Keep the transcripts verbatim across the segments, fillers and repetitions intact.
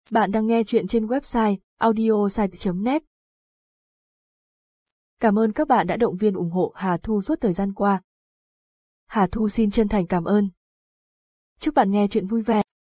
Bạn đang nghe chuyện trên website audiosite chấm net. Cảm ơn các bạn đã động viên ủng hộ Hà Thu suốt thời gian qua. Hà Thu xin chân thành cảm ơn. Chúc bạn nghe chuyện vui vẻ.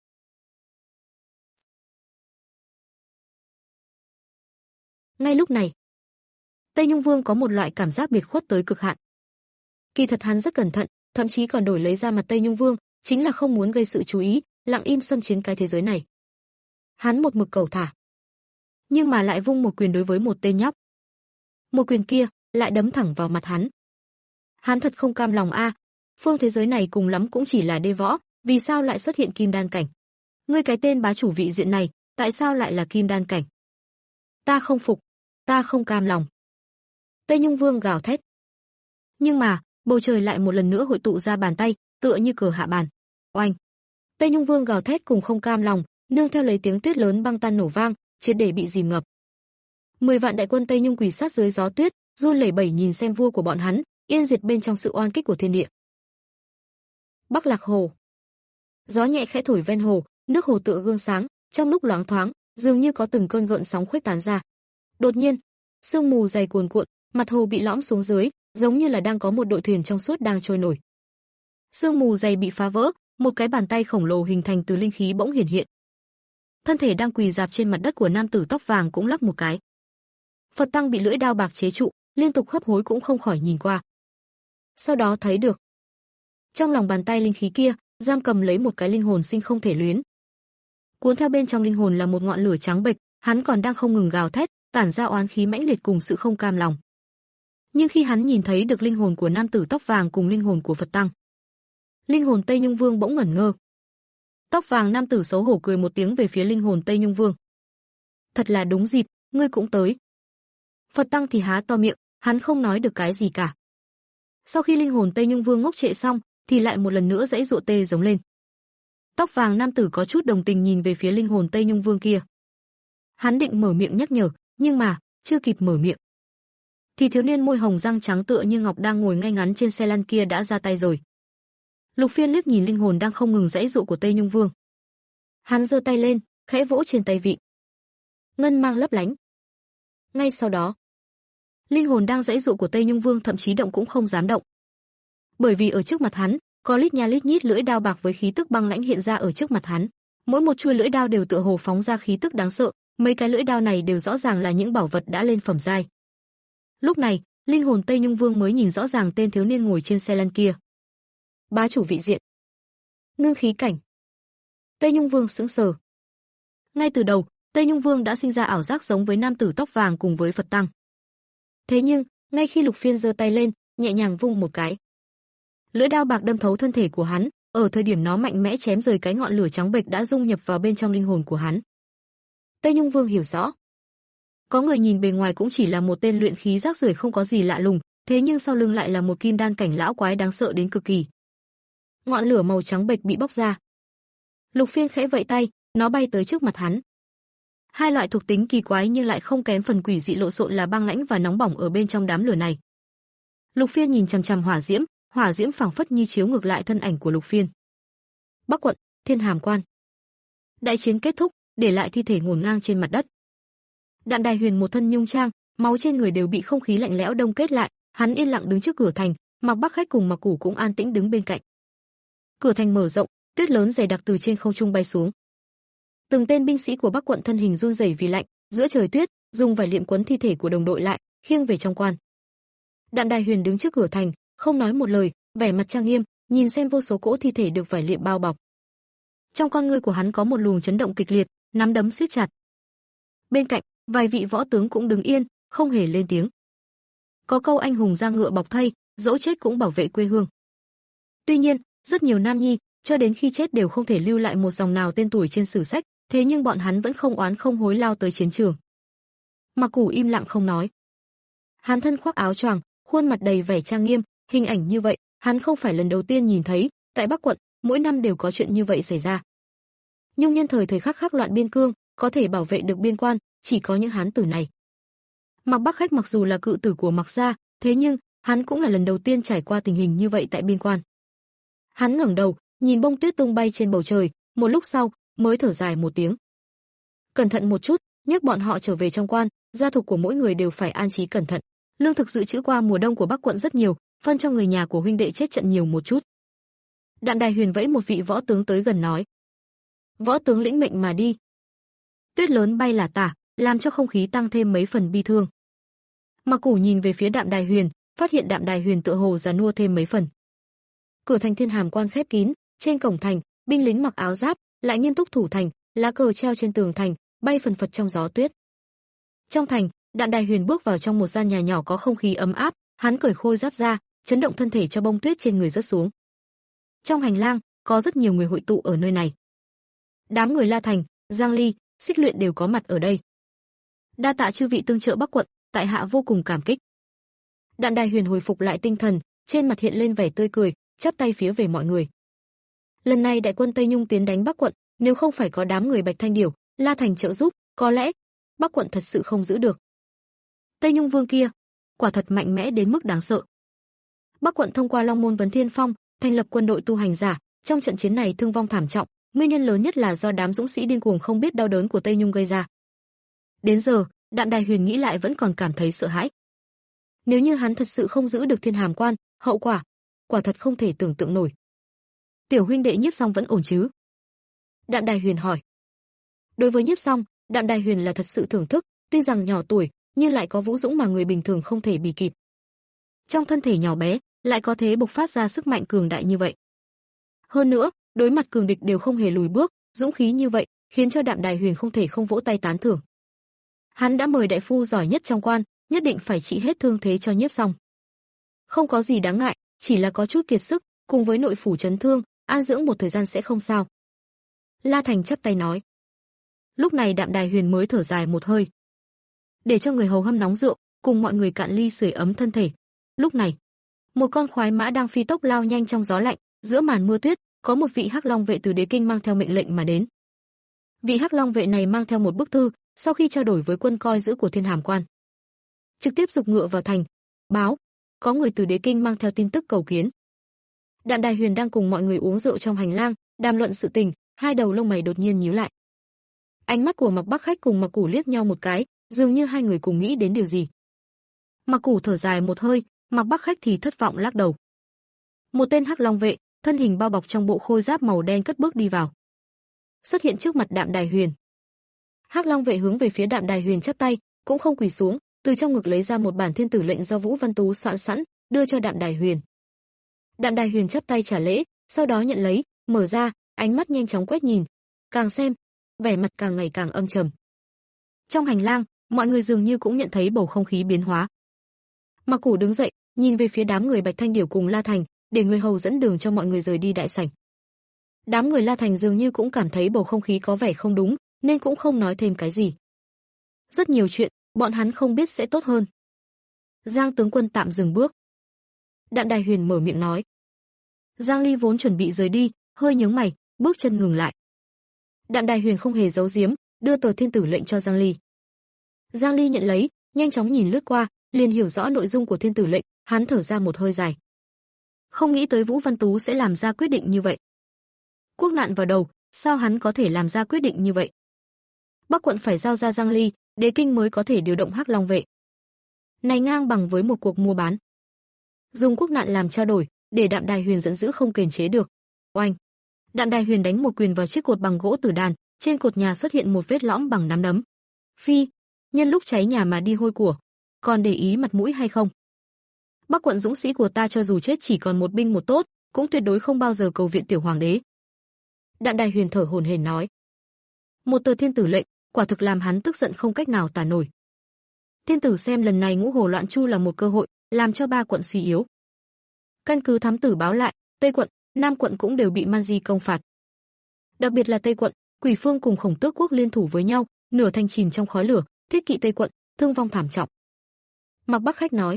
Ngay lúc này, Tây Nhung Vương có một loại cảm giác biệt khuất tới cực hạn. Kỳ thật hắn rất cẩn thận, thậm chí còn đổi lấy ra mặt Tây Nhung Vương, chính là không muốn gây sự chú ý, lặng im xâm chiếm cái thế giới này. Hắn một mực cầu thả, nhưng mà lại vung một quyền đối với một tên nhóc. Một quyền kia lại đấm thẳng vào mặt hắn. Hắn thật không cam lòng a, à. Phương thế giới này cùng lắm cũng chỉ là đê võ, vì sao lại xuất hiện kim đan cảnh? Ngươi cái tên bá chủ vị diện này, tại sao lại là kim đan cảnh? Ta không phục, ta không cam lòng. Tây Nhung Vương gào thét. Nhưng mà, bầu trời lại một lần nữa hội tụ ra bàn tay, tựa như cờ hạ bàn. Oanh! Tây Nhung Vương gào thét cùng không cam lòng, nương theo lấy tiếng tuyết lớn băng tan nổ vang, triệt để bị dìm ngập. Mười vạn đại quân Tây Nhung quỳ sát dưới gió tuyết, run lẩy bẩy nhìn xem vua của bọn hắn, yên diệt bên trong sự oan kích của thiên địa. Bắc Lạc Hồ. Gió nhẹ khẽ thổi ven hồ, nước hồ tựa gương sáng, trong lúc loáng thoáng, dường như có từng cơn gợn sóng khuếch tán ra. Đột nhiên, sương mù dày cuồn cuộn, mặt hồ bị lõm xuống dưới, giống như là đang có một đội thuyền trong suốt đang trôi nổi. Sương mù dày bị phá vỡ, một cái bàn tay khổng lồ hình thành từ linh khí bỗng hiển hiện. Thân thể đang quỳ rạp trên mặt đất của nam tử tóc vàng cũng lắc một cái. Phật Tăng bị lưỡi đao bạc chế trụ, liên tục hấp hối cũng không khỏi nhìn qua. Sau đó thấy được, trong lòng bàn tay linh khí kia, giam cầm lấy một cái linh hồn sinh không thể luyến. Cuốn theo bên trong linh hồn là một ngọn lửa trắng bệch, hắn còn đang không ngừng gào thét, tản ra oán khí mãnh liệt cùng sự không cam lòng. Nhưng khi hắn nhìn thấy được linh hồn của nam tử tóc vàng cùng linh hồn của Phật Tăng, linh hồn Tây Nhung Vương bỗng ngẩn ngơ. Tóc vàng nam tử xấu hổ cười một tiếng về phía linh hồn Tây Nhung Vương. Thật là đúng dịp, ngươi cũng tới. Phật Tăng thì há to miệng, hắn không nói được cái gì cả. Sau khi linh hồn Tây Nhung Vương ngốc trệ xong, thì lại một lần nữa giãy giụa tê giống lên. Tóc vàng nam tử có chút đồng tình nhìn về phía linh hồn Tây Nhung Vương kia. Hắn định mở miệng nhắc nhở, nhưng mà, chưa kịp mở miệng, thì thiếu niên môi hồng răng trắng tựa như ngọc đang ngồi ngay ngắn trên xe lăn kia đã ra tay rồi. Lục Phiên liếc nhìn linh hồn đang không ngừng giãy giụa của Tây Nhung Vương. Hắn giơ tay lên, khẽ vỗ trên tay vịn. Ngân mang lấp lánh. Ngay sau đó, linh hồn đang giãy giụa của Tây Nhung Vương thậm chí động cũng không dám động. Bởi vì ở trước mặt hắn, có lít nha lít nhít lưỡi đao bạc với khí tức băng lãnh hiện ra ở trước mặt hắn. Mỗi một chuôi lưỡi đao đều tựa hồ phóng ra khí tức đáng sợ, mấy cái lưỡi đao này đều rõ ràng là những bảo vật đã lên phẩm giai. Lúc này, linh hồn Tây Nhung Vương mới nhìn rõ ràng tên thiếu niên ngồi trên xe lăn kia. Bá chủ vị diện. Ngưng khí cảnh. Tây Nhung Vương sững sờ. Ngay từ đầu, Tây Nhung Vương đã sinh ra ảo giác giống với nam tử tóc vàng cùng với Phật Tăng. Thế nhưng, ngay khi Lục Phiên giơ tay lên, nhẹ nhàng vung một cái, lưỡi đao bạc đâm thấu thân thể của hắn, ở thời điểm nó mạnh mẽ chém rời cái ngọn lửa trắng bệch đã dung nhập vào bên trong linh hồn của hắn. Tây Nhung Vương hiểu rõ. Có người nhìn bề ngoài cũng chỉ là một tên luyện khí rác rưởi không có gì lạ lùng, thế nhưng sau lưng lại là một kim đan cảnh lão quái đáng sợ đến cực kỳ. Ngọn lửa màu trắng bệch bị bốc ra. Lục Phiên khẽ vẫy tay, nó bay tới trước mặt hắn. Hai loại thuộc tính kỳ quái nhưng lại không kém phần quỷ dị lộn xộn là băng lãnh và nóng bỏng ở bên trong đám lửa này. Lục Phiên nhìn chằm chằm hỏa diễm, hỏa diễm phảng phất như chiếu ngược lại thân ảnh của Lục Phiên. Bắc quận, Thiên Hàm Quan. Đại chiến kết thúc, để lại thi thể ngổn ngang trên mặt đất. Đạn Đài Huyền một thân nhung trang, máu trên người đều bị không khí lạnh lẽo đông kết lại, hắn yên lặng đứng trước cửa thành, Mạc Bắc Khách cùng Mạc Củ cũng an tĩnh đứng bên cạnh. Cửa thành mở rộng, tuyết lớn dày đặc từ trên không trung bay xuống. Từng tên binh sĩ của Bắc quận thân hình run rẩy vì lạnh, giữa trời tuyết, dùng vải liệm quấn thi thể của đồng đội lại, khiêng về trong quan. Đạn Đài Huyền đứng trước cửa thành, không nói một lời, vẻ mặt trang nghiêm, nhìn xem vô số cỗ thi thể được vải liệm bao bọc. Trong con ngươi của hắn có một luồng chấn động kịch liệt, nắm đấm siết chặt. Bên cạnh, vài vị võ tướng cũng đứng yên, không hề lên tiếng. Có câu anh hùng ra ngựa bọc thây, dẫu chết cũng bảo vệ quê hương. Tuy nhiên, rất nhiều nam nhi, cho đến khi chết đều không thể lưu lại một dòng nào tên tuổi trên sử sách, thế nhưng bọn hắn vẫn không oán không hối lao tới chiến trường. Mạc Củ im lặng không nói. Hắn thân khoác áo choàng, khuôn mặt đầy vẻ trang nghiêm, hình ảnh như vậy, hắn không phải lần đầu tiên nhìn thấy, tại Bắc quận, mỗi năm đều có chuyện như vậy xảy ra. Nhưng nhân thời thời khắc khắc loạn biên cương, có thể bảo vệ được biên quan, chỉ có những hán tử này. Mạc Bắc Khách mặc dù là cự tử của Mạc gia, thế nhưng hắn cũng là lần đầu tiên trải qua tình hình như vậy tại biên quan. Hắn ngẩng đầu, nhìn bông tuyết tung bay trên bầu trời, một lúc sau mới thở dài một tiếng. cẩn thận một chút, nhắc bọn họ trở về trong quan, gia thuộc của mỗi người đều phải an trí cẩn thận. Lương thực dự trữ qua mùa đông của Bắc quận rất nhiều, phân cho người nhà của huynh đệ chết trận nhiều một chút. Đạm Đài Huyền vẫy một vị võ tướng tới gần nói: "Võ tướng lĩnh mệnh mà đi." Tuyết lớn bay là tả, làm cho không khí tăng thêm mấy phần bi thương. Mặc Củ nhìn về phía Đạm Đài Huyền, phát hiện Đạm Đài Huyền tựa hồ già nua thêm mấy phần. Cửa thành Thiên Hàm quan khép kín, trên cổng thành, binh lính mặc áo giáp, lại nghiêm túc thủ thành, lá cờ treo trên tường thành, bay phần phật trong gió tuyết. Trong thành, Đạm Đài Huyền bước vào trong một gian nhà nhỏ có không khí ấm áp, hắn cởi khôi giáp ra, chấn động thân thể cho bông tuyết trên người rớt xuống. Trong hành lang, có rất nhiều người hội tụ ở nơi này. Đám người La Thành, Giang Ly, Xích Luyện đều có mặt ở đây. Đa tạ chư vị tương trợ Bắc quận, tại hạ vô cùng cảm kích. Đạm Đài Huyền hồi phục lại tinh thần, trên mặt hiện lên vẻ tươi cười, chắp tay phía về mọi người. Lần này đại quân Tây Nhung tiến đánh Bắc quận, nếu không phải có đám người Bạch Thanh Điểu, La Thành trợ giúp, có lẽ Bắc quận thật sự không giữ được. Tây Nhung Vương kia, quả thật mạnh mẽ đến mức đáng sợ. Bắc quận thông qua Long Môn Vấn Thiên Phong, thành lập quân đội tu hành giả, trong trận chiến này thương vong thảm trọng, nguyên nhân lớn nhất là do đám dũng sĩ điên cuồng không biết đau đớn của Tây Nhung gây ra. Đến giờ, Đạm Đài Huyền nghĩ lại vẫn còn cảm thấy sợ hãi. Nếu như hắn thật sự không giữ được Thiên Hàm quan, hậu quả, quả thật không thể tưởng tượng nổi. Tiểu huynh đệ Nhiếp Song vẫn ổn chứ? Đạm Đài Huyền hỏi. Đối với Nhiếp Song, Đạm Đài Huyền là thật sự thưởng thức, tuy rằng nhỏ tuổi, nhưng lại có vũ dũng mà người bình thường không thể bì kịp. Trong thân thể nhỏ bé, lại có thế bộc phát ra sức mạnh cường đại như vậy. Hơn nữa, đối mặt cường địch đều không hề lùi bước, dũng khí như vậy, khiến cho Đạm Đài Huyền không thể không vỗ tay tán thưởng. Hắn đã mời đại phu giỏi nhất trong quan, nhất định phải trị hết thương thế cho Nhiếp Song. Không có gì đáng ngại, chỉ là có chút kiệt sức, cùng với nội phủ chấn thương, an dưỡng một thời gian sẽ không sao. La Thành chắp tay nói. Lúc này Đạm Đài Huyền mới thở dài một hơi. Để cho người hầu hâm nóng rượu, cùng mọi người cạn ly sưởi ấm thân thể. Lúc này, một con khoái mã đang phi tốc lao nhanh trong gió lạnh, giữa màn mưa tuyết, có một vị Hắc Long vệ từ Đế Kinh mang theo mệnh lệnh mà đến. Vị Hắc Long vệ này mang theo một bức thư, sau khi trao đổi với quân coi giữ của Thiên Hàm quan, trực tiếp dục ngựa vào thành, báo có người từ Đế Kinh mang theo tin tức cầu kiến. Đạm Đài Huyền đang cùng mọi người uống rượu trong hành lang, đàm luận sự tình, hai đầu lông mày đột nhiên nhíu lại. Ánh mắt của Mặc Bắc Khách cùng Mặc Củ liếc nhau một cái, dường như hai người cùng nghĩ đến điều gì. Mặc Củ thở dài một hơi, Mặc Bắc Khách thì thất vọng lắc đầu. Một tên Hắc Long vệ, thân hình bao bọc trong bộ khôi giáp màu đen cất bước đi vào, xuất hiện trước mặt Đạm Đài Huyền. Hắc Long vệ hướng về phía Đạm Đài Huyền chắp tay, cũng không quỳ xuống, từ trong ngực lấy ra một bản thiên tử lệnh do Vũ Văn Tú soạn sẵn, đưa cho Đạm Đài Huyền. Đạm Đài Huyền chắp tay trả lễ, sau đó nhận lấy, mở ra, ánh mắt nhanh chóng quét nhìn, càng xem, vẻ mặt càng ngày càng âm trầm. Trong hành lang, mọi người dường như cũng nhận thấy bầu không khí biến hóa. Mặc Củ đứng dậy, nhìn về phía đám người Bạch Thanh Điểu cùng La Thành, để người hầu dẫn đường cho mọi người rời đi đại sảnh. Đám người La Thành dường như cũng cảm thấy bầu không khí có vẻ không đúng, nên cũng không nói thêm cái gì. Rất nhiều chuyện, bọn hắn không biết sẽ tốt hơn. Giang tướng quân tạm dừng bước. Đạm Đài Huyền mở miệng nói. Giang Ly vốn chuẩn bị rời đi, hơi nhướng mày, bước chân ngừng lại. Đạm Đài Huyền không hề giấu giếm, đưa tờ thiên tử lệnh cho Giang Ly. Giang Ly nhận lấy, nhanh chóng nhìn lướt qua, liền hiểu rõ nội dung của thiên tử lệnh, hắn thở ra một hơi dài. Không nghĩ tới Vũ Văn Tú sẽ làm ra quyết định như vậy. Quốc nạn vào đầu, sao hắn có thể làm ra quyết định như vậy? Bắc quận phải giao ra Giang Ly, Đế Kinh mới có thể điều động Hắc Long vệ. Này ngang bằng với một cuộc mua bán. Dùng quốc nạn làm trao đổi, để Đạm Đài Huyền giận dữ không kềm chế được. Oanh! Đạm Đài Huyền đánh một quyền vào chiếc cột bằng gỗ tử đàn, trên cột nhà xuất hiện một vết lõm bằng nắm đấm. Phi, nhân lúc cháy nhà mà đi hôi của, còn để ý mặt mũi hay không? Bắc quận dũng sĩ của ta cho dù chết chỉ còn một binh một tốt, cũng tuyệt đối không bao giờ cầu viện tiểu hoàng đế. Đạm Đài Huyền thở hổn hển nói. Một tờ thiên tử lệnh, quả thực làm hắn tức giận không cách nào tả nổi. Thiên tử xem lần này ngũ hồ loạn chu là một cơ hội, làm cho ba quận suy yếu. Căn cứ thám tử báo lại, Tây quận, Nam quận cũng đều bị Man Di công phạt. Đặc biệt là Tây quận, Quỷ Phương cùng Khổng Tước quốc liên thủ với nhau, nửa thành chìm trong khói lửa, thiết kỵ Tây quận, thương vong thảm trọng. Mặc Bắc Khách nói.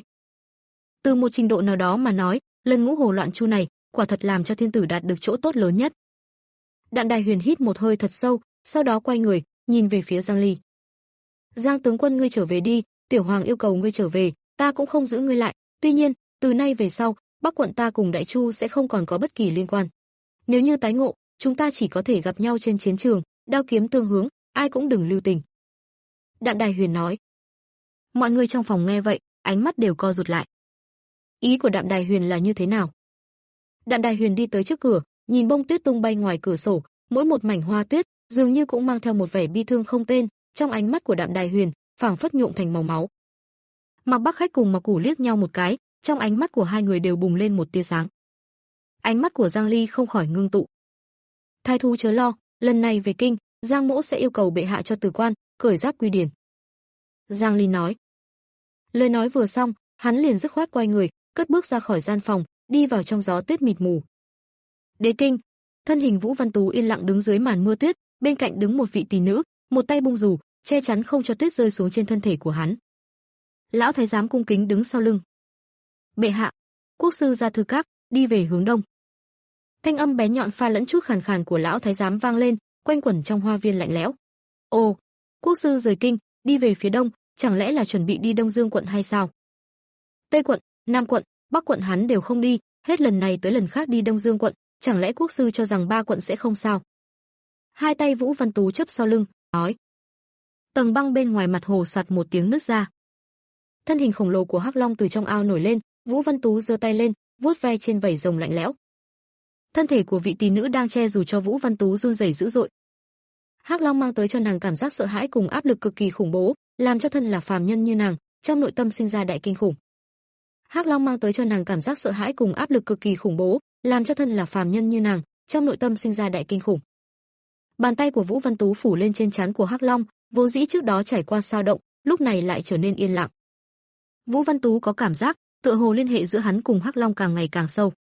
Từ một trình độ nào đó mà nói, lần ngũ hồ loạn chu này, quả thật làm cho thiên tử đạt được chỗ tốt lớn nhất. Đạm Đài Huyền hít một hơi thật sâu, sau đó quay người, nhìn về phía Giang Ly. Giang tướng quân ngươi trở về đi, tiểu hoàng yêu cầu ngươi trở về, ta cũng không giữ ngươi lại, tuy nhiên, từ nay về sau, Bắc quận ta cùng Đại Chu sẽ không còn có bất kỳ liên quan. Nếu như tái ngộ, chúng ta chỉ có thể gặp nhau trên chiến trường, đao kiếm tương hướng, ai cũng đừng lưu tình. Đạm Đài Huyền nói. Mọi người trong phòng nghe vậy, ánh mắt đều co rụt lại. Ý của Đạm Đài Huyền là như thế nào? Đạm Đài Huyền đi tới trước cửa, nhìn bông tuyết tung bay ngoài cửa sổ, mỗi một mảnh hoa tuyết dường như cũng mang theo một vẻ bi thương không tên, trong ánh mắt của Đạm Đài Huyền phảng phất nhuộm thành màu máu. Mạc Bắc Khách cùng Mạc Củ liếc nhau một cái, trong ánh mắt của hai người đều bùng lên một tia sáng. Ánh mắt của Giang Ly không khỏi ngưng tụ. Thái thú chớ lo, lần này về kinh, Giang Mỗ sẽ yêu cầu bệ hạ cho từ quan cởi giáp quy điển. Giang Ly nói. Lời nói vừa xong, hắn liền dứt khoát quay người, cất bước ra khỏi gian phòng, đi vào trong gió tuyết mịt mù. Đế kinh, thân hình Vũ Văn Tú yên lặng đứng dưới màn mưa tuyết, bên cạnh đứng một vị tỷ nữ, một tay bung dù, che chắn không cho tuyết rơi xuống trên thân thể của hắn. Lão thái giám cung kính đứng sau lưng. Bệ hạ, quốc sư ra thư các, đi về hướng đông. Thanh âm bé nhọn pha lẫn chút khàn khàn của lão thái giám vang lên, quanh quẩn trong hoa viên lạnh lẽo. Ồ, quốc sư rời kinh, đi về phía đông, chẳng lẽ là chuẩn bị đi Đông Dương quận hay sao? Tây quận, Nam quận, Bắc quận hắn đều không đi, hết lần này tới lần khác đi Đông Dương quận, chẳng lẽ quốc sư cho rằng ba quận sẽ không sao? Hai tay Vũ Văn Tú chấp sau lưng, nói. Tầng băng bên ngoài mặt hồ soạt một tiếng nứt ra. Thân hình khổng lồ của Hắc Long từ trong ao nổi lên, Vũ Văn Tú giơ tay lên, vuốt ve trên vảy rồng lạnh lẽo. Thân thể của vị tỷ nữ đang che dù cho Vũ Văn Tú run rẩy dữ dội. Hắc Long mang tới cho nàng cảm giác sợ hãi cùng áp lực cực kỳ khủng bố, làm cho thân là phàm nhân như nàng, trong nội tâm sinh ra đại kinh khủng. Hắc Long mang tới cho nàng cảm giác sợ hãi cùng áp lực cực kỳ khủng bố, làm cho thân là phàm nhân như nàng, trong nội tâm sinh ra đại kinh khủng. Bàn tay của Vũ Văn Tú phủ lên trên trán của Hắc Long, vốn dĩ trước đó trải qua sao động, lúc này lại trở nên yên lặng. Vũ Văn Tú có cảm giác, tựa hồ liên hệ giữa hắn cùng Hắc Long càng ngày càng sâu.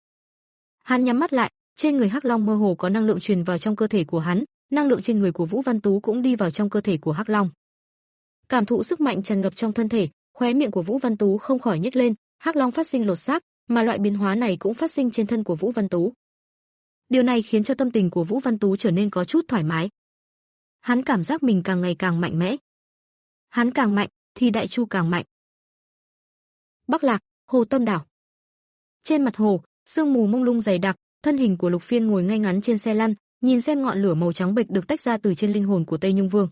Hắn nhắm mắt lại, trên người Hắc Long mơ hồ có năng lượng truyền vào trong cơ thể của hắn, năng lượng trên người của Vũ Văn Tú cũng đi vào trong cơ thể của Hắc Long. Cảm thụ sức mạnh tràn ngập trong thân thể, khóe miệng của Vũ Văn Tú không khỏi nhếch lên, Hắc Long phát sinh lột xác, mà loại biến hóa này cũng phát sinh trên thân của Vũ Văn Tú. Điều này khiến cho tâm tình của Vũ Văn Tú trở nên có chút thoải mái. Hắn cảm giác mình càng ngày càng mạnh mẽ. Hắn càng mạnh, thì Đại Chu càng mạnh. Bắc Lạc, Hồ Tâm Đảo. Trên mặt hồ, sương mù mông lung dày đặc, thân hình của Lục Phiên ngồi ngay ngắn trên xe lăn, nhìn xem ngọn lửa màu trắng bệch được tách ra từ trên linh hồn của Tây Nhung Vương.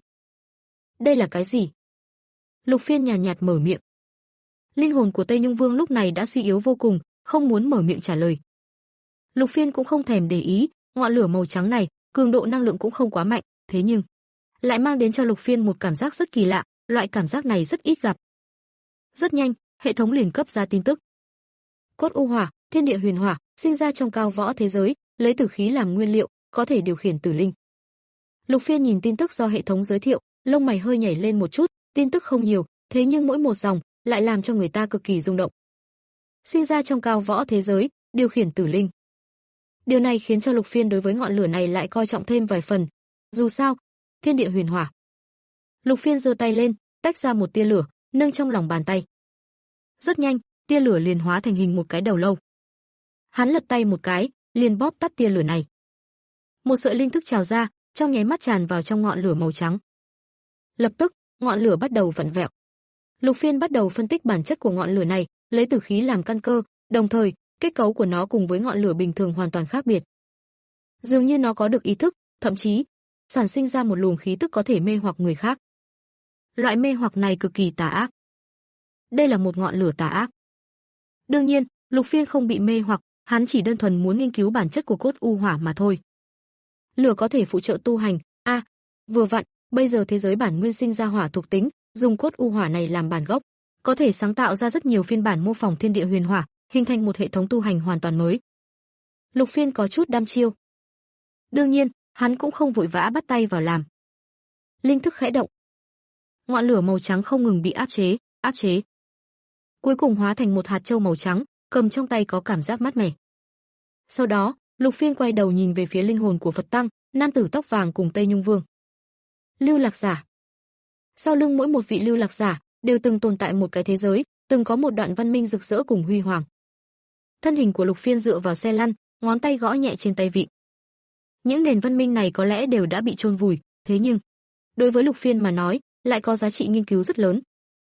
Đây là cái gì? Lục Phiên nhàn nhạt, nhạt mở miệng. Linh hồn của Tây Nhung Vương lúc này đã suy yếu vô cùng, không muốn mở miệng trả lời. Lục Phiên cũng không thèm để ý, ngọn lửa màu trắng này, cường độ năng lượng cũng không quá mạnh, thế nhưng lại mang đến cho Lục Phiên một cảm giác rất kỳ lạ, loại cảm giác này rất ít gặp. Rất nhanh, hệ thống liền cấp ra tin tức. Cốt u hỏa, thiên địa huyền hỏa, sinh ra trong cao võ thế giới, lấy tử khí làm nguyên liệu, có thể điều khiển tử linh. Lục Phiên nhìn tin tức do hệ thống giới thiệu, lông mày hơi nhảy lên một chút, tin tức không nhiều, thế nhưng mỗi một dòng lại làm cho người ta cực kỳ rung động. Sinh ra trong cao võ thế giới, điều khiển tử linh. Điều này khiến cho Lục Phiên đối với ngọn lửa này lại coi trọng thêm vài phần. Dù sao, thiên địa huyền hỏa. Lục Phiên giơ tay lên, tách ra một tia lửa, nâng trong lòng bàn tay. Rất nhanh, tia lửa liền hóa thành hình một cái đầu lâu. Hắn lật tay một cái, liền bóp tắt tia lửa này. Một sợi linh thức trào ra, trong nháy mắt tràn vào trong ngọn lửa màu trắng. Lập tức, ngọn lửa bắt đầu vặn vẹo. Lục Phiên bắt đầu phân tích bản chất của ngọn lửa này, lấy tử khí làm căn cơ, đồng thời, kết cấu của nó cùng với ngọn lửa bình thường hoàn toàn khác biệt. Dường như nó có được ý thức, thậm chí sản sinh ra một luồng khí tức có thể mê hoặc người khác. Loại mê hoặc này cực kỳ tà ác. Đây là một ngọn lửa tà ác. Đương nhiên, Lục Phiên không bị mê hoặc, hắn chỉ đơn thuần muốn nghiên cứu bản chất của cốt u hỏa mà thôi. Lửa có thể phụ trợ tu hành, a, à, vừa vặn, bây giờ thế giới bản nguyên sinh ra hỏa thuộc tính, dùng cốt u hỏa này làm bản gốc, có thể sáng tạo ra rất nhiều phiên bản mô phỏng thiên địa huyền hỏa, hình thành một hệ thống tu hành hoàn toàn mới. Lục Phiên có chút đăm chiêu. Đương nhiên, hắn cũng không vội vã bắt tay vào làm. Linh thức khẽ động. Ngọn lửa màu trắng không ngừng bị áp chế, áp chế. Cuối cùng hóa thành một hạt châu màu trắng, cầm trong tay có cảm giác mát mẻ. Sau đó, Lục Phiên quay đầu nhìn về phía linh hồn của Phật Tăng, nam tử tóc vàng cùng Tây Nhung Vương. Lưu Lạc giả. Sau lưng mỗi một vị lưu lạc giả đều từng tồn tại một cái thế giới, từng có một đoạn văn minh rực rỡ cùng huy hoàng. Thân hình của Lục Phiên dựa vào xe lăn, ngón tay gõ nhẹ trên tay vịn. Những nền văn minh này có lẽ đều đã bị chôn vùi, thế nhưng đối với Lục Phiên mà nói, lại có giá trị nghiên cứu rất lớn.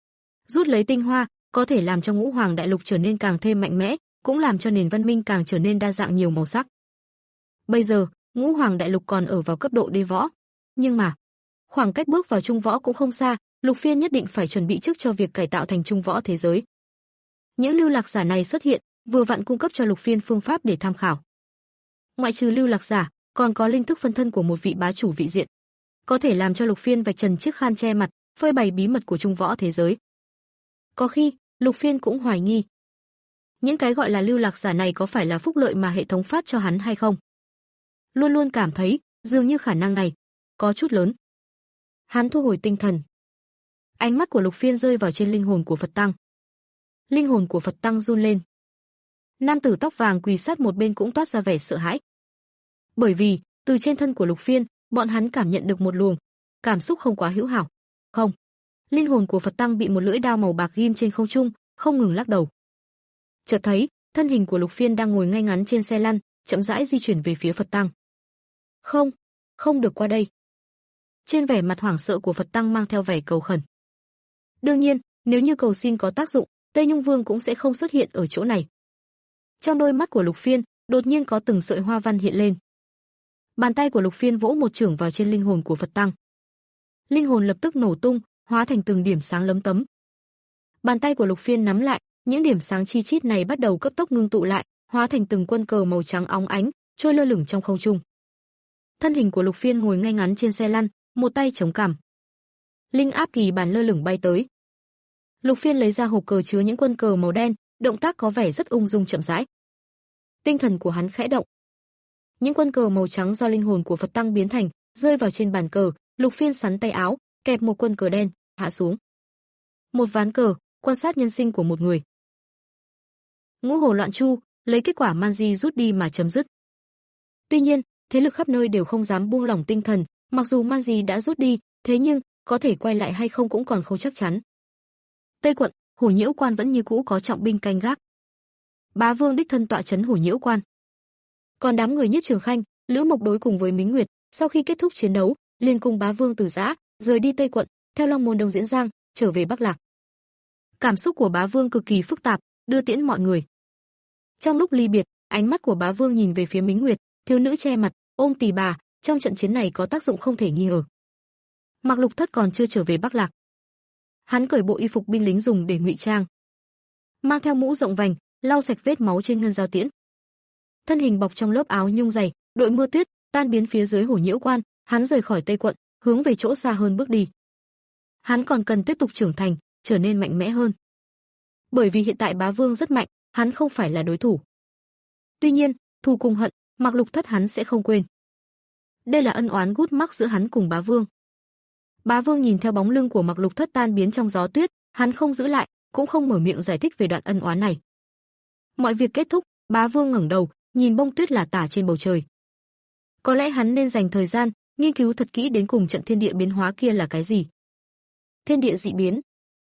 Rút lấy tinh hoa, có thể làm cho Ngũ Hoàng Đại Lục trở nên càng thêm mạnh mẽ, cũng làm cho nền văn minh càng trở nên đa dạng nhiều màu sắc. Bây giờ, Ngũ Hoàng Đại Lục còn ở vào cấp độ đê võ, nhưng mà Khoảng cách bước vào trung võ cũng không xa, Lục Phiên nhất định phải chuẩn bị trước cho việc cải tạo thành trung võ thế giới. Những lưu lạc giả này xuất hiện, vừa vặn cung cấp cho Lục Phiên phương pháp để tham khảo. Ngoại trừ lưu lạc giả, còn có linh thức phân thân của một vị bá chủ vị diện, có thể làm cho Lục Phiên vạch trần chiếc khăn che mặt, phơi bày bí mật của trung võ thế giới. Có khi, Lục Phiên cũng hoài nghi, những cái gọi là lưu lạc giả này có phải là phúc lợi mà hệ thống phát cho hắn hay không. Luôn luôn cảm thấy, dường như khả năng này có chút lớn. Hắn thu hồi tinh thần. Ánh mắt của Lục Phiên rơi vào trên linh hồn của Phật Tăng. Linh hồn của Phật Tăng run lên. Nam tử tóc vàng quỳ sát một bên cũng toát ra vẻ sợ hãi. Bởi vì, từ trên thân của Lục Phiên, bọn hắn cảm nhận được một luồng cảm xúc không quá hữu hảo. Không. Linh hồn của Phật Tăng bị một lưỡi đao màu bạc ghim trên không trung, không ngừng lắc đầu. Chợt thấy, thân hình của Lục Phiên đang ngồi ngay ngắn trên xe lăn, chậm rãi di chuyển về phía Phật Tăng. Không, không được qua đây. Trên vẻ mặt hoảng sợ của Phật Tăng mang theo vẻ cầu khẩn. Đương nhiên, nếu như cầu xin có tác dụng, Tây Nhung Vương cũng sẽ không xuất hiện ở chỗ này. Trong đôi mắt của Lục Phiên, đột nhiên có từng sợi hoa văn hiện lên. Bàn tay của Lục Phiên vỗ một chưởng vào trên linh hồn của Phật Tăng. Linh hồn lập tức nổ tung, hóa thành từng điểm sáng lấm tấm. Bàn tay của Lục Phiên nắm lại, những điểm sáng chi chít này bắt đầu cấp tốc ngưng tụ lại, hóa thành từng quân cờ màu trắng óng ánh, trôi lơ lửng trong không trung. Thân hình của Lục Phiên ngồi ngay ngắn trên xe lăn, một tay chống cằm. Linh áp kỳ bản lơ lửng bay tới. Lục Phiên lấy ra hộp cờ chứa những quân cờ màu đen, động tác có vẻ rất ung dung chậm rãi. Tinh thần của hắn khẽ động. Những quân cờ màu trắng do linh hồn của Phật Tăng biến thành, rơi vào trên bàn cờ, Lục Phiên sắn tay áo, kẹp một quân cờ đen, hạ xuống. Một ván cờ, quan sát nhân sinh của một người. Ngũ hồ loạn chu, lấy kết quả Manji rút đi mà chấm dứt. Tuy nhiên, thế lực khắp nơi đều không dám buông lỏng tinh thần, mặc dù Manji đã rút đi, thế nhưng có thể quay lại hay không cũng còn không chắc chắn. Tây quận, Hổ Nhiễu Quan vẫn như cũ có trọng binh canh gác. Bá Vương đích thân tọa trấn Hổ Nhiễu Quan. Còn đám người Nhiếp Trường Khanh, Lữ Mộc đối cùng với Mính Nguyệt, sau khi kết thúc chiến đấu, liền cùng Bá Vương từ giã, rời đi Tây quận, theo Long Môn Đông Diễn Giang, trở về Bắc Lạc. Cảm xúc của Bá Vương cực kỳ phức tạp, đưa tiễn mọi người. Trong lúc ly biệt, ánh mắt của Bá Vương nhìn về phía Mính Nguyệt, thiếu nữ che mặt, ôm tỳ bà, trong trận chiến này có tác dụng không thể nghi ngờ. Mạc Lục Thất còn chưa trở về Bắc Lạc. Hắn cởi bộ y phục binh lính dùng để ngụy trang, mang theo mũ rộng vành, lau sạch vết máu trên ngân giao tiễn. Thân hình bọc trong lớp áo nhung dày, đội mưa tuyết, tan biến phía dưới Hổ Nhiễu Quan, hắn rời khỏi Tây quận, hướng về chỗ xa hơn bước đi. Hắn còn cần tiếp tục trưởng thành, trở nên mạnh mẽ hơn. Bởi vì hiện tại Bá Vương rất mạnh, hắn không phải là đối thủ. Tuy nhiên, thù cùng hận, Mạc Lục Thất hắn sẽ không quên. Đây là ân oán gút mắc giữa hắn cùng Bá Vương. Bá Vương nhìn theo bóng lưng của Mạc Lục Thất tan biến trong gió tuyết, hắn không giữ lại, cũng không mở miệng giải thích về đoạn ân oán này. Mọi việc kết thúc, Bá Vương ngẩng đầu, nhìn bông tuyết lả tả trên bầu trời. Có lẽ hắn nên dành thời gian nghiên cứu thật kỹ đến cùng trận thiên địa biến hóa kia là cái gì. Thiên địa dị biến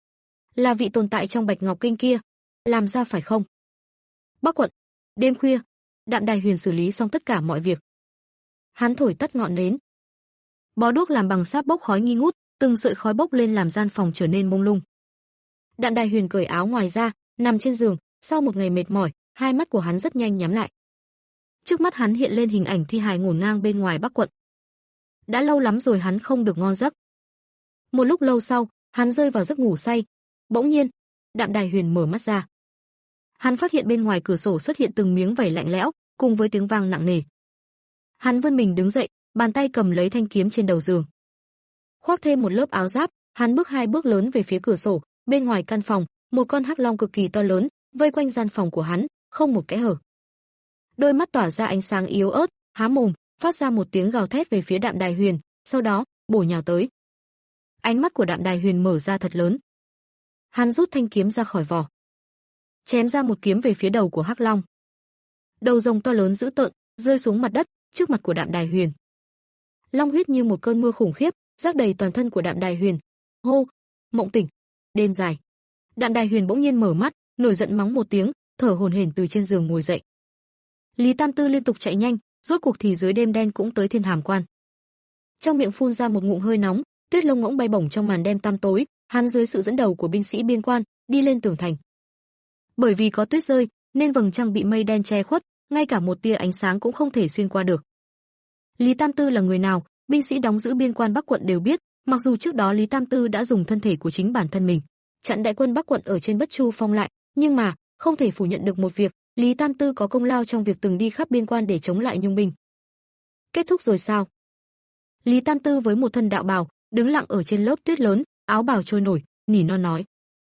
là vị tồn tại trong Bạch Ngọc Kinh kia, làm ra phải không? Bắc quận, đêm khuya, Đạm Đài Huyền xử lý xong tất cả mọi việc. Hắn thổi tắt ngọn nến. Bó đuốc làm bằng sáp bốc khói nghi ngút, từng sợi khói bốc lên làm gian phòng trở nên mông lung. Đạm Đài Huyền cởi áo ngoài ra, nằm trên giường, sau một ngày mệt mỏi, hai mắt của hắn rất nhanh nhắm lại. Trước mắt hắn hiện lên hình ảnh thi hài ngổn ngang bên ngoài Bắc quận. Đã lâu lắm rồi hắn không được ngon giấc. Một lúc lâu sau, hắn rơi vào giấc ngủ say. Bỗng nhiên, Đạm Đài Huyền mở mắt ra. Hắn phát hiện bên ngoài cửa sổ xuất hiện từng miếng vảy lạnh lẽo, cùng với tiếng vang nặng nề. Hắn vươn mình đứng dậy, bàn tay cầm lấy thanh kiếm trên đầu giường. Khoác thêm một lớp áo giáp, hắn bước hai bước lớn về phía cửa sổ, bên ngoài căn phòng, một con hắc long cực kỳ to lớn, vây quanh gian phòng của hắn, không một kẽ hở. Đôi mắt tỏa ra ánh sáng yếu ớt, há mồm, phát ra một tiếng gào thét về phía Đạm Đài Huyền, sau đó, bổ nhào tới. Ánh mắt của Đạm Đài Huyền mở ra thật lớn. Hắn rút thanh kiếm ra khỏi vỏ, chém ra một kiếm về phía đầu của hắc long. Đầu rồng to lớn dữ tợn, rơi xuống mặt đất, trước mặt của Đạm Đài Huyền. Long huyết như một cơn mưa khủng khiếp, rác đầy toàn thân của Đạm Đài Huyền. Hô, mộng tỉnh, đêm dài. Đạm Đài Huyền bỗng nhiên mở mắt, nổi giận mắng một tiếng, thở hổn hển từ trên giường ngồi dậy. Lý Tam Tư liên tục chạy nhanh, rốt cuộc thì dưới đêm đen cũng tới Thiên Hàm Quan. Trong miệng phun ra một ngụm hơi nóng, tuyết lông ngỗng bay bổng trong màn đêm tăm tối, hắn dưới sự dẫn đầu của binh sĩ biên quan, đi lên tường thành. Bởi vì có tuyết rơi, nên vầng trăng bị mây đen che khuất, ngay cả một tia ánh sáng cũng không thể xuyên qua được. Lý Tam Tư là người nào, binh sĩ đóng giữ biên quan Bắc quận đều biết, Mặc dù trước đó Lý Tam Tư đã dùng thân thể của chính bản thân mình chặn đại quân Bắc quận ở trên Bất Chu Phong lại, nhưng mà không thể phủ nhận được một việc, Lý Tam Tư có công lao trong việc từng đi khắp biên quan để chống lại Nhung binh. Kết thúc rồi sao? Lý Tam Tư với một thân đạo bào, đứng lặng ở trên lớp tuyết lớn, áo bào trôi nổi, nỉ non nói.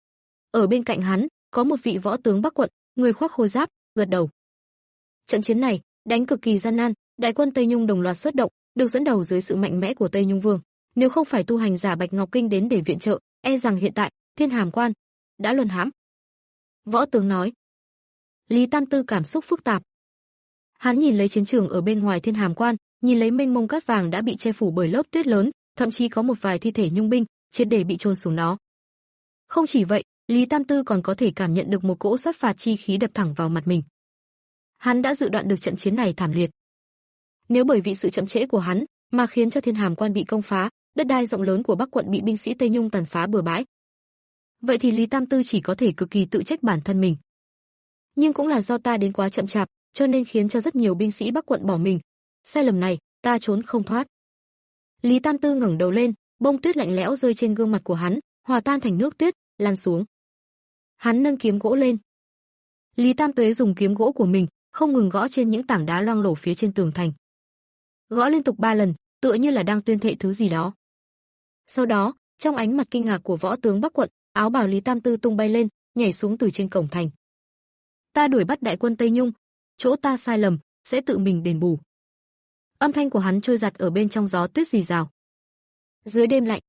Ở bên cạnh hắn, có một vị võ tướng Bắc quận, người khoác khôi giáp, gật đầu. Trận chiến này, đánh cực kỳ gian nan, đại quân Tây Nhung đồng loạt xuất động, được dẫn đầu dưới sự mạnh mẽ của Tây Nhung Vương. Nếu không phải tu hành giả Bạch Ngọc Kinh đến để viện trợ, e rằng hiện tại, Thiên Hàm Quan đã luân hãm. Võ tướng nói. Lý Tam Tư cảm xúc phức tạp. Hắn nhìn lấy chiến trường ở bên ngoài Thiên Hàm Quan, nhìn lấy mênh mông cát vàng đã bị che phủ bởi lớp tuyết lớn, thậm chí có một vài thi thể Nhung binh triệt để bị chôn xuống đó. Không chỉ vậy, Lý Tam Tư còn có thể cảm nhận được một cỗ sát phạt chi khí đập thẳng vào mặt mình. Hắn đã dự đoán được trận chiến này thảm liệt. Nếu bởi vì sự chậm trễ của hắn mà khiến cho Thiên Hàm Quan bị công phá, đất đai rộng lớn của Bắc quận bị binh sĩ Tây Nhung tàn phá bừa bãi, vậy thì Lý Tam Tư chỉ có thể cực kỳ tự trách bản thân mình. Nhưng cũng là do ta đến quá chậm chạp, cho nên khiến cho rất nhiều binh sĩ Bắc quận bỏ mình. Sai lầm này, ta trốn không thoát. Lý Tam Tư ngẩng đầu lên, bông tuyết lạnh lẽo rơi trên gương mặt của hắn, hòa tan thành nước tuyết, lan xuống. Hắn nâng kiếm gỗ lên. Lý Tam Tuế dùng kiếm gỗ của mình, không ngừng gõ trên những tảng đá loang lổ phía trên tường thành. Gõ liên tục ba lần, tựa như là đang tuyên thệ thứ gì đó. Sau đó, trong ánh mặt kinh ngạc của võ tướng Bắc quận, áo bào Lý Tam Tư tung bay lên, nhảy xuống từ trên cổng thành. Ta đuổi bắt đại quân Tây Nhung, chỗ ta sai lầm, sẽ tự mình đền bù. Âm thanh của hắn trôi giạt ở bên trong gió tuyết rì rào. Dưới đêm lạnh,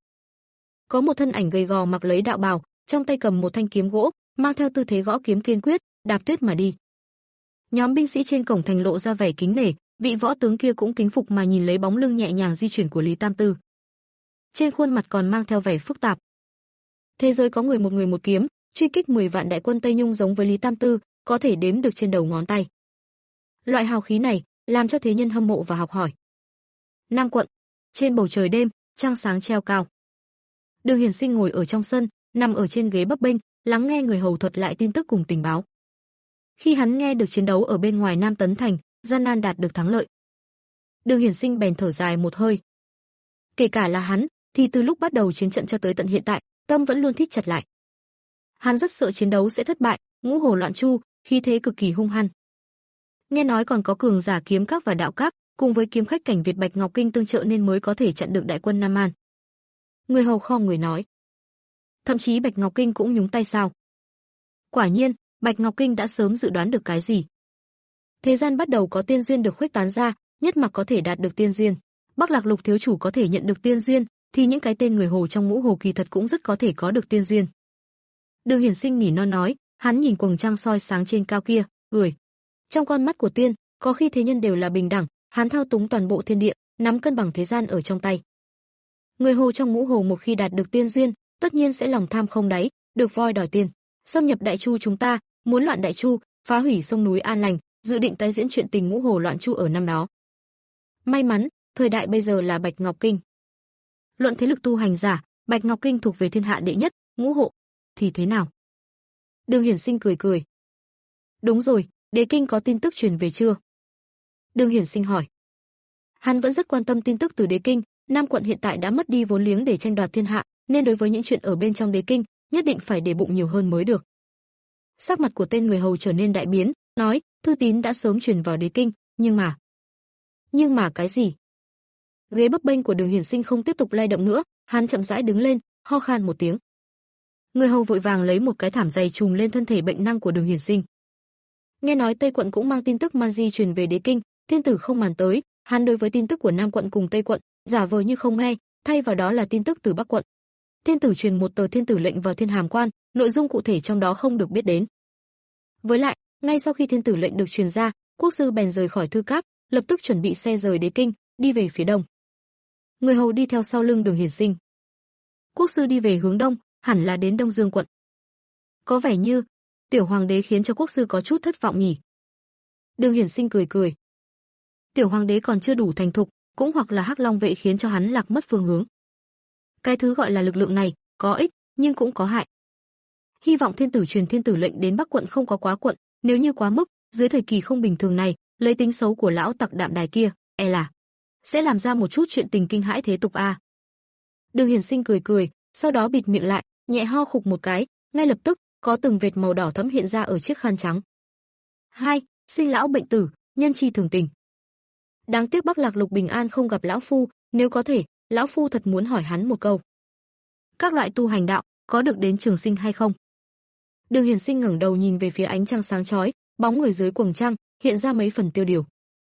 có một thân ảnh gầy gò mặc lấy đạo bào, trong tay cầm một thanh kiếm gỗ, mang theo tư thế gõ kiếm kiên quyết, đạp tuyết mà đi. Nhóm binh sĩ trên cổng thành lộ ra vẻ kính nể, vị võ tướng kia cũng kính phục mà nhìn lấy bóng lưng nhẹ nhàng di chuyển của Lý Tam Tư. Trên khuôn mặt còn mang theo vẻ phức tạp. Thế giới có người một người một kiếm, truy kích mười vạn đại quân Tây Nhung giống với Lý Tam Tư, có thể đếm được trên đầu ngón tay. Loại hào khí này làm cho thế nhân hâm mộ và học hỏi. Nam quận, trên bầu trời đêm, trăng sáng treo cao. Đường Hiển Sinh ngồi ở trong sân, nằm ở trên ghế bấp bênh, lắng nghe người hầu thuật lại tin tức cùng tình báo. Khi hắn nghe được chiến đấu ở bên ngoài Nam Tấn Thành, gian nan đạt được thắng lợi, Đường Hiển Sinh bèn thở dài một hơi. Kể cả là hắn, thì từ lúc bắt đầu chiến trận cho tới tận hiện tại, tâm vẫn luôn thít chặt lại. Hắn rất sợ chiến đấu sẽ thất bại, ngũ hồ loạn chu, khí thế cực kỳ hung hăng. Nghe nói còn có cường giả kiếm các và đạo các, cùng với kiếm khách cảnh Việt Bạch Ngọc Kinh tương trợ nên mới có thể chặn được đại quân Nam An. Người hầu khom người nói. Thậm chí Bạch Ngọc Kinh cũng nhúng tay sao? Quả nhiên, Bạch Ngọc Kinh đã sớm dự đoán được cái gì. Thế gian bắt đầu có tiên duyên được khuếch tán ra, nhất mặc có thể đạt được tiên duyên. Bắc Lạc Lục thiếu chủ có thể nhận được tiên duyên, thì những cái tên người hồ trong ngũ hồ kỳ thật cũng rất có thể có được tiên duyên. Đường Hiển Sinh nỉ non nói, hắn nhìn quầng trăng soi sáng trên cao kia, cười. Trong con mắt của tiên, có khi thế nhân đều là bình đẳng, hắn thao túng toàn bộ thiên địa, nắm cân bằng thế gian ở trong tay. Người hồ trong ngũ hồ một khi đạt được tiên duyên, tất nhiên sẽ lòng tham không đáy, được voi đòi tiền, xâm nhập Đại Chu chúng ta, muốn loạn Đại Chu, phá hủy sông núi An Lành, dự định tái diễn chuyện tình ngũ hồ loạn Chu ở năm đó. May mắn, thời đại bây giờ là Bạch Ngọc Kinh. Luận thế lực tu hành giả, Bạch Ngọc Kinh thuộc về thiên hạ đệ nhất, ngũ hộ thì thế nào? Đường Hiển Sinh cười cười. Đúng rồi, Đế Kinh có tin tức truyền về chưa? Đường Hiển Sinh hỏi. Hắn vẫn rất quan tâm tin tức từ Đế Kinh, Nam quận hiện tại đã mất đi vốn liếng để tranh đoạt thiên hạ, nên đối với những chuyện ở bên trong Đế Kinh, nhất định phải để bụng nhiều hơn mới được. Sắc mặt của tên người hầu trở nên đại biến, nói, thư tín đã sớm truyền vào Đế Kinh, nhưng mà... Nhưng mà cái gì? Ghế bấp bênh của Đường Hiển Sinh không tiếp tục lay động nữa, hắn chậm rãi đứng lên, ho khan một tiếng. Người hầu vội vàng lấy một cái thảm dày trùm lên thân thể bệnh năng của Đường Hiển Sinh. Nghe nói Tây quận cũng mang tin tức man di truyền về Đế Kinh, thiên tử không màn tới, hắn đối với tin tức của Nam quận cùng Tây quận, giả vờ như không nghe, thay vào đó là tin tức từ Bắc quận. Thiên tử truyền một tờ thiên tử lệnh vào Thiên Hàm Quan, nội dung cụ thể trong đó không được biết đến. Với lại, ngay sau khi thiên tử lệnh được truyền ra, quốc sư bèn rời khỏi thư cáp, lập tức chuẩn bị xe rời Đế Kinh, đi về phía đông. Người hầu đi theo sau lưng Đường Hiển Sinh. Quốc sư đi về hướng đông, hẳn là đến Đông Dương quận. Có vẻ như tiểu hoàng đế khiến cho quốc sư có chút thất vọng nhỉ. Đường Hiển Sinh cười cười. Tiểu hoàng đế còn chưa đủ thành thục, cũng hoặc là Hắc Long vệ khiến cho hắn lạc mất phương hướng. Cái thứ gọi là lực lượng này, có ích, nhưng cũng có hại. Hy vọng thiên tử truyền thiên tử lệnh đến Bắc quận không có quá quận, nếu như quá mức, dưới thời kỳ không bình thường này, lấy tính xấu của lão tặc đạm đài kia, e là sẽ làm ra một chút chuyện tình kinh hãi thế tục a. Đường Hiển Sinh cười cười, sau đó bịt miệng lại, nhẹ ho khục một cái, ngay lập tức có từng vệt màu đỏ thẫm hiện ra ở chiếc khăn trắng. Hai, sinh lão bệnh tử, nhân chi thường tình. Đáng tiếc Bắc Lạc Lục Bình An không gặp lão phu, nếu có thể, lão phu thật muốn hỏi hắn một câu. Các loại tu hành đạo có được đến trường sinh hay không? Đường Hiển Sinh ngẩng đầu nhìn về phía ánh trăng sáng chói, bóng người dưới quầng trăng hiện ra mấy phần tiêu điều.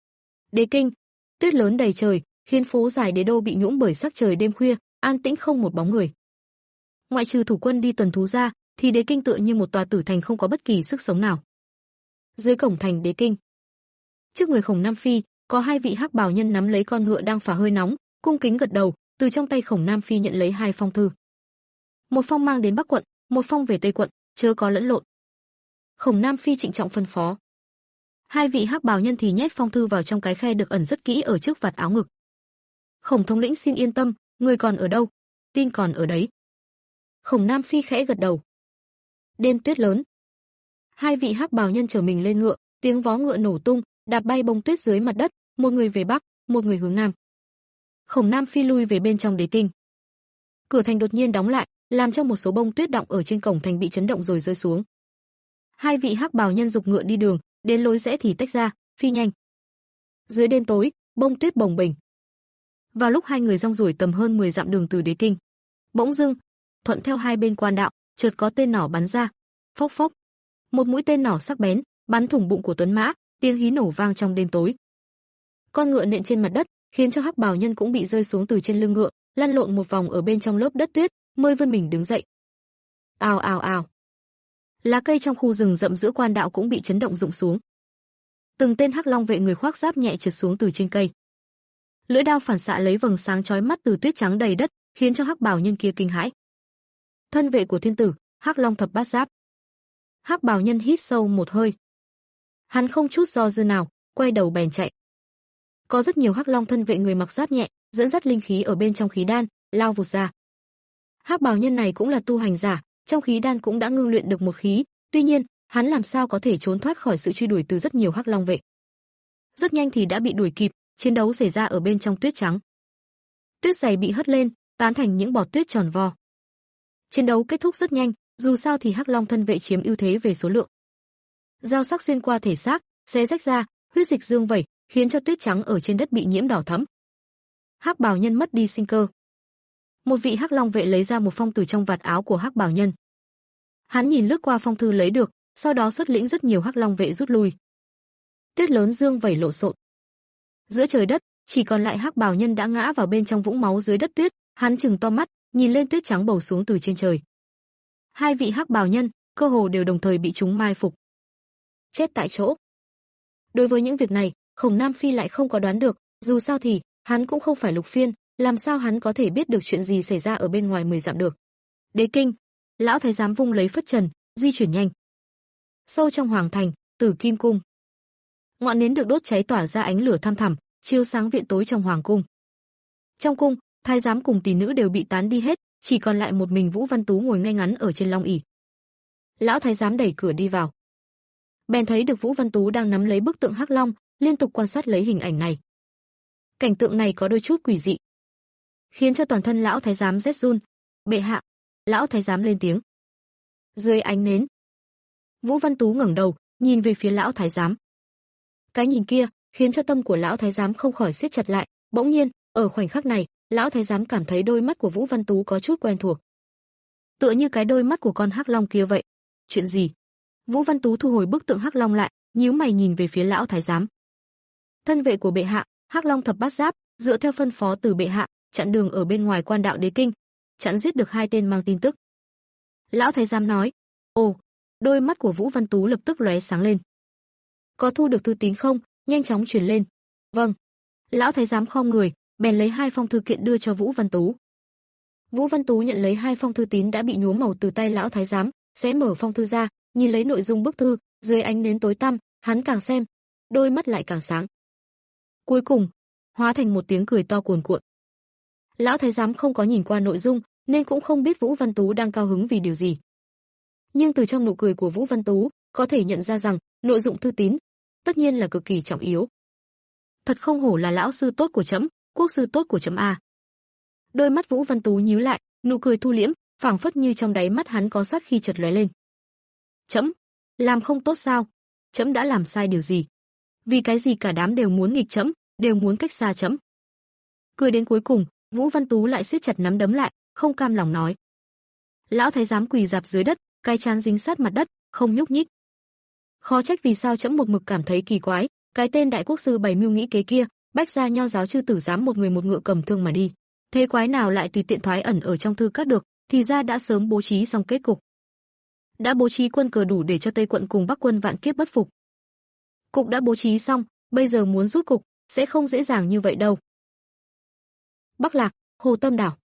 Đế kinh, tuyết lớn đầy trời, khiến phố dài Đế đô bị nhuộm bởi sắc trời đêm khuya, an tĩnh không một bóng người. Ngoại trừ thủ quân đi tuần thú ra, thì Đế kinh tựa như một tòa tử thành không có bất kỳ sức sống nào. Dưới cổng thành Đế kinh, trước người Khổng Nam Phi, có hai vị hắc bào nhân nắm lấy con ngựa đang phả hơi nóng, cung kính gật đầu, từ trong tay Khổng Nam Phi nhận lấy hai phong thư. Một phong mang đến Bắc quận, một phong về Tây quận, chớ có lẫn lộn. Khổng Nam Phi trịnh trọng phân phó. Hai vị hắc bào nhân thì nhét phong thư vào trong cái khe được ẩn rất kỹ ở trước vạt áo ngực. Khổng thống lĩnh xin yên tâm, người còn ở đâu? Tin còn ở đấy. Khổng Nam Phi khẽ gật đầu. Đêm tuyết lớn. Hai vị hắc bào nhân chở mình lên ngựa, tiếng vó ngựa nổ tung, đạp bay bông tuyết dưới mặt đất, một người về bắc, một người hướng nam. Khổng Nam Phi lui về bên trong Đế kinh. Cửa thành đột nhiên đóng lại, làm cho một số bông tuyết đọng ở trên cổng thành bị chấn động rồi rơi xuống. Hai vị hắc bào nhân dục ngựa đi đường, đến lối rẽ thì tách ra, phi nhanh. Dưới đêm tối, bông tuyết bồng bềnh. Vào lúc hai người rong ruổi tầm hơn mười dặm đường từ Đế kinh, bỗng dưng, thuận theo hai bên quan đạo, chợt có tên nỏ bắn ra. Phốc phốc. Một mũi tên nỏ sắc bén bắn thủng bụng của tuấn mã, tiếng hí nổ vang trong đêm tối. Con ngựa nện trên mặt đất, khiến cho hắc bào nhân cũng bị rơi xuống từ trên lưng ngựa, lăn lộn một vòng ở bên trong lớp đất tuyết, mới vươn mình đứng dậy. Ào ào ào. Lá cây trong khu rừng rậm giữa quan đạo cũng bị chấn động rụng xuống. Từng tên hắc long vệ người khoác giáp nhẹ trượt xuống từ trên cây. Lưỡi đao phản xạ lấy vầng sáng chói mắt từ tuyết trắng đầy đất, khiến cho hắc bào nhân kia kinh hãi. Thân vệ của thiên tử, hắc long thập bát giáp. Hắc bào nhân hít sâu một hơi. Hắn không chút do dự nào, quay đầu bèn chạy. Có rất nhiều hắc long thân vệ người mặc giáp nhẹ, dẫn dắt linh khí ở bên trong khí đan, lao vụt ra. Hắc bào nhân này cũng là tu hành giả, trong khí đan cũng đã ngưng luyện được một khí, tuy nhiên, hắn làm sao có thể trốn thoát khỏi sự truy đuổi từ rất nhiều hắc long vệ. Rất nhanh thì đã bị đuổi kịp, chiến đấu xảy ra ở bên trong tuyết trắng. Tuyết dày bị hất lên, tán thành những bọt tuyết tròn vo. Chiến đấu kết thúc rất nhanh, dù sao thì hắc long thân vệ chiếm ưu thế về số lượng. Dao sắc xuyên qua thể xác, xé rách ra, huyết dịch dương vẩy, khiến cho tuyết trắng ở trên đất bị nhiễm đỏ thẫm. Hắc bào nhân mất đi sinh cơ. Một vị hắc long vệ lấy ra một phong từ trong vạt áo của hắc bào nhân. Hắn nhìn lướt qua phong thư lấy được, sau đó xuất lĩnh rất nhiều hắc long vệ rút lui. Tuyết lớn dương vẩy lộn xộn. Giữa trời đất, chỉ còn lại hắc bào nhân đã ngã vào bên trong vũng máu dưới đất tuyết, hắn trừng to mắt, nhìn lên tuyết trắng bầu xuống từ trên trời. Hai vị hắc bào nhân, cơ hồ đều đồng thời bị chúng mai phục. Chết tại chỗ. Đối với những việc này, Khổng Nam Phi lại không có đoán được, dù sao thì hắn cũng không phải Lục Phiên, làm sao hắn có thể biết được chuyện gì xảy ra ở bên ngoài mười dặm được. Đế kinh, lão thái giám vung lấy phất trần, di chuyển nhanh. Sâu trong hoàng thành, Tử Kim cung. Ngọn nến được đốt cháy tỏa ra ánh lửa thăm thẳm, chiếu sáng viện tối trong hoàng cung. Trong cung, thái giám cùng tỷ nữ đều bị tán đi hết, chỉ còn lại một mình Vũ Văn Tú ngồi ngay ngắn ở trên long ỷ. Lão thái giám đẩy cửa đi vào, bèn thấy được Vũ Văn Tú đang nắm lấy bức tượng hắc long, liên tục quan sát lấy hình ảnh này. Cảnh tượng này có đôi chút quỷ dị, khiến cho toàn thân lão thái giám rét run. Bệ hạ, lão thái giám lên tiếng. Dưới ánh nến, Vũ Văn Tú ngẩng đầu, nhìn về phía lão thái giám. Cái nhìn kia khiến cho tâm của lão thái giám không khỏi siết chặt lại. Bỗng nhiên, ở khoảnh khắc này, lão thái giám cảm thấy đôi mắt của Vũ Văn Tú có chút quen thuộc, tựa như cái đôi mắt của con hắc long kia vậy. Chuyện gì? Vũ Văn Tú thu hồi bức tượng hắc long lại, nhíu mày nhìn về phía lão thái giám. Thân vệ của bệ hạ, hắc long thập bát giáp, dựa theo phân phó từ bệ hạ, chặn đường ở bên ngoài quan đạo Đế kinh, chặn giết được hai tên mang tin tức. Lão thái giám nói. Ồ, đôi mắt của Vũ Văn Tú lập tức lóe sáng lên. Có thu được thư tín không? Nhanh chóng truyền lên. Vâng. Lão thái giám khom người, bèn lấy hai phong thư kiện đưa cho Vũ Văn Tú. Vũ Văn Tú nhận lấy hai phong thư tín đã bị nhuốm màu từ tay lão thái giám, sẽ mở phong thư ra, nhìn lấy nội dung bức thư, dưới ánh nến tối tăm, hắn càng xem, đôi mắt lại càng sáng. Cuối cùng, hóa thành một tiếng cười to cuồn cuộn. Lão thái giám không có nhìn qua nội dung, nên cũng không biết Vũ Văn Tú đang cao hứng vì điều gì. Nhưng từ trong nụ cười của Vũ Văn Tú, có thể nhận ra rằng, nội dung thư tín, tất nhiên là cực kỳ trọng yếu. Thật không hổ là lão sư tốt của trẫm, quốc sư tốt của trẫm a. Đôi mắt Vũ Văn Tú nhíu lại, nụ cười thu liễm, phảng phất như trong đáy mắt hắn có sát khí chợt lóe lên. Trẫm, làm không tốt sao? Trẫm đã làm sai điều gì? Vì cái gì cả đám đều muốn nghịch trẫm, đều muốn cách xa trẫm? Cười đến cuối cùng, Vũ Văn Tú lại siết chặt nắm đấm lại, không cam lòng nói. Lão thái giám quỳ rạp dưới đất, cái trán dính sát mặt đất, không nhúc nhích. Khó trách vì sao trẫm một mực cảm thấy kỳ quái, cái tên đại quốc sư bày mưu nghĩ kế kia, bách gia nho giáo chư tử dám một người một ngựa cầm thương mà đi. Thế quái nào lại tùy tiện thoái ẩn ở trong thư các được, thì ra đã sớm bố trí xong kết cục. Đã bố trí quân cờ đủ để cho Tây quận cùng Bắc quân vạn kiếp bất phục. Cục đã bố trí xong, bây giờ muốn rút cục, sẽ không dễ dàng như vậy đâu. Bắc Lạc, Hồ Tâm Đảo.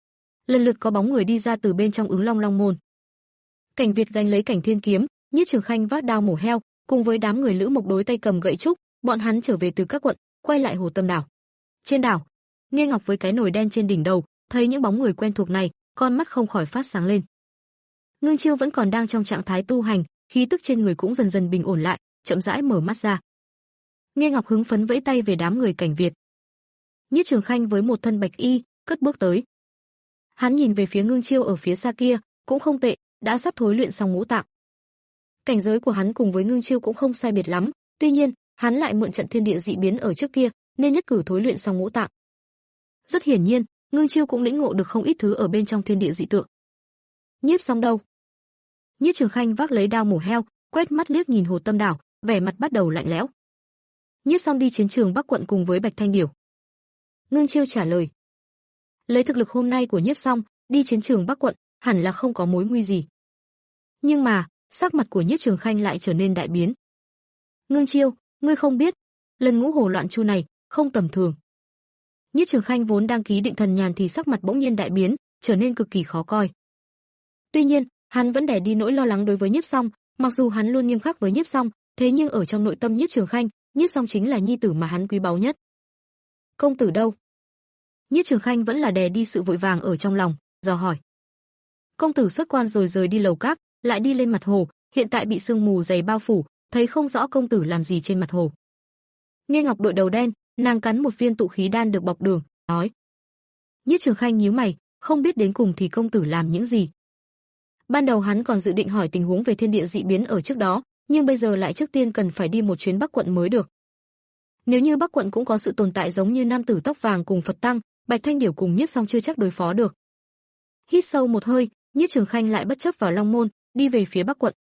Lần lượt có bóng người đi ra từ bên trong Ứng Long Long môn. Cảnh Việt gánh lấy Cảnh Thiên kiếm, Nhiếp Trường Khanh vác đao mổ heo, cùng với đám người Lữ Mộc đối tay cầm gậy trúc, bọn hắn trở về từ các quận, quay lại Hồ Tâm Đảo. Trên đảo, Nghe Ngọc với cái nồi đen trên đỉnh đầu, thấy những bóng người quen thuộc này, con mắt không khỏi phát sáng lên. Ngưng Chiêu vẫn còn đang trong trạng thái tu hành, khí tức trên người cũng dần dần bình ổn lại, chậm rãi mở mắt ra. Nghe Ngọc hứng phấn vẫy tay về đám người Cảnh Việt. Nhiếp Trường Khanh với một thân bạch y, cất bước tới. Hắn nhìn về phía Ngưng Chiêu ở phía xa kia, cũng không tệ, đã sắp thối luyện xong ngũ tạng. Cảnh giới của hắn cùng với Ngưng Chiêu cũng không sai biệt lắm, tuy nhiên, hắn lại mượn trận thiên địa dị biến ở trước kia, nên nhất cử thối luyện xong ngũ tạng. Rất hiển nhiên, Ngưng Chiêu cũng lĩnh ngộ được không ít thứ ở bên trong thiên địa dị tượng. Nhiếp xong đâu? Nhiếp Trường Khanh vác lấy đao mổ heo, quét mắt liếc nhìn Hồ Tâm Đảo, vẻ mặt bắt đầu lạnh lẽo. Nhiếp xong đi chiến trường Bắc quận cùng với Bạch Thanh Điểu. Ngưng Chiêu trả lời. Lấy thực lực hôm nay của Nhiếp xong, đi chiến trường Bắc quận, hẳn là không có mối nguy gì. Nhưng mà, sắc mặt của Nhiếp Trường Khanh lại trở nên đại biến. Ngưng Chiêu, ngươi không biết, lần ngũ hồ loạn chu này, không tầm thường. Nhiếp Trường Khanh vốn đang ký định thần nhàn thì sắc mặt bỗng nhiên đại biến, trở nên cực kỳ khó coi. Tuy nhiên, hắn vẫn đè đi nỗi lo lắng đối với Nhiếp Song, mặc dù hắn luôn nghiêm khắc với Nhiếp Song, thế nhưng ở trong nội tâm Nhiếp Trường Khanh, Nhiếp Song chính là nhi tử mà hắn quý báu nhất. Công tử đâu? Nhiếp Trường Khanh vẫn là đè đi sự vội vàng ở trong lòng, dò hỏi. Công tử xuất quan rồi rời đi lầu các, lại đi lên mặt hồ, hiện tại bị sương mù dày bao phủ, thấy không rõ công tử làm gì trên mặt hồ. Nghe Ngọc đội đầu đen, nàng cắn một viên tụ khí đan được bọc đường, nói. Nhiếp Trường Khanh nhíu mày, không biết đến cùng thì công tử làm những gì. Ban đầu hắn còn dự định hỏi tình huống về thiên địa dị biến ở trước đó, nhưng bây giờ lại trước tiên cần phải đi một chuyến Bắc quận mới được. Nếu như Bắc quận cũng có sự tồn tại giống như nam tử tóc vàng cùng Phật Tăng, Bạch Thanh Điểu cùng Nhiếp Song chưa chắc đối phó được. Hít sâu một hơi, Nhiếp Trường Khanh lại bất chấp vào Long môn, đi về phía Bắc quận.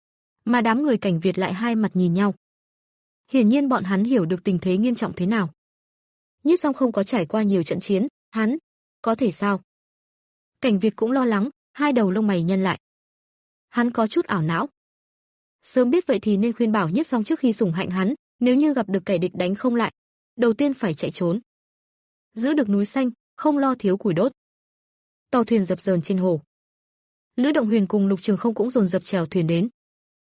Mà đám người Cảnh Việt lại hai mặt nhìn nhau. Hiển nhiên bọn hắn hiểu được tình thế nghiêm trọng thế nào. Nhiếp Song không có trải qua nhiều trận chiến, hắn có thể sao? Cảnh Việt cũng lo lắng, hai đầu lông mày nhăn lại. Hắn có chút ảo não. Sớm biết vậy thì nên khuyên bảo Nhiếp Song trước khi sủng hạnh hắn, nếu như gặp được kẻ địch đánh không lại, đầu tiên phải chạy trốn. Giữ được núi xanh, không lo thiếu củi đốt. Tàu thuyền dập dờn trên hồ. Lữ Động Huyền cùng Lục Trường Không cũng dồn dập chèo thuyền đến.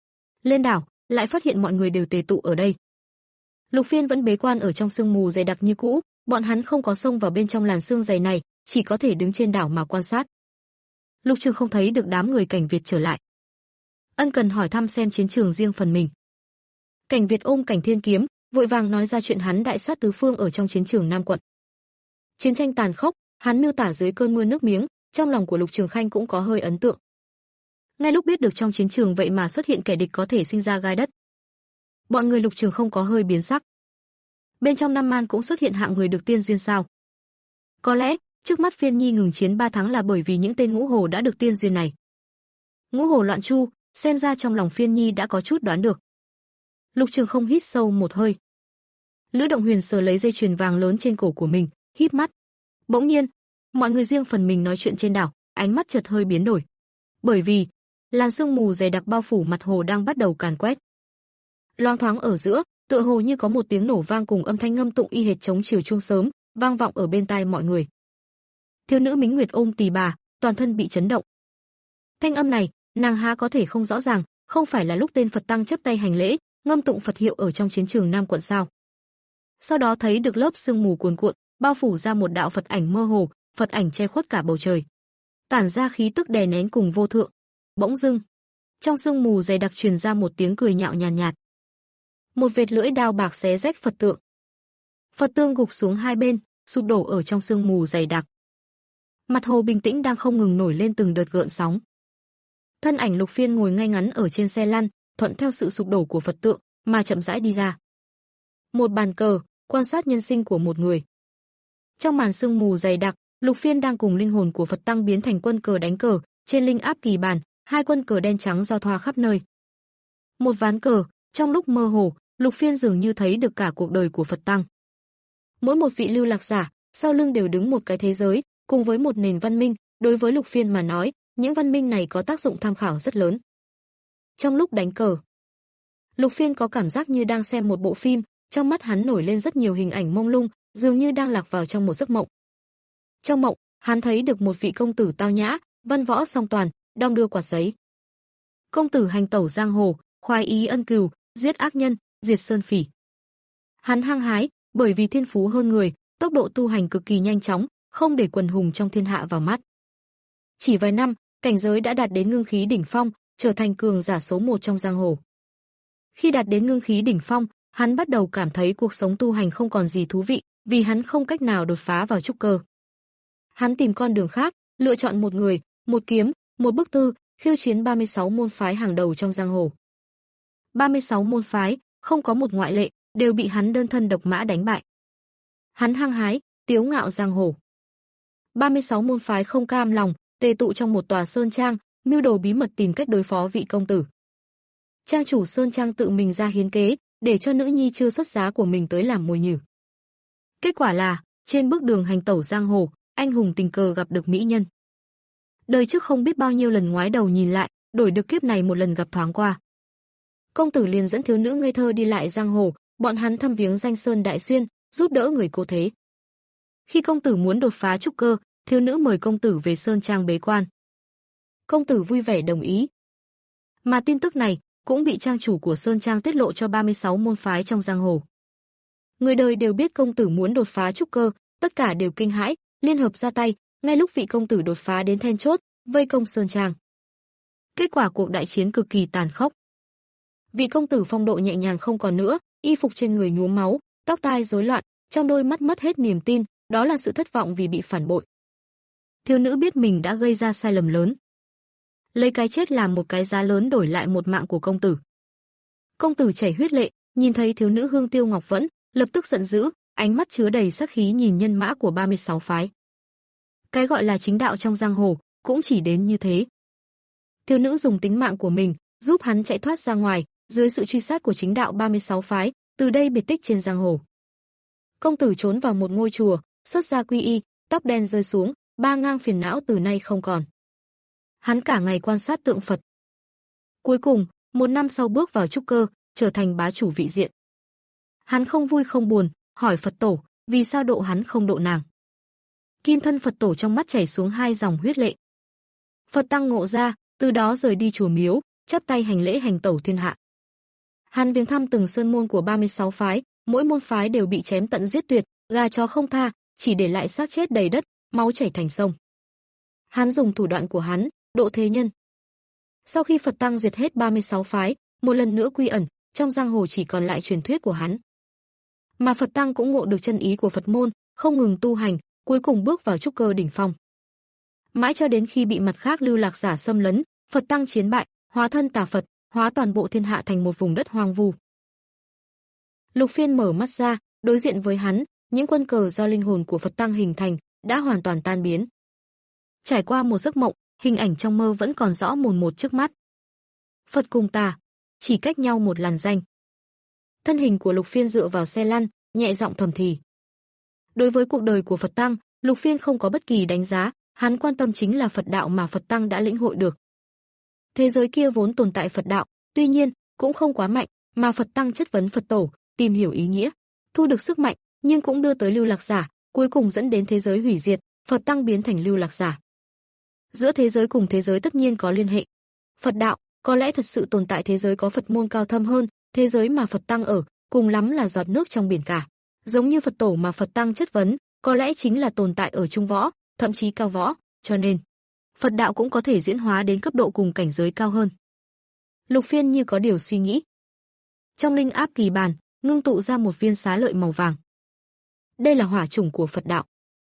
Lên đảo, lại phát hiện mọi người đều tề tụ ở đây. Lục Phiên vẫn bế quan ở trong sương mù dày đặc như cũ, bọn hắn không có xông vào bên trong làn sương dày này, chỉ có thể đứng trên đảo mà quan sát. Lục Trường không thấy được đám người Cảnh Việt trở lại. Ân cần hỏi thăm xem chiến trường riêng phần mình. Cảnh Việt ôm Cảnh Thiên kiếm, vội vàng nói ra chuyện hắn đại sát tứ phương ở trong chiến trường Nam quận. Chiến tranh tàn khốc, hắn miêu tả dưới cơn mưa nước miếng, trong lòng của Lục Trường Khanh cũng có hơi ấn tượng. Ngay lúc biết được trong chiến trường vậy mà xuất hiện kẻ địch có thể sinh ra gai đất, bọn người Lục Trường không có hơi biến sắc. Bên trong Nam Man cũng xuất hiện hạng người được tiên duyên sao? Có lẽ, trước mắt Phiên Nhi ngừng chiến ba tháng là bởi vì những tên ngũ hồ đã được tiên duyên này. Ngũ hồ loạn chu, xem ra trong lòng Phiên Nhi đã có chút đoán được. Lục Trường không hít sâu một hơi. Lữ Động Huyền sờ lấy dây chuyền vàng lớn trên cổ của mình, híp mắt. Bỗng nhiên, mọi người riêng phần mình nói chuyện trên đảo, ánh mắt chợt hơi biến đổi. Bởi vì, làn sương mù dày đặc bao phủ mặt hồ đang bắt đầu càn quét. Loáng thoáng ở giữa, tựa hồ như có một tiếng nổ vang cùng âm thanh ngâm tụng y hệt chống chiều chuông sớm, vang vọng ở bên tai mọi người. Thiếu nữ Mính Nguyệt ôm tỳ bà, toàn thân bị chấn động. Thanh âm này, nàng há có thể không rõ ràng, không phải là lúc tên Phật Tăng chấp tay hành lễ, ngâm tụng Phật hiệu ở trong chiến trường Nam quận sao? Sau đó thấy được lớp sương mù cuồn cuộn, bao phủ ra một đạo Phật ảnh mơ hồ, Phật ảnh che khuất cả bầu trời, tản ra khí tức đè nén cùng vô thượng. Bỗng dưng, trong sương mù dày đặc truyền ra một tiếng cười nhạo nhàn nhạt, nhạt. Một vệt lưỡi đao bạc xé rách Phật tượng. Phật tượng gục xuống hai bên, sụp đổ ở trong sương mù dày đặc. Mặt hồ bình tĩnh đang không ngừng nổi lên từng đợt gợn sóng. Thân ảnh Lục Phiên ngồi ngay ngắn ở trên xe lăn, thuận theo sự sụp đổ của Phật tượng mà chậm rãi đi ra. Một bàn cờ, quan sát nhân sinh của một người. Trong màn sương mù dày đặc, Lục Phiên đang cùng linh hồn của Phật tăng biến thành quân cờ đánh cờ, trên linh áp kỳ bàn, hai quân cờ đen trắng giao thoa khắp nơi. Một ván cờ, trong lúc mơ hồ, Lục Phiên dường như thấy được cả cuộc đời của Phật tăng. Mỗi một vị lưu lạc giả, sau lưng đều đứng một cái thế giới, cùng với một nền văn minh, đối với Lục Phiên mà nói, những văn minh này có tác dụng tham khảo rất lớn. Trong lúc đánh cờ, Lục Phiên có cảm giác như đang xem một bộ phim, trong mắt hắn nổi lên rất nhiều hình ảnh mông lung, dường như đang lạc vào trong một giấc mộng. Trong mộng, hắn thấy được một vị công tử tao nhã, văn võ song toàn, đong đưa quạt giấy. Công tử hành tẩu giang hồ, khoái ý ân cừu, giết ác nhân, diệt sơn phỉ. Hắn hăng hái, bởi vì thiên phú hơn người, tốc độ tu hành cực kỳ nhanh chóng, không để quần hùng trong thiên hạ vào mắt. Chỉ vài năm, cảnh giới đã đạt đến ngưng khí đỉnh phong, trở thành cường giả số một trong giang hồ. Khi đạt đến ngưng khí đỉnh phong, hắn bắt đầu cảm thấy cuộc sống tu hành không còn gì thú vị, vì hắn không cách nào đột phá vào trúc cơ. Hắn tìm con đường khác, lựa chọn một người, một kiếm, một bức thư, khiêu chiến ba mươi sáu môn phái hàng đầu trong giang hồ. ba mươi sáu môn phái, không có một ngoại lệ, đều bị hắn đơn thân độc mã đánh bại. Hắn hăng hái, tiếu ngạo giang hồ. ba mươi sáu môn phái không cam lòng, tề tụ trong một tòa sơn trang, mưu đồ bí mật tìm cách đối phó vị công tử. Trang chủ sơn trang tự mình ra hiến kế, để cho nữ nhi chưa xuất giá của mình tới làm mồi nhử. Kết quả là, trên bước đường hành tẩu giang hồ, anh hùng tình cờ gặp được mỹ nhân. Đời trước không biết bao nhiêu lần ngoái đầu nhìn lại, đổi được kiếp này một lần gặp thoáng qua. Công tử liền dẫn thiếu nữ ngây thơ đi lại giang hồ, bọn hắn thăm viếng danh sơn đại xuyên, giúp đỡ người cố thế. Khi công tử muốn đột phá trúc cơ, thiếu nữ mời công tử về sơn trang bế quan. Công tử vui vẻ đồng ý. Mà tin tức này cũng bị trang chủ của sơn trang tiết lộ cho ba mươi sáu môn phái trong giang hồ. Người đời đều biết công tử muốn đột phá trúc cơ, tất cả đều kinh hãi, liên hợp ra tay, ngay lúc vị công tử đột phá đến then chốt, vây công sơn trang. Kết quả cuộc đại chiến cực kỳ tàn khốc. Vị công tử phong độ nhẹ nhàng không còn nữa, y phục trên người nhuốm máu, tóc tai rối loạn, trong đôi mắt mất hết niềm tin, đó là sự thất vọng vì bị phản bội. Thiếu nữ biết mình đã gây ra sai lầm lớn, lấy cái chết làm một cái giá lớn đổi lại một mạng của công tử. Công tử chảy huyết lệ, nhìn thấy thiếu nữ hương tiêu ngọc vẫn, lập tức giận dữ, ánh mắt chứa đầy sát khí nhìn nhân mã của ba mươi sáu phái. Cái gọi là chính đạo trong giang hồ, cũng chỉ đến như thế. Thiếu nữ dùng tính mạng của mình, giúp hắn chạy thoát ra ngoài, dưới sự truy sát của chính đạo ba mươi sáu phái, từ đây biệt tích trên giang hồ. Công tử trốn vào một ngôi chùa, xuất gia quy y, tóc đen rơi xuống, ba ngang phiền não từ nay không còn. Hắn cả ngày quan sát tượng Phật. Cuối cùng, một năm sau bước vào trúc cơ, trở thành bá chủ vị diện. Hắn không vui không buồn, hỏi Phật tổ, vì sao độ hắn không độ nàng. Kim thân Phật tổ trong mắt chảy xuống hai dòng huyết lệ. Phật tăng ngộ ra, từ đó rời đi chùa miếu, chắp tay hành lễ hành tẩu thiên hạ. Hắn viếng thăm từng sơn môn của ba mươi sáu phái, mỗi môn phái đều bị chém tận giết tuyệt, gà chó không tha, chỉ để lại xác chết đầy đất, máu chảy thành sông. Hắn dùng thủ đoạn của hắn, độ thế nhân. Sau khi Phật tăng diệt hết ba mươi sáu phái, một lần nữa quy ẩn, trong giang hồ chỉ còn lại truyền thuyết của hắn. Mà Phật tăng cũng ngộ được chân ý của Phật môn, không ngừng tu hành, cuối cùng bước vào trúc cơ đỉnh phong. Mãi cho đến khi bị mặt khác lưu lạc giả xâm lấn, Phật tăng chiến bại, hóa thân tà Phật, hóa toàn bộ thiên hạ thành một vùng đất hoang vu. Lục Phiên mở mắt ra, đối diện với hắn, những quân cờ do linh hồn của Phật tăng hình thành đã hoàn toàn tan biến. Trải qua một giấc mộng, hình ảnh trong mơ vẫn còn rõ mồn một trước mắt. Phật cùng tà, chỉ cách nhau một làn danh. Thân hình của Lục Phiên dựa vào xe lăn, nhẹ giọng thầm thì. Đối với cuộc đời của Phật tăng, Lục Phiên không có bất kỳ đánh giá, hắn quan tâm chính là Phật đạo mà Phật tăng đã lĩnh hội được. Thế giới kia vốn tồn tại Phật đạo, tuy nhiên cũng không quá mạnh, mà Phật tăng chất vấn Phật tổ, tìm hiểu ý nghĩa, thu được sức mạnh, nhưng cũng đưa tới lưu lạc giả, cuối cùng dẫn đến thế giới hủy diệt, Phật tăng biến thành lưu lạc giả. Giữa thế giới cùng thế giới tất nhiên có liên hệ. Phật đạo có lẽ thật sự tồn tại thế giới có Phật môn cao thâm hơn, thế giới mà Phật tăng ở, cùng lắm là giọt nước trong biển cả. Giống như Phật tổ mà Phật tăng chất vấn, có lẽ chính là tồn tại ở trung võ, thậm chí cao võ, cho nên Phật đạo cũng có thể diễn hóa đến cấp độ cùng cảnh giới cao hơn. Lục Phiên như có điều suy nghĩ. Trong linh áp kỳ bàn, ngưng tụ ra một viên xá lợi màu vàng. Đây là hỏa chủng của Phật đạo.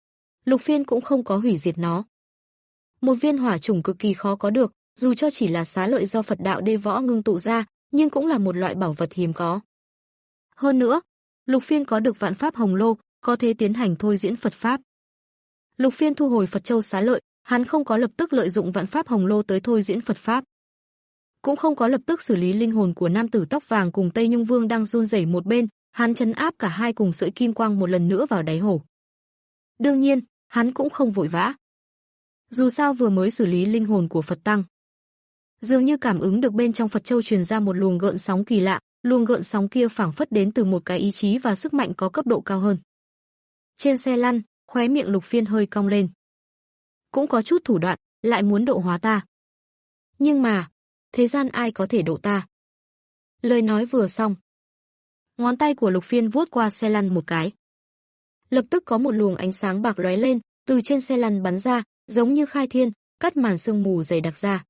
Lục Phiên cũng không có hủy diệt nó. Một viên hỏa chủng cực kỳ khó có được, dù cho chỉ là xá lợi do Phật đạo đê võ ngưng tụ ra, nhưng cũng là một loại bảo vật hiếm có. Hơn nữa, Lục Phiên có được vạn pháp hồng lô, có thể tiến hành thôi diễn Phật pháp. Lục Phiên thu hồi Phật châu xá lợi, hắn không có lập tức lợi dụng vạn pháp hồng lô tới thôi diễn Phật pháp, cũng không có lập tức xử lý linh hồn của nam tử tóc vàng cùng Tây Nhung Vương đang run rẩy một bên, hắn trấn áp cả hai cùng sợi kim quang một lần nữa vào đáy hồ. Đương nhiên, hắn cũng không vội vã. Dù sao vừa mới xử lý linh hồn của Phật tăng, dường như cảm ứng được bên trong Phật châu truyền ra một luồng gợn sóng kỳ lạ, luồng gợn sóng kia phảng phất đến từ một cái ý chí và sức mạnh có cấp độ cao hơn. Trên xe lăn, khóe miệng Lục Phiên hơi cong lên. Cũng có chút thủ đoạn, lại muốn độ hóa ta. Nhưng mà, thế gian ai có thể độ ta? Lời nói vừa xong, ngón tay của Lục Phiên vuốt qua xe lăn một cái. Lập tức có một luồng ánh sáng bạc lóe lên, từ trên xe lăn bắn ra, giống như khai thiên, cắt màn sương mù dày đặc ra.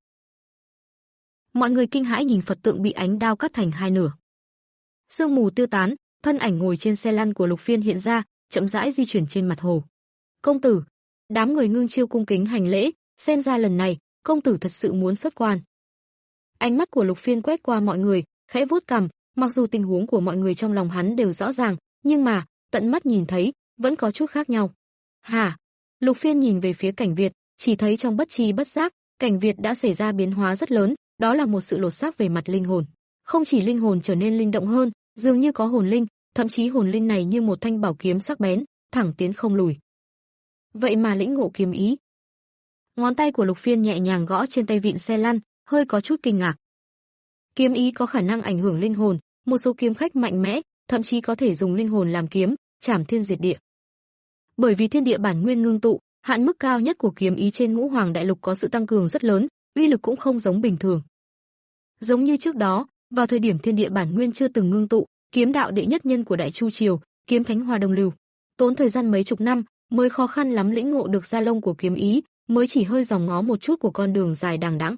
Mọi người kinh hãi nhìn Phật tượng bị ánh đao cắt thành hai nửa. Sương mù tiêu tán, thân ảnh ngồi trên xe lăn của Lục Phiên hiện ra, chậm rãi di chuyển trên mặt hồ. Công tử, đám người ngưng chiêu cung kính hành lễ, xem ra lần này, công tử thật sự muốn xuất quan. Ánh mắt của Lục Phiên quét qua mọi người, khẽ vuốt cằm, mặc dù tình huống của mọi người trong lòng hắn đều rõ ràng, nhưng mà, tận mắt nhìn thấy, vẫn có chút khác nhau. Hả? Lục Phiên nhìn về phía Cảnh Việt, chỉ thấy trong bất tri bất giác, Cảnh Việt đã xảy ra biến hóa rất lớn, đó là một sự lột xác về mặt linh hồn. Không chỉ linh hồn trở nên linh động hơn, dường như có hồn linh, thậm chí hồn linh này như một thanh bảo kiếm sắc bén, thẳng tiến không lùi. Vậy mà lĩnh ngộ kiếm ý. Ngón tay của Lục Phiên nhẹ nhàng gõ trên tay vịn xe lăn, hơi có chút kinh ngạc. Kiếm ý có khả năng ảnh hưởng linh hồn, một số kiếm khách mạnh mẽ, thậm chí có thể dùng linh hồn làm kiếm, trảm thiên diệt địa. Bởi vì thiên địa bản nguyên ngưng tụ, hạn mức cao nhất của kiếm ý trên Ngũ Hoàng Đại Lục có sự tăng cường rất lớn, uy lực cũng không giống bình thường. Giống như trước đó, vào thời điểm thiên địa bản nguyên chưa từng ngưng tụ, kiếm đạo đệ nhất nhân của Đại Chu triều, kiếm thánh Hoa Đông Lưu, tốn thời gian mấy chục năm mới khó khăn lắm lĩnh ngộ được gia lông của kiếm ý, mới chỉ hơi dòm ngó một chút của con đường dài đằng đẵng.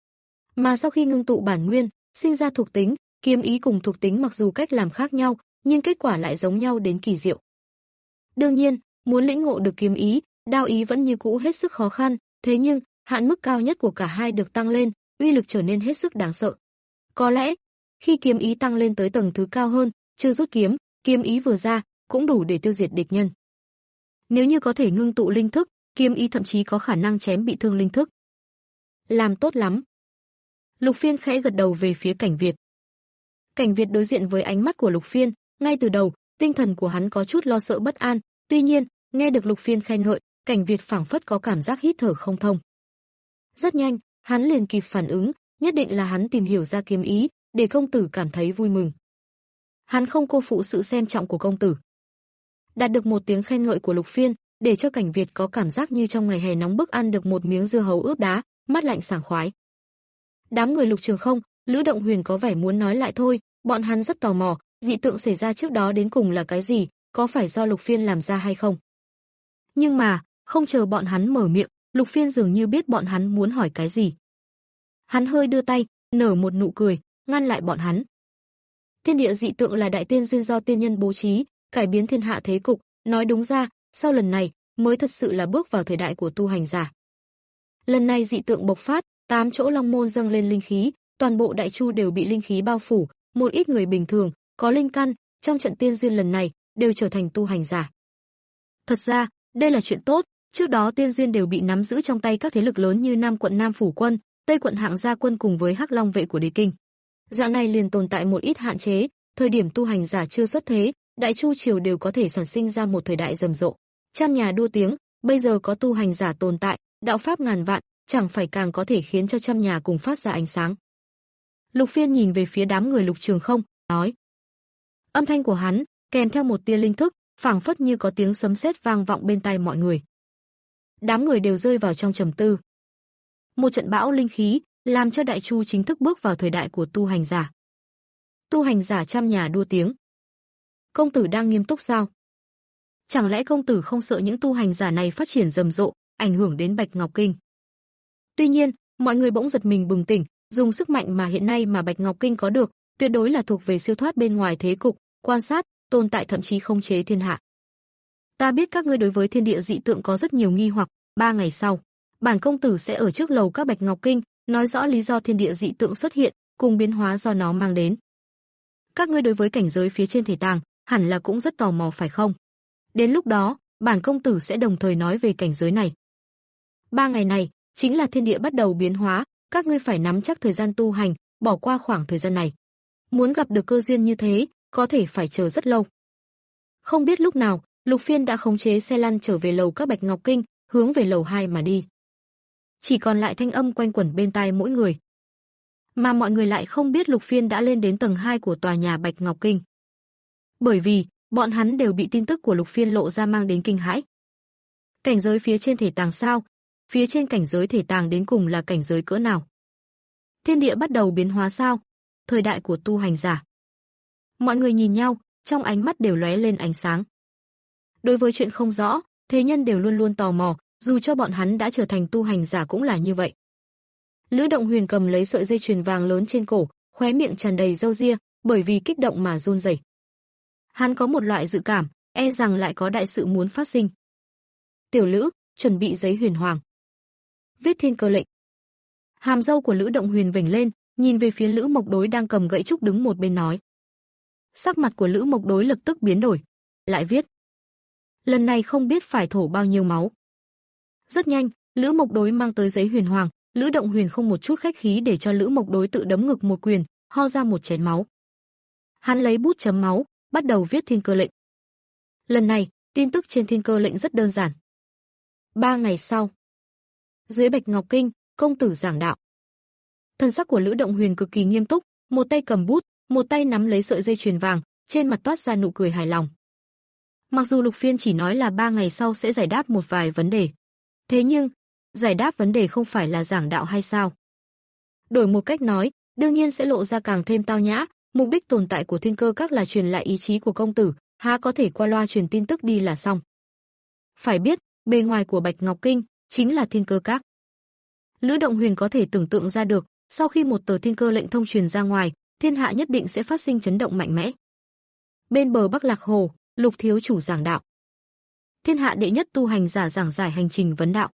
Mà sau khi ngưng tụ bản nguyên, sinh ra thuộc tính, kiếm ý cùng thuộc tính mặc dù cách làm khác nhau, nhưng kết quả lại giống nhau đến kỳ diệu. Đương nhiên, muốn lĩnh ngộ được kiếm ý, đao ý vẫn như cũ hết sức khó khăn, thế nhưng, hạn mức cao nhất của cả hai được tăng lên, uy lực trở nên hết sức đáng sợ. Có lẽ, khi kiếm ý tăng lên tới tầng thứ cao hơn, chưa rút kiếm, kiếm ý vừa ra, cũng đủ để tiêu diệt địch nhân. Nếu như có thể ngưng tụ linh thức, kiếm ý thậm chí có khả năng chém bị thương linh thức. Làm tốt lắm. Lục Phiên khẽ gật đầu về phía Cảnh Việt. Cảnh Việt đối diện với ánh mắt của Lục Phiên, ngay từ đầu, tinh thần của hắn có chút lo sợ bất an, tuy nhiên, nghe được Lục Phiên khen ngợi, Cảnh Việt phảng phất có cảm giác hít thở không thông. Rất nhanh, hắn liền kịp phản ứng, nhất định là hắn tìm hiểu ra kiếm ý, để công tử cảm thấy vui mừng. Hắn không cô phụ sự xem trọng của công tử. Đạt được một tiếng khen ngợi của Lục Phiên, để cho Cảnh Việt có cảm giác như trong ngày hè nóng bức ăn được một miếng dưa hấu ướp đá, mát lạnh sảng khoái. Đám người Lục Trường Không, Lữ Động Huyền có vẻ muốn nói lại thôi, bọn hắn rất tò mò, dị tượng xảy ra trước đó đến cùng là cái gì, có phải do Lục Phiên làm ra hay không. Nhưng mà, không chờ bọn hắn mở miệng, Lục Phiên dường như biết bọn hắn muốn hỏi cái gì. Hắn hơi đưa tay, nở một nụ cười, ngăn lại bọn hắn. Thiên địa dị tượng là đại tiên duyên do tiên nhân bố trí, cải biến thiên hạ thế cục, nói đúng ra, sau lần này mới thật sự là bước vào thời đại của tu hành giả. Lần này dị tượng bộc phát, tám chỗ long môn dâng lên linh khí, toàn bộ Đại Chu đều bị linh khí bao phủ, một ít người bình thường, có linh căn, trong trận tiên duyên lần này đều trở thành tu hành giả. Thật ra, đây là chuyện tốt, trước đó tiên duyên đều bị nắm giữ trong tay các thế lực lớn như Nam quận Nam phủ quân, Tây quận Hạng gia quân cùng với Hắc Long vệ của đế kinh. Dạng này liền tồn tại một ít hạn chế, thời điểm tu hành giả chưa xuất thế, Đại Chu triều đều có thể sản sinh ra một thời đại rầm rộ. Trăm nhà đua tiếng, bây giờ có tu hành giả tồn tại, đạo pháp ngàn vạn, chẳng phải càng có thể khiến cho trăm nhà cùng phát ra ánh sáng. Lục Phiên nhìn về phía đám người Lục Trường Không, nói. Âm thanh của hắn, kèm theo một tia linh thức, phảng phất như có tiếng sấm sét vang vọng bên tai mọi người. Đám người đều rơi vào trong trầm tư. Một trận bão linh khí, làm cho Đại Chu chính thức bước vào thời đại của tu hành giả. Tu hành giả trăm nhà đua tiếng. Công tử đang nghiêm túc sao? Chẳng lẽ công tử không sợ những tu hành giả này phát triển rầm rộ, ảnh hưởng đến Bạch Ngọc Kinh? Tuy nhiên, mọi người bỗng giật mình bừng tỉnh, dùng sức mạnh mà hiện nay mà Bạch Ngọc Kinh có được, tuyệt đối là thuộc về siêu thoát bên ngoài thế cục, quan sát, tồn tại thậm chí không chế thiên hạ. Ta biết các ngươi đối với thiên địa dị tượng có rất nhiều nghi hoặc, ba ngày sau, bản công tử sẽ ở trước lầu các Bạch Ngọc Kinh, nói rõ lý do thiên địa dị tượng xuất hiện, cùng biến hóa do nó mang đến. Các ngươi đối với cảnh giới phía trên thể tàng, hẳn là cũng rất tò mò phải không? Đến lúc đó, bản công tử sẽ đồng thời nói về cảnh giới này. Ba ngày này, chính là thiên địa bắt đầu biến hóa, các ngươi phải nắm chắc thời gian tu hành, bỏ qua khoảng thời gian này. Muốn gặp được cơ duyên như thế, có thể phải chờ rất lâu. Không biết lúc nào, Lục Phiên đã khống chế xe lăn trở về lầu các Bạch Ngọc Kinh, hướng về lầu hai mà đi. Chỉ còn lại thanh âm quanh quẩn bên tai mỗi người. Mà mọi người lại không biết Lục Phiên đã lên đến tầng hai của tòa nhà Bạch Ngọc Kinh. Bởi vì, bọn hắn đều bị tin tức của Lục Phiên lộ ra mang đến kinh hãi. Cảnh giới phía trên thể tàng sao? Phía trên cảnh giới thể tàng đến cùng là cảnh giới cỡ nào? Thiên địa bắt đầu biến hóa sao? Thời đại của tu hành giả. Mọi người nhìn nhau, trong ánh mắt đều lóe lên ánh sáng. Đối với chuyện không rõ, thế nhân đều luôn luôn tò mò, dù cho bọn hắn đã trở thành tu hành giả cũng là như vậy. Lữ Động Huyền cầm lấy sợi dây chuyền vàng lớn trên cổ, khóe miệng tràn đầy râu ria, bởi vì kích động mà run rẩy. Hắn có một loại dự cảm, e rằng lại có đại sự muốn phát sinh. Tiểu Lữ, chuẩn bị giấy huyền hoàng. Viết thiên cơ lệnh. Hàm râu của Lữ Động Huyền vểnh lên, nhìn về phía Lữ Mộc Đối đang cầm gậy trúc đứng một bên nói. Sắc mặt của Lữ Mộc Đối lập tức biến đổi, lại viết. Lần này không biết phải thổ bao nhiêu máu. Rất nhanh, Lữ Mộc Đối mang tới giấy huyền hoàng, Lữ Động Huyền không một chút khách khí để cho Lữ Mộc Đối tự đấm ngực một quyền, ho ra một chén máu. Hắn lấy bút chấm máu, bắt đầu viết thiên cơ lệnh. Lần này, tin tức trên thiên cơ lệnh rất đơn giản. Ba ngày sau, dưới Bạch Ngọc Kinh, công tử giảng đạo. Thần sắc của Lữ Động Huyền cực kỳ nghiêm túc, một tay cầm bút, một tay nắm lấy sợi dây chuyền vàng, trên mặt toát ra nụ cười hài lòng. Mặc dù Lục Phiên chỉ nói là ba ngày sau sẽ giải đáp một vài vấn đề, thế nhưng, giải đáp vấn đề không phải là giảng đạo hay sao? Đổi một cách nói, đương nhiên sẽ lộ ra càng thêm tao nhã, mục đích tồn tại của thiên cơ các là truyền lại ý chí của công tử, há có thể qua loa truyền tin tức đi là xong. Phải biết, bề ngoài của Bạch Ngọc Kinh chính là thiên cơ các. Lữ Động Huyền có thể tưởng tượng ra được, sau khi một tờ thiên cơ lệnh thông truyền ra ngoài, thiên hạ nhất định sẽ phát sinh chấn động mạnh mẽ. Bên bờ Bắc Lạc Hồ, Lục thiếu chủ giảng đạo. Thiên hạ đệ nhất tu hành giả giảng giải hành trình vấn đạo.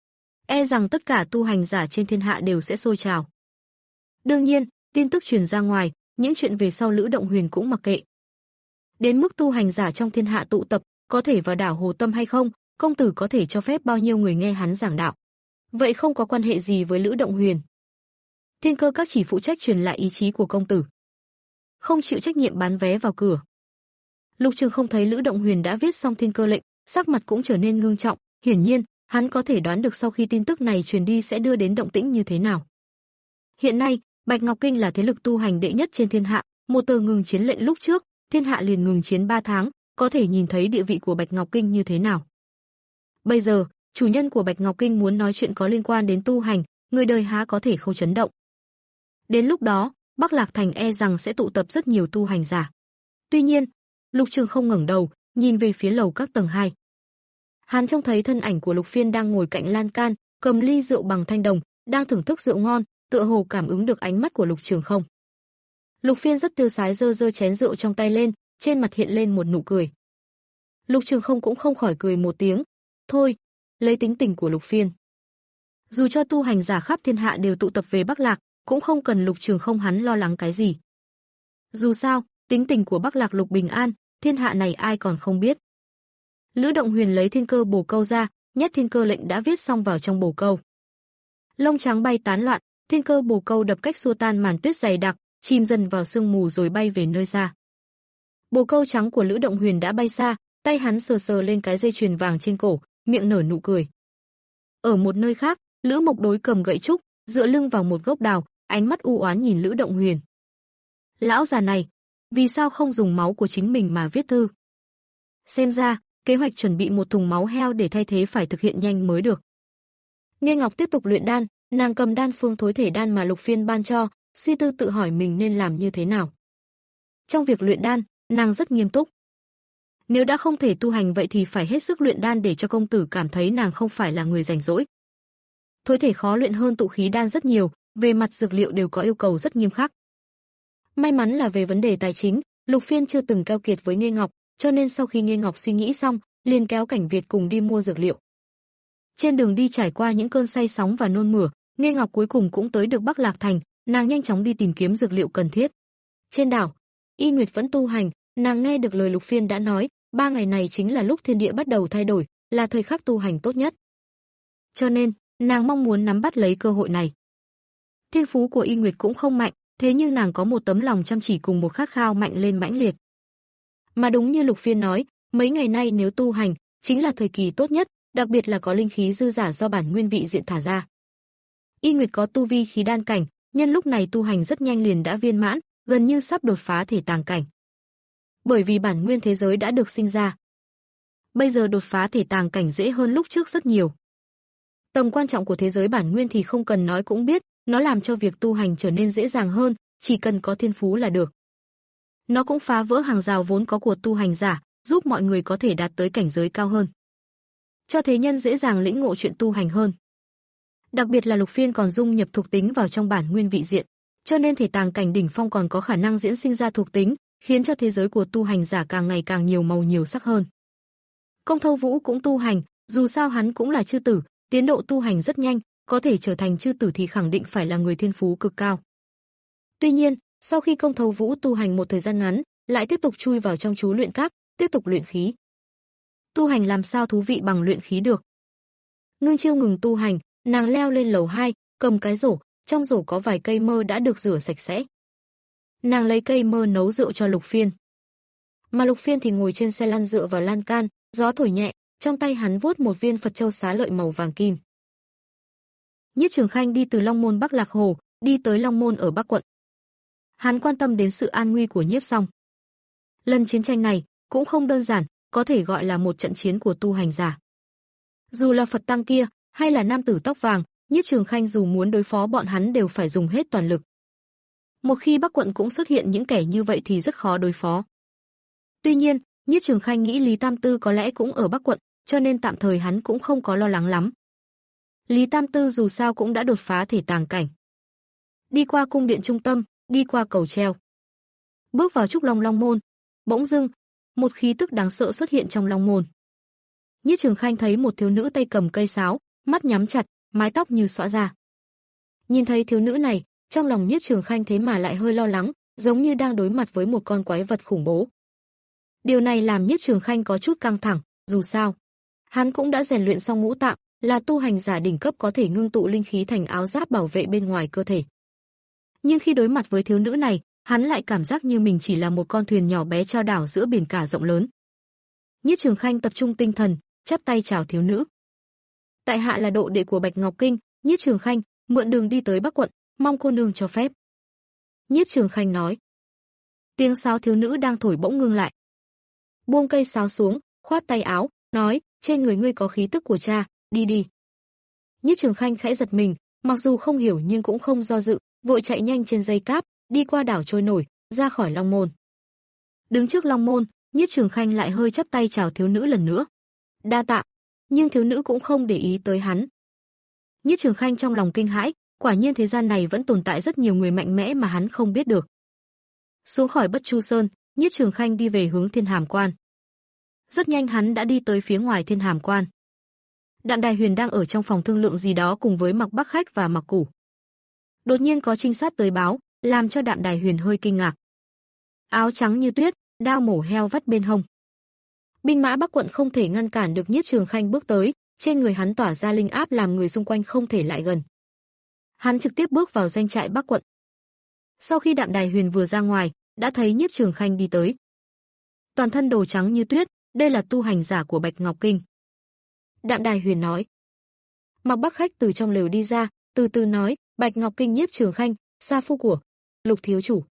E rằng tất cả tu hành giả trên thiên hạ đều sẽ sôi trào. Đương nhiên, tin tức truyền ra ngoài, những chuyện về sau Lữ Động Huyền cũng mặc kệ. Đến mức tu hành giả trong thiên hạ tụ tập, có thể vào đảo Hồ Tâm hay không, công tử có thể cho phép bao nhiêu người nghe hắn giảng đạo. Vậy không có quan hệ gì với Lữ Động Huyền. Thiên cơ các chỉ phụ trách truyền lại ý chí của công tử, không chịu trách nhiệm bán vé vào cửa. Lục Trường không thấy Lữ Động Huyền đã viết xong thiên cơ lệnh, sắc mặt cũng trở nên ngưng trọng, hiển nhiên, hắn có thể đoán được sau khi tin tức này truyền đi sẽ đưa đến động tĩnh như thế nào. Hiện nay, Bạch Ngọc Kinh là thế lực tu hành đệ nhất trên thiên hạ, một tờ ngừng chiến lệnh lúc trước, thiên hạ liền ngừng chiến ba tháng, có thể nhìn thấy địa vị của Bạch Ngọc Kinh như thế nào. Bây giờ, chủ nhân của Bạch Ngọc Kinh muốn nói chuyện có liên quan đến tu hành, người đời há có thể không chấn động. Đến lúc đó, Bắc Lạc Thành e rằng sẽ tụ tập rất nhiều tu hành giả. Tuy nhiên, Lục Trường không ngẩng đầu, nhìn về phía lầu các tầng hai. Hắn trông thấy thân ảnh của Lục Phiên đang ngồi cạnh lan can, cầm ly rượu bằng thanh đồng, đang thưởng thức rượu ngon, tựa hồ cảm ứng được ánh mắt của Lục Trường không. Lục Phiên rất tiêu sái giơ giơ chén rượu trong tay lên, trên mặt hiện lên một nụ cười. Lục Trường không cũng không khỏi cười một tiếng. Thôi, lấy tính tình của Lục Phiên. Dù cho tu hành giả khắp thiên hạ đều tụ tập về Bắc Lạc, cũng không cần Lục Trường không hắn lo lắng cái gì. Dù sao, tính tình của Bắc Lạc Lục Bình An, thiên hạ này ai còn không biết. Lữ Động Huyền lấy thiên cơ bổ câu ra, nhét thiên cơ lệnh đã viết xong vào trong bổ câu. Lông trắng bay tán loạn, thiên cơ bổ câu đập cách xua tan màn tuyết dày đặc, chìm dần vào sương mù rồi bay về nơi xa. Bổ câu trắng của Lữ Động Huyền đã bay xa, tay hắn sờ sờ lên cái dây chuyền vàng trên cổ, miệng nở nụ cười. Ở một nơi khác, Lữ Mộc Đối cầm gậy trúc, dựa lưng vào một gốc đào, ánh mắt u oán nhìn Lữ Động Huyền. Lão già này, vì sao không dùng máu của chính mình mà viết thư? Xem ra, kế hoạch chuẩn bị một thùng máu heo để thay thế phải thực hiện nhanh mới được. Nghe Ngọc tiếp tục luyện đan, nàng cầm đan phương thối thể đan mà Lục Phiên ban cho, suy tư tự hỏi mình nên làm như thế nào. Trong việc luyện đan, nàng rất nghiêm túc. Nếu đã không thể tu hành vậy thì phải hết sức luyện đan để cho công tử cảm thấy nàng không phải là người rảnh rỗi. Thối thể khó luyện hơn tụ khí đan rất nhiều, về mặt dược liệu đều có yêu cầu rất nghiêm khắc. May mắn là về vấn đề tài chính, Lục Phiên chưa từng keo kiệt với Nghê Ngọc, cho nên sau khi Nghê Ngọc suy nghĩ xong, liền kéo Cảnh Việt cùng đi mua dược liệu. Trên đường đi trải qua những cơn say sóng và nôn mửa, Nghê Ngọc cuối cùng cũng tới được Bắc Lạc Thành, nàng nhanh chóng đi tìm kiếm dược liệu cần thiết. Trên đảo, Y Nguyệt vẫn tu hành, nàng nghe được lời Lục Phiên đã nói, ba ngày này chính là lúc thiên địa bắt đầu thay đổi, là thời khắc tu hành tốt nhất. Cho nên, nàng mong muốn nắm bắt lấy cơ hội này. Thiên phú của Y Nguyệt cũng không mạnh, thế nhưng nàng có một tấm lòng chăm chỉ cùng một khát khao mạnh lên mãnh liệt. Mà đúng như Lục Phiên nói, mấy ngày nay nếu tu hành, chính là thời kỳ tốt nhất, đặc biệt là có linh khí dư giả do bản nguyên vị diện thả ra. Y Nguyệt có tu vi khí đan cảnh, nhân lúc này tu hành rất nhanh liền đã viên mãn, gần như sắp đột phá thể tàng cảnh. Bởi vì bản nguyên thế giới đã được sinh ra. Bây giờ đột phá thể tàng cảnh dễ hơn lúc trước rất nhiều. Tầm quan trọng của thế giới bản nguyên thì không cần nói cũng biết, nó làm cho việc tu hành trở nên dễ dàng hơn, chỉ cần có thiên phú là được. Nó cũng phá vỡ hàng rào vốn có của tu hành giả, giúp mọi người có thể đạt tới cảnh giới cao hơn. Cho thế nhân dễ dàng lĩnh ngộ chuyện tu hành hơn. Đặc biệt là Lục Phiên còn dung nhập thuộc tính vào trong bản nguyên vị diện, cho nên thể tàng cảnh đỉnh phong còn có khả năng diễn sinh ra thuộc tính, khiến cho thế giới của tu hành giả càng ngày càng nhiều màu nhiều sắc hơn. Công Thâu Vũ cũng tu hành, dù sao hắn cũng là chư tử, tiến độ tu hành rất nhanh, có thể trở thành chư tử thì khẳng định phải là người thiên phú cực cao. Tuy nhiên, sau khi Công Thâu Vũ tu hành một thời gian ngắn, lại tiếp tục chui vào trong chú luyện các, tiếp tục luyện khí. Tu hành làm sao thú vị bằng luyện khí được. Ngưng Chiêu ngừng tu hành, nàng leo lên lầu hai, cầm cái rổ, trong rổ có vài cây mơ đã được rửa sạch sẽ. Nàng lấy cây mơ nấu rượu cho Lục Phiên. Mà Lục Phiên thì ngồi trên xe lăn dựa vào lan can, gió thổi nhẹ, trong tay hắn vuốt một viên Phật châu xá lợi màu vàng kim. Nhiếp Trường Khanh đi từ Long Môn Bắc Lạc Hồ, đi tới Long Môn ở Bắc quận. Hắn quan tâm đến sự an nguy của Nhiếp Song. Lần chiến tranh này cũng không đơn giản, có thể gọi là một trận chiến của tu hành giả. Dù là Phật tăng kia, hay là nam tử tóc vàng, Nhiếp Trường Khanh dù muốn đối phó bọn hắn đều phải dùng hết toàn lực. Một khi Bắc quận cũng xuất hiện những kẻ như vậy thì rất khó đối phó. Tuy nhiên, Nhiếp Trường Khanh nghĩ Lý Tam Tư có lẽ cũng ở Bắc quận, cho nên tạm thời hắn cũng không có lo lắng lắm. Lý Tam Tư dù sao cũng đã đột phá thể tàng cảnh. Đi qua cung điện trung tâm, đi qua cầu treo. Bước vào trúc long long môn, bỗng dưng, một khí tức đáng sợ xuất hiện trong long môn. Nhiếp Trường Khanh thấy một thiếu nữ tay cầm cây sáo, mắt nhắm chặt, mái tóc như xõa ra. Nhìn thấy thiếu nữ này, trong lòng Nhiếp Trường Khanh thế mà lại hơi lo lắng, giống như đang đối mặt với một con quái vật khủng bố. Điều này làm Nhiếp Trường Khanh có chút căng thẳng, dù sao, hắn cũng đã rèn luyện xong ngũ tạng, là tu hành giả đỉnh cấp có thể ngưng tụ linh khí thành áo giáp bảo vệ bên ngoài cơ thể. Nhưng khi đối mặt với thiếu nữ này, hắn lại cảm giác như mình chỉ là một con thuyền nhỏ bé trao đảo giữa biển cả rộng lớn. Nhiếp Trường Khanh tập trung tinh thần, chắp tay chào thiếu nữ. Tại hạ là độ đệ của Bạch Ngọc Kinh, Nhiếp Trường Khanh, mượn đường đi tới Bắc quận, mong cô nương cho phép. Nhiếp Trường Khanh nói. Tiếng sáo thiếu nữ đang thổi bỗng ngưng lại. Buông cây sáo xuống, khoát tay áo, nói, trên người ngươi có khí tức của cha, đi đi. Nhiếp Trường Khanh khẽ giật mình, mặc dù không hiểu nhưng cũng không do dự, vội chạy nhanh trên dây cáp, đi qua đảo trôi nổi, ra khỏi Long Môn. Đứng trước Long Môn, Nhiếp Trường Khanh lại hơi chắp tay chào thiếu nữ lần nữa. Đa tạ, nhưng thiếu nữ cũng không để ý tới hắn. Nhiếp Trường Khanh trong lòng kinh hãi, quả nhiên thế gian này vẫn tồn tại rất nhiều người mạnh mẽ mà hắn không biết được. Xuống khỏi Bất Chu Sơn, Nhiếp Trường Khanh đi về hướng Thiên Hàm Quan. Rất nhanh hắn đã đi tới phía ngoài Thiên Hàm Quan. Đạm Đài Huyền đang ở trong phòng thương lượng gì đó cùng với Mặc Bắc Khách và Mặc Củ. Đột nhiên có trinh sát tới báo, làm cho Đạm Đài Huyền hơi kinh ngạc. Áo trắng như tuyết, đao mổ heo vắt bên hông. Binh mã Bắc quận không thể ngăn cản được Nhiếp Trường Khanh bước tới, trên người hắn tỏa ra linh áp làm người xung quanh không thể lại gần. Hắn trực tiếp bước vào doanh trại Bắc quận. Sau khi Đạm Đài Huyền vừa ra ngoài, đã thấy Nhiếp Trường Khanh đi tới. Toàn thân đồ trắng như tuyết, đây là tu hành giả của Bạch Ngọc Kinh. Đạm Đài Huyền nói. Mặc Bắc Khách từ trong lều đi ra, từ từ nói, Bạch Ngọc Kinh Nhiếp Trường Khanh, sa phu của Lục thiếu chủ.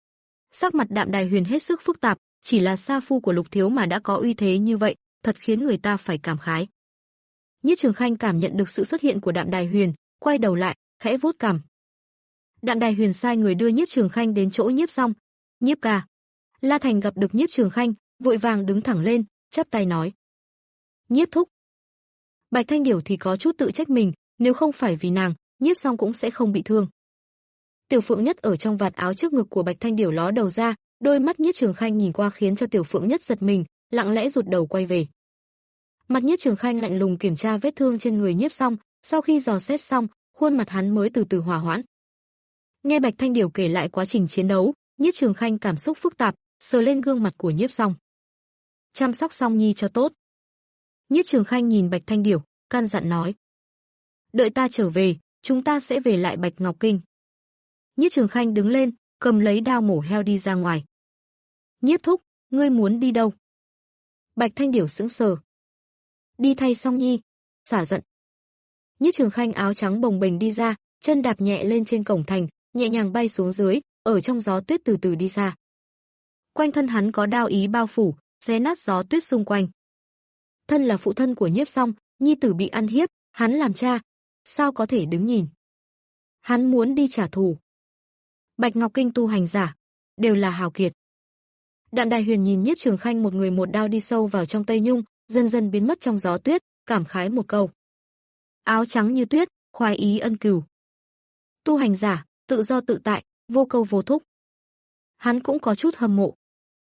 Sắc mặt Đạm Đài Huyền hết sức phức tạp, chỉ là sa phu của Lục thiếu mà đã có uy thế như vậy, thật khiến người ta phải cảm khái. Nhiếp Trường Khanh cảm nhận được sự xuất hiện của Đạm Đài Huyền, quay đầu lại, khẽ vuốt cằm. Đạm Đài Huyền sai người đưa Nhiếp Trường Khanh đến chỗ Nhiếp Song. Nhiếp ca. La Thành gặp được Nhiếp Trường Khanh, vội vàng đứng thẳng lên, chắp tay nói. Nhiếp thúc. Bạch Thanh Điểu thì có chút tự trách mình, nếu không phải vì nàng, Nhiếp Song cũng sẽ không bị thương. Tiểu Phượng Nhất ở trong vạt áo trước ngực của Bạch Thanh Điểu ló đầu ra, đôi mắt Nhiếp Trường Khanh nhìn qua khiến cho Tiểu Phượng Nhất giật mình, lặng lẽ rụt đầu quay về. Mặt Nhiếp Trường Khanh lạnh lùng kiểm tra vết thương trên người Nhiếp Song, sau khi dò xét xong, khuôn mặt hắn mới từ từ hòa hoãn. Nghe Bạch Thanh Điểu kể lại quá trình chiến đấu, Nhiếp Trường Khanh cảm xúc phức tạp, sờ lên gương mặt của Nhiếp Song. Chăm sóc Song Nhi cho tốt. Nhiếp Trường Khanh nhìn Bạch Thanh Điểu, căn dặn nói. Đợi ta trở về, chúng ta sẽ về lại Bạch Ngọc Kinh. Nhiếp Trường Khanh đứng lên, cầm lấy đao mổ heo đi ra ngoài. Nhiếp thúc, ngươi muốn đi đâu? Bạch Thanh Điểu sững sờ. Đi thay Song Nhi, xả giận. Nhiếp Trường Khanh áo trắng bồng bềnh đi ra, chân đạp nhẹ lên trên cổng thành, nhẹ nhàng bay xuống dưới, ở trong gió tuyết từ từ đi xa. Quanh thân hắn có đao ý bao phủ, xé nát gió tuyết xung quanh. Thân là phụ thân của Nhiếp Song, nhi tử bị ăn hiếp, hắn làm cha, sao có thể đứng nhìn? Hắn muốn đi trả thù. Bạch Ngọc Kinh tu hành giả, đều là hào kiệt. Đạm Đài Huyền nhìn Nhiếp Trường Khanh một người một đao đi sâu vào trong Tây Nhung, dần dần biến mất trong gió tuyết, cảm khái một câu. Áo trắng như tuyết, khoái ý ân cừu. Tu hành giả, tự do tự tại, vô câu vô thúc. Hắn cũng có chút hâm mộ.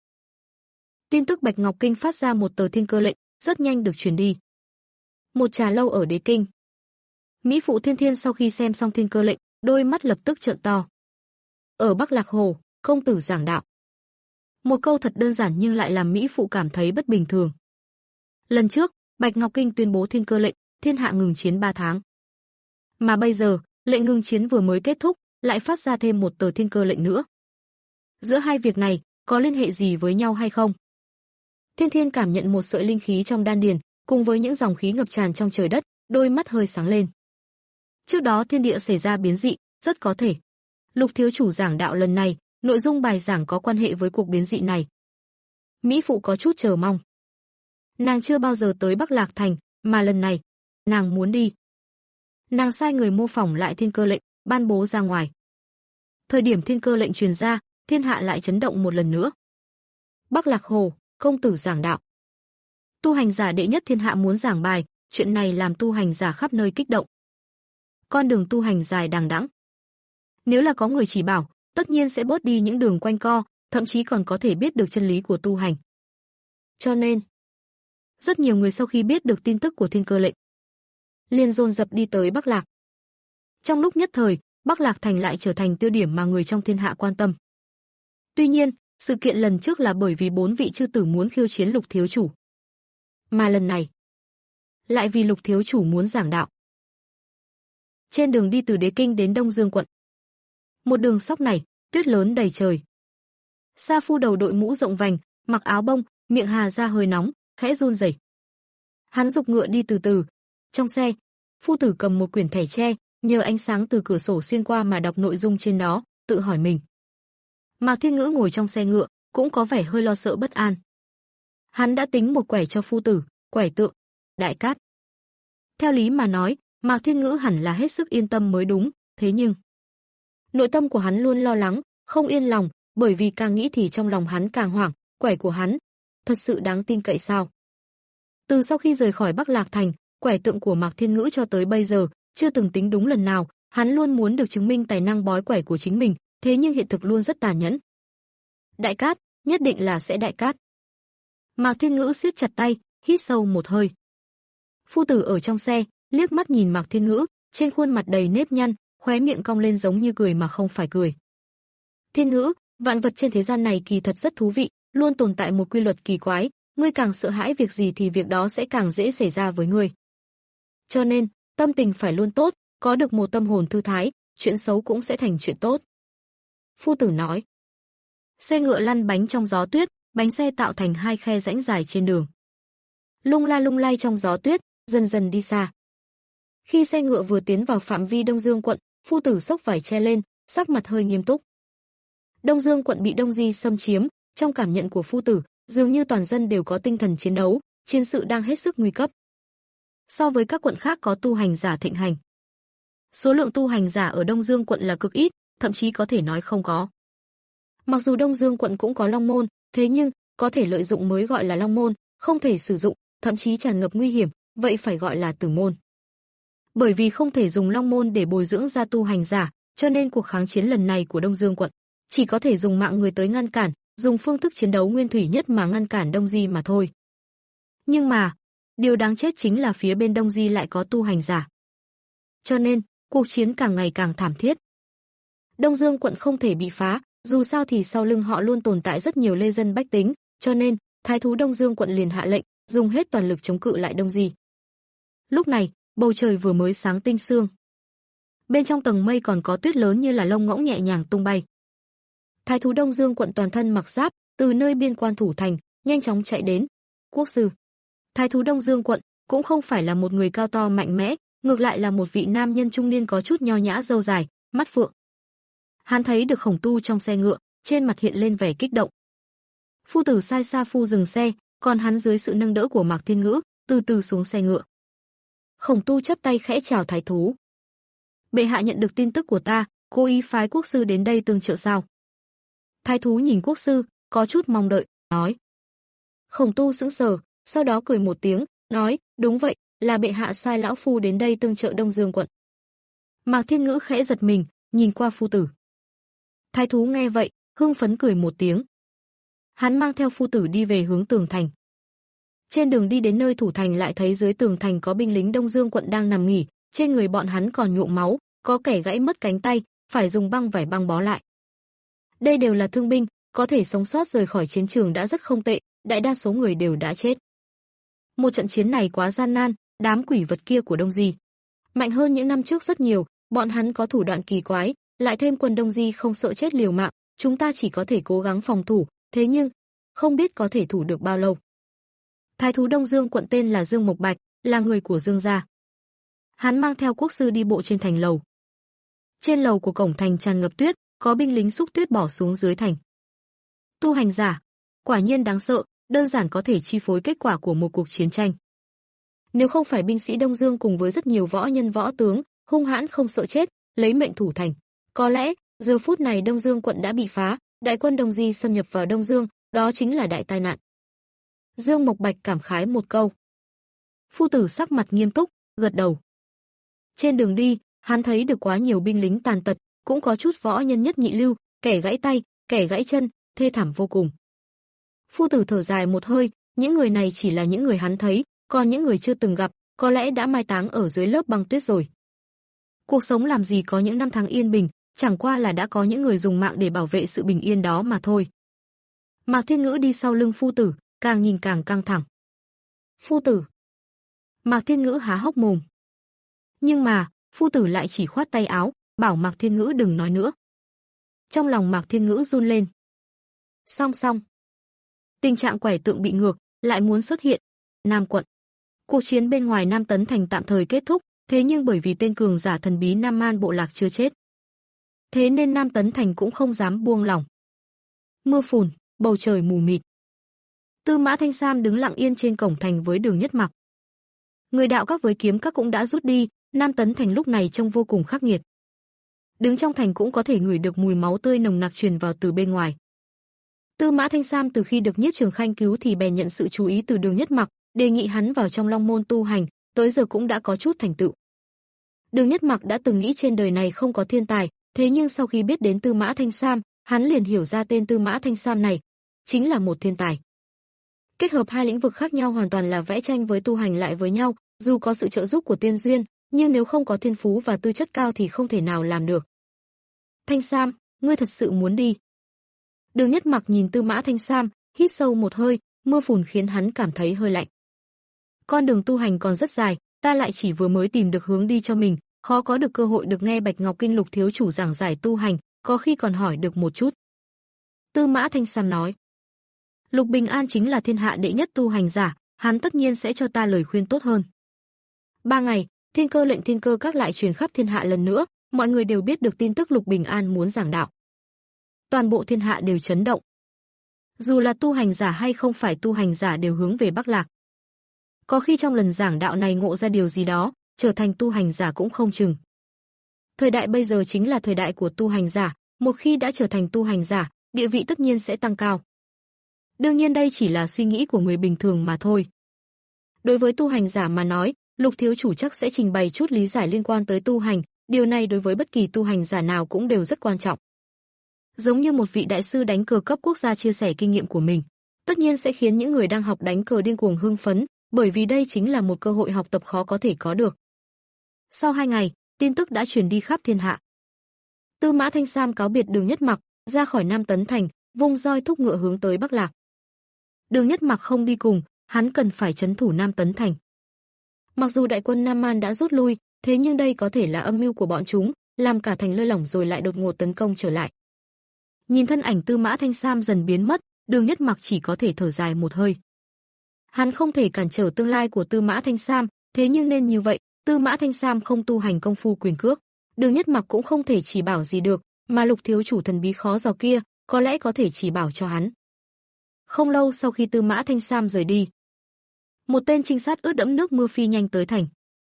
Tin tức Bạch Ngọc Kinh phát ra một tờ thiên cơ lệnh, rất nhanh được truyền đi. Một trà lâu ở Đế Kinh. Mỹ phụ Thiên Thiên sau khi xem xong thiên cơ lệnh, đôi mắt lập tức trợn to. Ở Bắc Lạc Hồ, công tử giảng đạo. Một câu thật đơn giản nhưng lại làm Mỹ phụ cảm thấy bất bình thường. Lần trước, Bạch Ngọc Kinh tuyên bố thiên cơ lệnh, thiên hạ ngừng chiến ba tháng. Mà bây giờ, lệnh ngừng chiến vừa mới kết thúc, lại phát ra thêm một tờ thiên cơ lệnh nữa. Giữa hai việc này, có liên hệ gì với nhau hay không? Thiên Thiên cảm nhận một sợi linh khí trong đan điền, cùng với những dòng khí ngập tràn trong trời đất, đôi mắt hơi sáng lên. Trước đó thiên địa xảy ra biến dị, rất có thể. Lục thiếu chủ giảng đạo lần này, nội dung bài giảng có quan hệ với cuộc biến dị này. Mỹ phụ có chút chờ mong. Nàng chưa bao giờ tới Bắc Lạc Thành, mà lần này, nàng muốn đi. Nàng sai người mô phỏng lại thiên cơ lệnh, ban bố ra ngoài. Thời điểm thiên cơ lệnh truyền ra, thiên hạ lại chấn động một lần nữa. Bắc Lạc Hồ, công tử giảng đạo. Tu hành giả đệ nhất thiên hạ muốn giảng bài, chuyện này làm tu hành giả khắp nơi kích động. Con đường tu hành dài đằng đẵng. Nếu là có người chỉ bảo, tất nhiên sẽ bớt đi những đường quanh co, thậm chí còn có thể biết được chân lý của tu hành. Cho nên, rất nhiều người sau khi biết được tin tức của thiên cơ lệnh, liền dồn dập đi tới Bắc Lạc. Trong lúc nhất thời, Bắc Lạc Thành lại trở thành tiêu điểm mà người trong thiên hạ quan tâm. Tuy nhiên, sự kiện lần trước là bởi vì bốn vị chư tử muốn khiêu chiến Lục thiếu chủ. Mà lần này, lại vì Lục thiếu chủ muốn giảng đạo. Trên đường đi từ Đế Kinh đến Đông Dương quận, một đường sóc này, tuyết lớn đầy trời. Sa Phu đầu đội mũ rộng vành, mặc áo bông, miệng hà ra hơi nóng, khẽ run rẩy. Hắn giục ngựa đi từ từ. Trong xe, phu tử cầm một quyển thẻ tre, nhờ ánh sáng từ cửa sổ xuyên qua mà đọc nội dung trên đó, tự hỏi mình. Mạc Thiên Ngữ ngồi trong xe ngựa, cũng có vẻ hơi lo sợ bất an. Hắn đã tính một quẻ cho phu tử, quẻ tượng, đại cát. Theo lý mà nói, Mạc Thiên Ngữ hẳn là hết sức yên tâm mới đúng, thế nhưng nội tâm của hắn luôn lo lắng, không yên lòng, bởi vì càng nghĩ thì trong lòng hắn càng hoảng, quẻ của hắn thật sự đáng tin cậy sao? Từ sau khi rời khỏi Bắc Lạc Thành, quẻ tượng của Mạc Thiên Ngữ cho tới bây giờ chưa từng tính đúng lần nào, hắn luôn muốn được chứng minh tài năng bói quẻ của chính mình, thế nhưng hiện thực luôn rất tàn nhẫn. Đại cát, nhất định là sẽ đại cát. Mạc Thiên Ngữ siết chặt tay, hít sâu một hơi. Phu tử ở trong xe, liếc mắt nhìn Mạc Thiên Ngữ, trên khuôn mặt đầy nếp nhăn, khóe miệng cong lên giống như cười mà không phải cười. Thiên Ngữ, vạn vật trên thế gian này kỳ thật rất thú vị, luôn tồn tại một quy luật kỳ quái, ngươi càng sợ hãi việc gì thì việc đó sẽ càng dễ xảy ra với ngươi. Cho nên, tâm tình phải luôn tốt, có được một tâm hồn thư thái, chuyện xấu cũng sẽ thành chuyện tốt. Phu tử nói. Xe ngựa lăn bánh trong gió tuyết, bánh xe tạo thành hai khe rãnh dài trên đường. Lung la lung lay trong gió tuyết, dần dần đi xa. Khi xe ngựa vừa tiến vào phạm vi Đông Dương quận, phu tử xốc vải che lên, sắc mặt hơi nghiêm túc. Đông Dương quận bị Đông Di xâm chiếm, trong cảm nhận của phu tử, dường như toàn dân đều có tinh thần chiến đấu, chiến sự đang hết sức nguy cấp. So với các quận khác có tu hành giả thịnh hành, số lượng tu hành giả ở Đông Dương quận là cực ít, thậm chí có thể nói không có. Mặc dù Đông Dương quận cũng có Long môn, thế nhưng có thể lợi dụng mới gọi là Long môn, không thể sử dụng, thậm chí tràn ngập nguy hiểm, vậy phải gọi là Tử môn. Bởi vì không thể dùng Long môn để bồi dưỡng ra tu hành giả, cho nên cuộc kháng chiến lần này của Đông Dương quận chỉ có thể dùng mạng người tới ngăn cản, dùng phương thức chiến đấu nguyên thủy nhất mà ngăn cản Đông Di mà thôi. Nhưng mà, điều đáng chết chính là phía bên Đông Di lại có tu hành giả. Cho nên, cuộc chiến càng ngày càng thảm thiết. Đông Dương quận không thể bị phá, dù sao thì sau lưng họ luôn tồn tại rất nhiều lê dân bách tính, cho nên, thái thú Đông Dương quận liền hạ lệnh, dùng hết toàn lực chống cự lại Đông Di. Lúc này, bầu trời vừa mới sáng tinh sương. Bên trong tầng mây còn có tuyết lớn như là lông ngỗng nhẹ nhàng tung bay. Thái thú Đông Dương quận toàn thân mặc giáp, từ nơi biên quan thủ thành, nhanh chóng chạy đến. Quốc sư. Thái thú Đông Dương quận cũng không phải là một người cao to mạnh mẽ, ngược lại là một vị nam nhân trung niên có chút nho nhã râu dài, mắt phượng. Hắn thấy được Khổng Tu trong xe ngựa, trên mặt hiện lên vẻ kích động. Phu tử sai Sa Phu dừng xe, còn hắn dưới sự nâng đỡ của Mạc Thiên Ngữ, từ từ xuống xe ngựa. Khổng Tu chắp tay khẽ chào thái thú. Bệ hạ nhận được tin tức của ta, cố ý phái quốc sư đến đây tương trợ sao? Thái thú nhìn quốc sư, có chút mong đợi, nói. Khổng Tu sững sờ, sau đó cười một tiếng, nói, đúng vậy, là bệ hạ sai lão phu đến đây tương trợ Đông Dương quận. Mạc Thiên Ngữ khẽ giật mình, nhìn qua phu tử. Thái thú nghe vậy, hưng phấn cười một tiếng. Hắn mang theo phu tử đi về hướng tường thành. Trên đường đi đến nơi thủ thành lại thấy dưới tường thành có binh lính Đông Dương quận đang nằm nghỉ, trên người bọn hắn còn nhuộm máu, có kẻ gãy mất cánh tay, phải dùng băng vải băng bó lại. Đây đều là thương binh, có thể sống sót rời khỏi chiến trường đã rất không tệ, đại đa số người đều đã chết. Một trận chiến này quá gian nan, đám quỷ vật kia của Đông Di mạnh hơn những năm trước rất nhiều, bọn hắn có thủ đoạn kỳ quái, lại thêm quân Đông Di không sợ chết liều mạng, chúng ta chỉ có thể cố gắng phòng thủ, thế nhưng không biết có thể thủ được bao lâu. Thái thú Đông Dương quận tên là Dương Mộc Bạch, là người của Dương gia. Hắn mang theo quốc sư đi bộ trên thành lầu. Trên lầu của cổng thành tràn ngập tuyết, có binh lính xúc tuyết bỏ xuống dưới thành. Tu hành giả, quả nhiên đáng sợ, đơn giản có thể chi phối kết quả của một cuộc chiến tranh. Nếu không phải binh sĩ Đông Dương cùng với rất nhiều võ nhân võ tướng, hung hãn không sợ chết, lấy mệnh thủ thành, có lẽ giờ phút này Đông Dương quận đã bị phá, đại quân Đông Di xâm nhập vào Đông Dương, đó chính là đại tai nạn. Dương Mộc Bạch cảm khái một câu. Phu tử sắc mặt nghiêm túc, gật đầu. Trên đường đi, hắn thấy được quá nhiều binh lính tàn tật, cũng có chút võ nhân nhất nhị lưu, kẻ gãy tay, kẻ gãy chân, thê thảm vô cùng. Phu tử thở dài một hơi, những người này chỉ là những người hắn thấy, còn những người chưa từng gặp, có lẽ đã mai táng ở dưới lớp băng tuyết rồi. Cuộc sống làm gì có những năm tháng yên bình, chẳng qua là đã có những người dùng mạng để bảo vệ sự bình yên đó mà thôi. Mạc Thiên Ngữ đi sau lưng phu tử, càng nhìn càng căng thẳng. Phu tử. Mạc Thiên Ngữ há hốc mồm. Nhưng mà, phu tử lại chỉ khoát tay áo, bảo Mạc Thiên Ngữ đừng nói nữa. Trong lòng Mạc Thiên Ngữ run lên. Song song. Tình trạng quẻ tượng bị ngược, lại muốn xuất hiện. Nam quận. Cuộc chiến bên ngoài Nam Tấn Thành tạm thời kết thúc, thế nhưng bởi vì tên cường giả thần bí Nam Man bộ lạc chưa chết. Thế nên Nam Tấn Thành cũng không dám buông lỏng. Mưa phùn, bầu trời mù mịt. Tư Mã Thanh Sam đứng lặng yên trên cổng thành với Đường Nhất Mặc. Người đạo các với kiếm các cũng đã rút đi, Nam Tấn Thành lúc này trông vô cùng khắc nghiệt. Đứng trong thành cũng có thể ngửi được mùi máu tươi nồng nặc truyền vào từ bên ngoài. Tư Mã Thanh Sam từ khi được Nhiếp Trường Khanh cứu thì bèn nhận sự chú ý từ Đường Nhất Mặc, đề nghị hắn vào trong Long môn tu hành, tới giờ cũng đã có chút thành tựu. Đường Nhất Mặc đã từng nghĩ trên đời này không có thiên tài, thế nhưng sau khi biết đến Tư Mã Thanh Sam, hắn liền hiểu ra tên Tư Mã Thanh Sam này chính là một thiên tài. Kết hợp hai lĩnh vực khác nhau hoàn toàn là vẽ tranh với tu hành lại với nhau, dù có sự trợ giúp của tiên duyên, nhưng nếu không có thiên phú và tư chất cao thì không thể nào làm được. Thanh Sam, ngươi thật sự muốn đi? Đường Nhất Mặc nhìn Tư Mã Thanh Sam, hít sâu một hơi, mưa phùn khiến hắn cảm thấy hơi lạnh. Con đường tu hành còn rất dài, ta lại chỉ vừa mới tìm được hướng đi cho mình, khó có được cơ hội được nghe Bạch Ngọc Kinh Lục thiếu chủ giảng giải tu hành, có khi còn hỏi được một chút. Tư Mã Thanh Sam nói. Lục Bình An chính là thiên hạ đệ nhất tu hành giả, hắn tất nhiên sẽ cho ta lời khuyên tốt hơn. Ba ngày, Thiên Cơ lệnh Thiên Cơ các lại truyền khắp thiên hạ lần nữa, mọi người đều biết được tin tức Lục Bình An muốn giảng đạo. Toàn bộ thiên hạ đều chấn động. Dù là tu hành giả hay không phải tu hành giả đều hướng về Bắc Lạc. Có khi trong lần giảng đạo này ngộ ra điều gì đó, trở thành tu hành giả cũng không chừng. Thời đại bây giờ chính là thời đại của tu hành giả, một khi đã trở thành tu hành giả, địa vị tất nhiên sẽ tăng cao. Đương nhiên đây chỉ là suy nghĩ của người bình thường mà thôi. Đối với tu hành giả mà nói, Lục thiếu chủ chắc sẽ trình bày chút lý giải liên quan tới tu hành, điều này đối với bất kỳ tu hành giả nào cũng đều rất quan trọng. Giống như một vị đại sư đánh cờ cấp quốc gia chia sẻ kinh nghiệm của mình, tất nhiên sẽ khiến những người đang học đánh cờ điên cuồng hưng phấn, bởi vì đây chính là một cơ hội học tập khó có thể có được. Sau hai ngày, tin tức đã truyền đi khắp thiên hạ. Tư Mã Thanh Sam cáo biệt Đường Nhất Mặc, ra khỏi Nam Tấn Thành, vung roi thúc ngựa hướng tới Bắc Lạc. Đường Nhất Mặc không đi cùng, hắn cần phải trấn thủ Nam Tấn Thành. Mặc dù đại quân Nam Man đã rút lui, thế nhưng đây có thể là âm mưu của bọn chúng, làm cả thành lơi lỏng rồi lại đột ngột tấn công trở lại. Nhìn thân ảnh Tư Mã Thanh Sam dần biến mất, Đường Nhất Mặc chỉ có thể thở dài một hơi. Hắn không thể cản trở tương lai của Tư Mã Thanh Sam, thế nhưng nên như vậy, Tư Mã Thanh Sam không tu hành công phu quyền cước, Đường Nhất Mặc cũng không thể chỉ bảo gì được, mà Lục thiếu chủ thần bí khó dò kia, có lẽ có thể chỉ bảo cho hắn. Không lâu sau khi Tư Mã Thanh Sam rời đi, một tên trinh sát ướt đẫm nước mưa phi nhanh tới thành.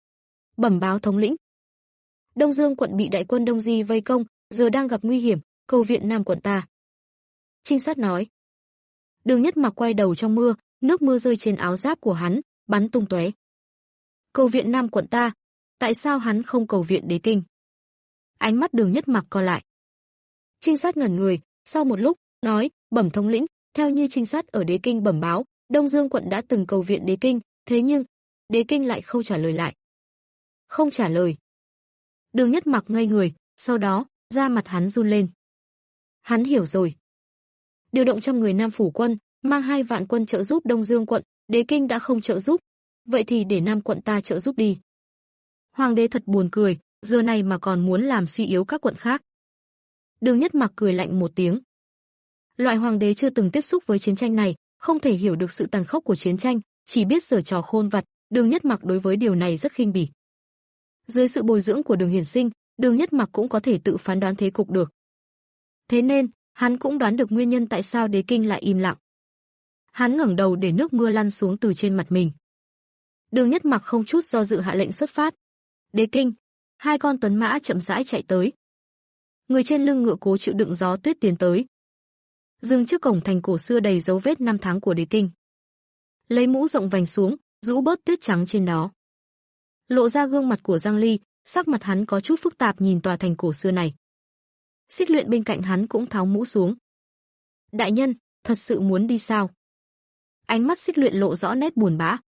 Bẩm báo thống lĩnh, Đông Dương quận bị đại quân Đông Di vây công, giờ đang gặp nguy hiểm, cầu viện Nam quận ta. Trinh sát nói. Đường Nhất Mặc quay đầu trong mưa, nước mưa rơi trên áo giáp của hắn, bắn tung tóe. Cầu viện Nam quận ta, tại sao hắn không cầu viện Đế Kinh? Ánh mắt Đường Nhất Mặc co lại. Trinh sát ngẩn người, sau một lúc, nói, bẩm thống lĩnh, theo như trinh sát ở Đế Kinh bẩm báo, Đông Dương quận đã từng cầu viện Đế Kinh, thế nhưng, Đế Kinh lại không trả lời lại. Không trả lời. Đường Nhất Mặc ngây người, sau đó, da mặt hắn run lên. Hắn hiểu rồi. Điều động trăm người Nam phủ quân, mang hai vạn quân trợ giúp Đông Dương quận, Đế Kinh đã không trợ giúp, vậy thì để Nam quận ta trợ giúp đi. Hoàng đế thật buồn cười, giờ này mà còn muốn làm suy yếu các quận khác. Đường Nhất Mặc cười lạnh một tiếng. Loại hoàng đế chưa từng tiếp xúc với chiến tranh này, không thể hiểu được sự tàn khốc của chiến tranh, chỉ biết giở trò khôn vặt, Đường Nhất Mặc đối với điều này rất khinh bỉ. Dưới sự bồi dưỡng của Đường Hiển Sinh, Đường Nhất Mặc cũng có thể tự phán đoán thế cục được. Thế nên, hắn cũng đoán được nguyên nhân tại sao Đế Kinh lại im lặng. Hắn ngẩng đầu để nước mưa lăn xuống từ trên mặt mình. Đường Nhất Mặc không chút do dự hạ lệnh xuất phát. Đế Kinh, hai con tuấn mã chậm rãi chạy tới. Người trên lưng ngựa cố chịu đựng gió tuyết tiến tới. Dừng trước cổng thành cổ xưa đầy dấu vết năm tháng của Đế Kinh. Lấy mũ rộng vành xuống, rũ bớt tuyết trắng trên đó. Lộ ra gương mặt của Giang Ly, sắc mặt hắn có chút phức tạp nhìn tòa thành cổ xưa này. Xích Luyện bên cạnh hắn cũng tháo mũ xuống. Đại nhân, thật sự muốn đi sao? Ánh mắt Xích Luyện lộ rõ nét buồn bã.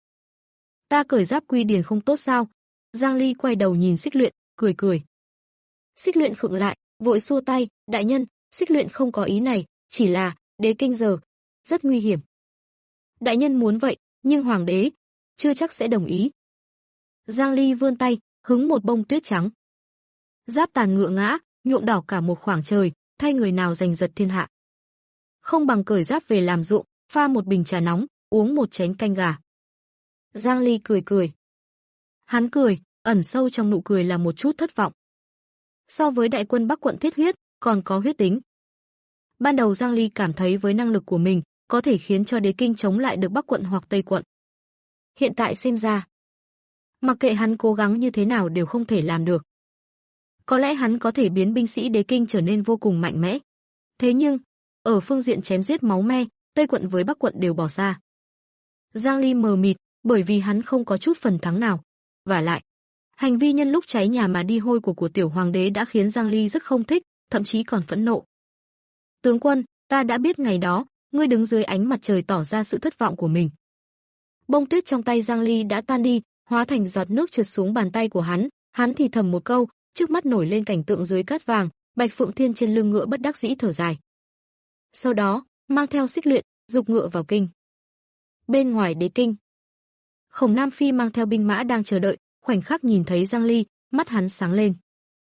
Ta cởi giáp quy điền không tốt sao? Giang Ly quay đầu nhìn Xích Luyện, cười cười. Xích Luyện khựng lại, vội xua tay, đại nhân, Xích Luyện không có ý này, chỉ là, Đế Kinh giờ, rất nguy hiểm. Đại nhân muốn vậy, nhưng hoàng đế, chưa chắc sẽ đồng ý. Giang Ly vươn tay, hứng một bông tuyết trắng. Giáp tàn ngựa ngã, nhuộm đỏ cả một khoảng trời, thay người nào giành giật thiên hạ. Không bằng cởi giáp về làm ruộng, pha một bình trà nóng, uống một chén canh gà. Giang Ly cười cười. Hắn cười, ẩn sâu trong nụ cười là một chút thất vọng. So với đại quân Bắc quận thiết huyết, còn có huyết tính. Ban đầu Giang Ly cảm thấy với năng lực của mình, có thể khiến cho Đế Kinh chống lại được Bắc quận hoặc Tây quận. Hiện tại xem ra, mặc kệ hắn cố gắng như thế nào đều không thể làm được. Có lẽ hắn có thể biến binh sĩ Đế Kinh trở nên vô cùng mạnh mẽ. Thế nhưng, ở phương diện chém giết máu me, Tây quận với Bắc quận đều bỏ xa. Giang Ly mờ mịt, bởi vì hắn không có chút phần thắng nào. Và lại, hành vi nhân lúc cháy nhà mà đi hôi của của tiểu hoàng đế đã khiến Giang Ly rất không thích, thậm chí còn phẫn nộ. Tướng quân, ta đã biết ngày đó, ngươi đứng dưới ánh mặt trời tỏ ra sự thất vọng của mình. Bông tuyết trong tay Giang Ly đã tan đi, hóa thành giọt nước trượt xuống bàn tay của hắn, hắn thì thầm một câu, trước mắt nổi lên cảnh tượng dưới cát vàng, Bạch Phượng Thiên trên lưng ngựa bất đắc dĩ thở dài. Sau đó, mang theo Xích Luyện, dục ngựa vào kinh. Bên ngoài Đế Kinh, Khổng Nam Phi mang theo binh mã đang chờ đợi, khoảnh khắc nhìn thấy Giang Ly, mắt hắn sáng lên.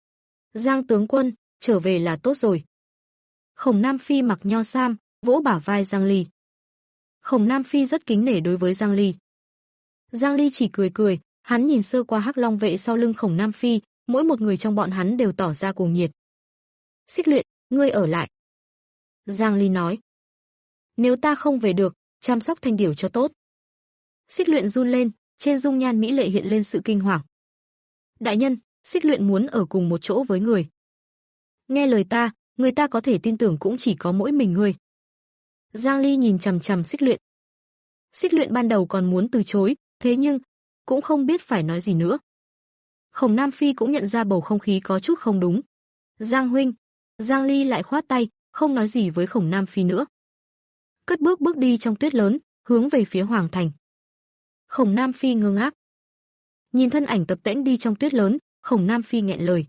Giang tướng quân, trở về là tốt rồi. Khổng Nam Phi mặc nho sam, vỗ bả vai Giang Ly. Khổng Nam Phi rất kính nể đối với Giang Ly. Giang Ly chỉ cười cười, hắn nhìn sơ qua Hắc Long vệ sau lưng Khổng Nam Phi, mỗi một người trong bọn hắn đều tỏ ra cuồng nhiệt. Xích Luyện, ngươi ở lại. Giang Ly nói. Nếu ta không về được, chăm sóc Thanh Điểu cho tốt. Xích Luyện run lên, trên dung nhan mỹ lệ hiện lên sự kinh hoàng. Đại nhân, Xích Luyện muốn ở cùng một chỗ với người. Nghe lời ta, người ta có thể tin tưởng cũng chỉ có mỗi mình ngươi. Giang Ly nhìn chằm chằm Xích Luyện. Xích Luyện ban đầu còn muốn từ chối, thế nhưng cũng không biết phải nói gì nữa. Khổng Nam Phi cũng nhận ra bầu không khí có chút không đúng. Giang huynh, Giang Ly lại khoát tay, không nói gì với Khổng Nam Phi nữa. Cất bước bước đi trong tuyết lớn, hướng về phía hoàng thành. Khổng Nam Phi ngơ ngác. Nhìn thân ảnh tập tễnh đi trong tuyết lớn, Khổng Nam Phi nghẹn lời.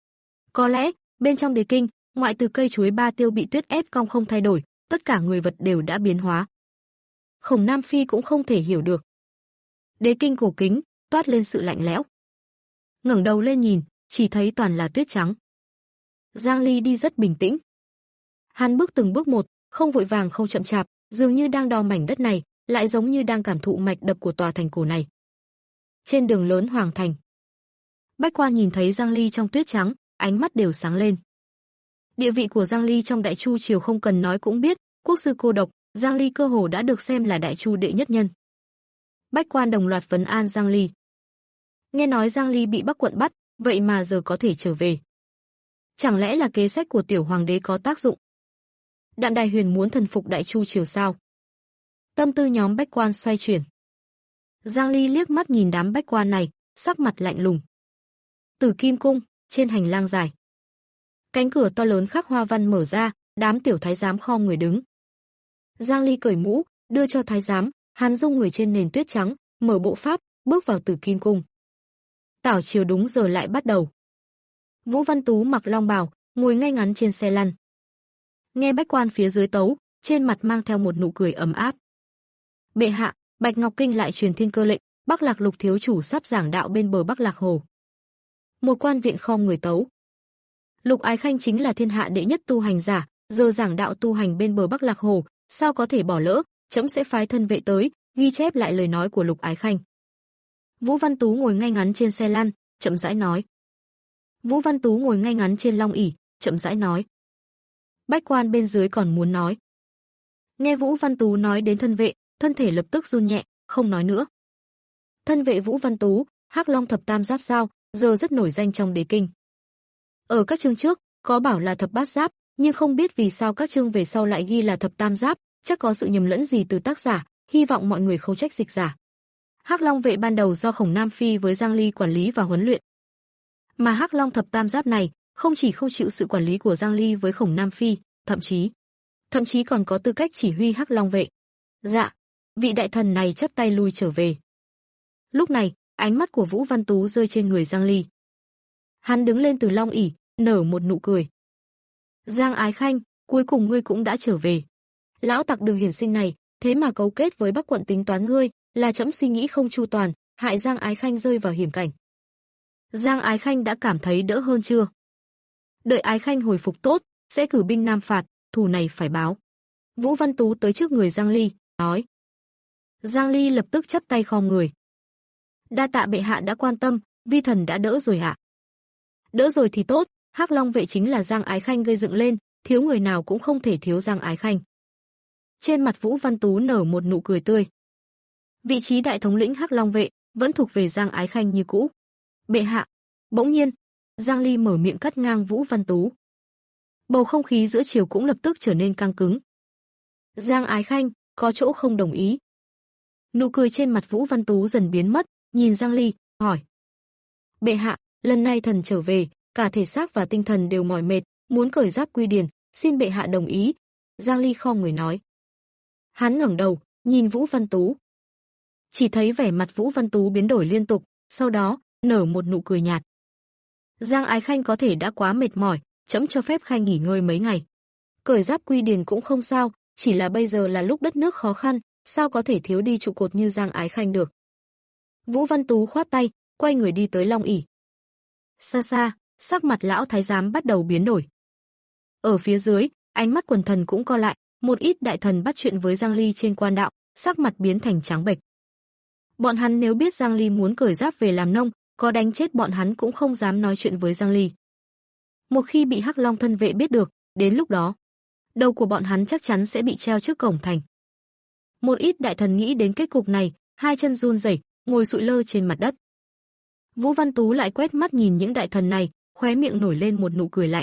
Có lẽ, bên trong đế kinh, ngoại trừ cây chuối ba tiêu bị tuyết ép cong không thay đổi, tất cả người vật đều đã biến hóa. Khổng Nam Phi cũng không thể hiểu được. Đế kinh cổ kính, toát lên sự lạnh lẽo. Ngẩng đầu lên nhìn, chỉ thấy toàn là tuyết trắng. Giang Ly đi rất bình tĩnh. Hắn bước từng bước một, không vội vàng không chậm chạp, dường như đang đo mảnh đất này, lại giống như đang cảm thụ mạch đập của tòa thành cổ này. Trên đường lớn Hoàng Thành, Bách Quan nhìn thấy Giang Ly trong tuyết trắng, ánh mắt đều sáng lên. Địa vị của Giang Ly trong Đại Chu triều không cần nói cũng biết, quốc sư cô độc, Giang Ly cơ hồ đã được xem là Đại Chu đệ nhất nhân. Bách Quan đồng loạt vấn an Giang Ly. Nghe nói Giang Ly bị Bắc quận bắt, vậy mà giờ có thể trở về. Chẳng lẽ là kế sách của tiểu hoàng đế có tác dụng? Đặng Đài Huyền muốn thần phục Đại Chu triều sao? Tâm tư nhóm Bách Quan xoay chuyển. Giang Ly liếc mắt nhìn đám Bách Quan này, sắc mặt lạnh lùng. Tử Kim cung, trên hành lang dài. Cánh cửa to lớn khắc hoa văn mở ra, đám tiểu thái giám khom người đứng. Giang Ly cởi mũ, đưa cho thái giám, hắn dung người trên nền tuyết trắng, mở bộ pháp, bước vào Tử Kim cung. Tảo chiều đúng giờ lại bắt đầu. Vũ Văn Tú mặc long bào, ngồi ngay ngắn trên xe lăn. Nghe Bách Quan phía dưới tấu, trên mặt mang theo một nụ cười ấm áp. Bệ hạ, Bạch Ngọc Kinh lại truyền thiên cơ lệnh, Bắc Lạc Lục thiếu chủ sắp giảng đạo bên bờ Bắc Lạc Hồ. Một quan viện khom người tấu. Lục Ái Khanh chính là thiên hạ đệ nhất tu hành giả, giờ giảng đạo tu hành bên bờ Bắc Lạc Hồ, sao có thể bỏ lỡ, trẫm sẽ phái thân vệ tới, ghi chép lại lời nói của Lục Ái Khanh. Vũ Văn Tú ngồi ngay ngắn trên xe lăn, chậm rãi nói. Vũ Văn Tú ngồi ngay ngắn trên long ỷ, chậm rãi nói. Bách Quan bên dưới còn muốn nói. Nghe Vũ Văn Tú nói đến thân vệ, thân thể lập tức run nhẹ, không nói nữa. Thân vệ Vũ Văn Tú, Hắc Long thập tam giáp sao, giờ rất nổi danh trong đế kinh. Ở các chương trước, có bảo là thập bát giáp, nhưng không biết vì sao các chương về sau lại ghi là thập tam giáp, chắc có sự nhầm lẫn gì từ tác giả, hy vọng mọi người không trách dịch giả. Hắc Long vệ ban đầu do Khổng Nam Phi với Giang Ly quản lý và huấn luyện. Mà Hắc Long thập tam giáp này, không chỉ không chịu sự quản lý của Giang Ly với Khổng Nam Phi, thậm chí, thậm chí còn có tư cách chỉ huy Hắc Long vệ. Dạ, vị đại thần này chắp tay lui trở về. Lúc này, ánh mắt của Vũ Văn Tú rơi trên người Giang Ly. Hắn đứng lên từ long ỷ, nở một nụ cười. Giang Ái Khanh, cuối cùng ngươi cũng đã trở về. Lão tặc Đường Hiển Sinh này, thế mà cấu kết với Bắc quận tính toán ngươi, là trẫm suy nghĩ không chu toàn, hại Giang Ái Khanh rơi vào hiểm cảnh. Giang Ái Khanh đã cảm thấy đỡ hơn chưa? Đợi Ái Khanh hồi phục tốt, sẽ cử binh nam phạt, thù này phải báo. Vũ Văn Tú tới trước người Giang Ly, nói. Giang Ly lập tức chắp tay khom người. Đa tạ bệ hạ đã quan tâm, vi thần đã đỡ rồi ạ. Đỡ rồi thì tốt, Hắc Long vệ chính là Giang Ái Khanh gây dựng lên, thiếu người nào cũng không thể thiếu Giang Ái Khanh. Trên mặt Vũ Văn Tú nở một nụ cười tươi. Vị trí đại thống lĩnh Hắc Long vệ vẫn thuộc về Giang Ái Khanh như cũ. Bệ hạ. Bỗng nhiên, Giang Ly mở miệng cắt ngang Vũ Văn Tú. Bầu không khí giữa triều cũng lập tức trở nên căng cứng. Giang Ái Khanh có chỗ không đồng ý. Nụ cười trên mặt Vũ Văn Tú dần biến mất, nhìn Giang Ly, hỏi. Bệ hạ, lần này thần trở về, cả thể xác và tinh thần đều mỏi mệt, muốn cởi giáp quy điền, xin bệ hạ đồng ý. Giang Ly khom người nói. Hắn ngẩng đầu, nhìn Vũ Văn Tú. Chỉ thấy vẻ mặt Vũ Văn Tú biến đổi liên tục, sau đó, nở một nụ cười nhạt. Giang Ái Khanh có thể đã quá mệt mỏi, trẫm cho phép Khanh nghỉ ngơi mấy ngày. Cởi giáp quy điền cũng không sao, chỉ là bây giờ là lúc đất nước khó khăn, sao có thể thiếu đi trụ cột như Giang Ái Khanh được. Vũ Văn Tú khoát tay, quay người đi tới long ỷ. Xa xa, sắc mặt lão thái giám bắt đầu biến đổi. Ở phía dưới, ánh mắt quần thần cũng co lại, một ít đại thần bắt chuyện với Giang Ly trên quan đạo, sắc mặt biến thành trắng bệch. Bọn hắn nếu biết Giang Ly muốn cởi giáp về làm nông, có đánh chết bọn hắn cũng không dám nói chuyện với Giang Ly. Một khi bị Hắc Long thân vệ biết được, đến lúc đó, đầu của bọn hắn chắc chắn sẽ bị treo trước cổng thành. Một ít đại thần nghĩ đến kết cục này, hai chân run rẩy, ngồi sụi lơ trên mặt đất. Vũ Văn Tú lại quét mắt nhìn những đại thần này, khóe miệng nổi lên một nụ cười lạnh.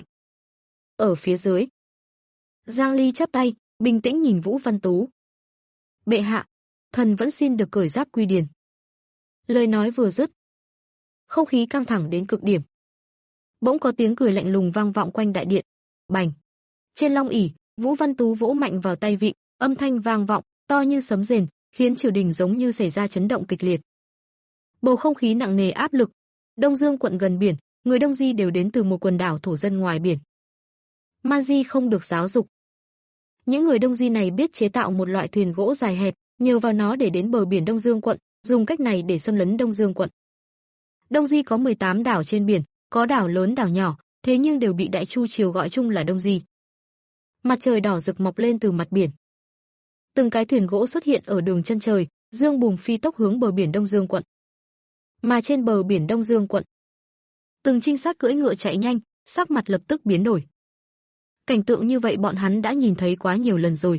Ở phía dưới, Giang Ly chắp tay, bình tĩnh nhìn Vũ Văn Tú. Bệ hạ, thần vẫn xin được cởi giáp quy điền. Lời nói vừa dứt, không khí căng thẳng đến cực điểm. Bỗng có tiếng cười lạnh lùng vang vọng quanh đại điện. Bành! Trên long ỷ, Vũ Văn Tú vỗ mạnh vào tay vịn, âm thanh vang vọng, to như sấm rền, khiến triều đình giống như xảy ra chấn động kịch liệt. Bầu không khí nặng nề áp lực. Đông Dương quận gần biển, người Đông Di đều đến từ một quần đảo thổ dân ngoài biển. Ma Di không được giáo dục. Những người Đông Di này biết chế tạo một loại thuyền gỗ dài hẹp, nhờ vào nó để đến bờ biển Đông Dương quận, dùng cách này để xâm lấn Đông Dương quận. Đông Di có mười tám đảo trên biển, có đảo lớn đảo nhỏ, thế nhưng đều bị Đại Chu triều gọi chung là Đông Di. Mặt trời đỏ rực mọc lên từ mặt biển. Từng cái thuyền gỗ xuất hiện ở đường chân trời, dương bùm phi tốc hướng bờ biển Đông Dương quận. Mà trên bờ biển Đông Dương quận, từng trinh sát cưỡi ngựa chạy nhanh, sắc mặt lập tức biến đổi. Cảnh tượng như vậy bọn hắn đã nhìn thấy quá nhiều lần rồi.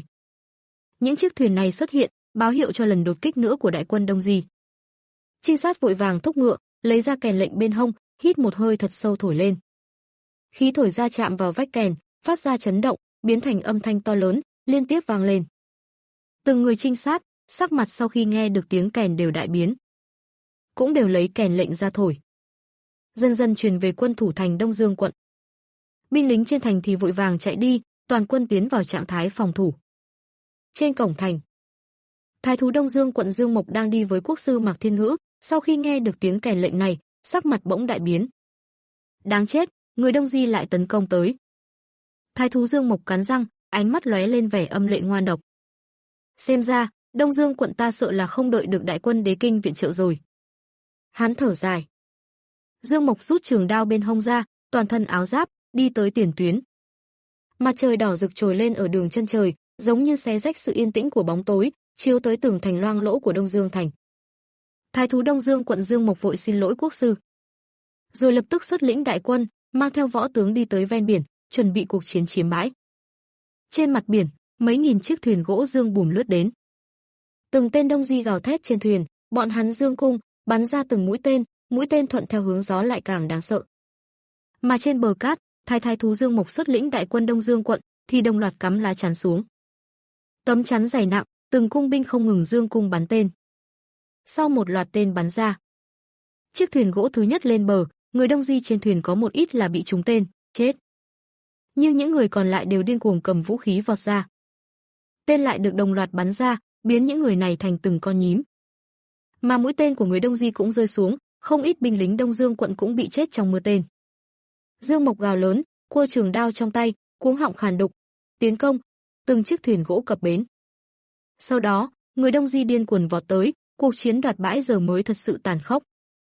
Những chiếc thuyền này xuất hiện, báo hiệu cho lần đột kích nữa của đại quân Đông Di. Trinh sát vội vàng thúc ngựa, lấy ra kèn lệnh bên hông, hít một hơi thật sâu thổi lên. Khí thổi ra chạm vào vách kèn, phát ra chấn động, biến thành âm thanh to lớn, liên tiếp vang lên. Từng người trinh sát, sắc mặt sau khi nghe được tiếng kèn đều đại biến. Cũng đều lấy kèn lệnh ra thổi. Dần dần truyền về quân thủ thành Đông Dương quận. Binh lính trên thành thì vội vàng chạy đi, toàn quân tiến vào trạng thái phòng thủ. Trên cổng thành, Thái thú Đông Dương quận Dương Mộc đang đi với quốc sư Mạc Thiên Ngữ, sau khi nghe được tiếng kèn lệnh này, sắc mặt bỗng đại biến. Đáng chết, người Đông Di lại tấn công tới. Thái thú Dương Mộc cắn răng, ánh mắt lóe lên vẻ âm lệ ngoan độc. Xem ra, Đông Dương quận ta sợ là không đợi được đại quân đế kinh viện trợ rồi. Hắn thở dài. Dương Mộc rút trường đao bên hông ra, toàn thân áo giáp, đi tới tiền tuyến. Mặt trời đỏ rực trồi lên ở đường chân trời, giống như xé rách sự yên tĩnh của bóng tối, chiếu tới tường thành loang lỗ của Đông Dương thành. Thái thú Đông Dương quận Dương Mộc vội xin lỗi quốc sư, rồi lập tức xuất lĩnh đại quân, mang theo võ tướng đi tới ven biển, chuẩn bị cuộc chiến chiếm bãi. Trên mặt biển, mấy nghìn chiếc thuyền gỗ dương bùm lướt đến. Từng tên Đông Di gào thét trên thuyền, bọn hắn dương cung, bắn ra từng mũi tên, mũi tên thuận theo hướng gió lại càng đáng sợ. Mà trên bờ cát, Thái thái thú Dương Mộc xuất lĩnh đại quân Đông Dương quận thì đồng loạt cắm lá chắn xuống. Tấm chắn dày nặng, từng cung binh không ngừng dương cung bắn tên. Sau một loạt tên bắn ra, chiếc thuyền gỗ thứ nhất lên bờ, người Đông Di trên thuyền có một ít là bị trúng tên, chết. Nhưng những người còn lại đều điên cuồng cầm vũ khí vọt ra. Tên lại được đồng loạt bắn ra, biến những người này thành từng con nhím. Mà mũi tên của người Đông Di cũng rơi xuống, không ít binh lính Đông Dương quận cũng bị chết trong mưa tên. Dương Mộc gào lớn, cua trường đao trong tay, cuống họng khàn đục, tiến công, từng chiếc thuyền gỗ cập bến. Sau đó, người Đông Di điên cuồng vọt tới, cuộc chiến đoạt bãi giờ mới thật sự tàn khốc.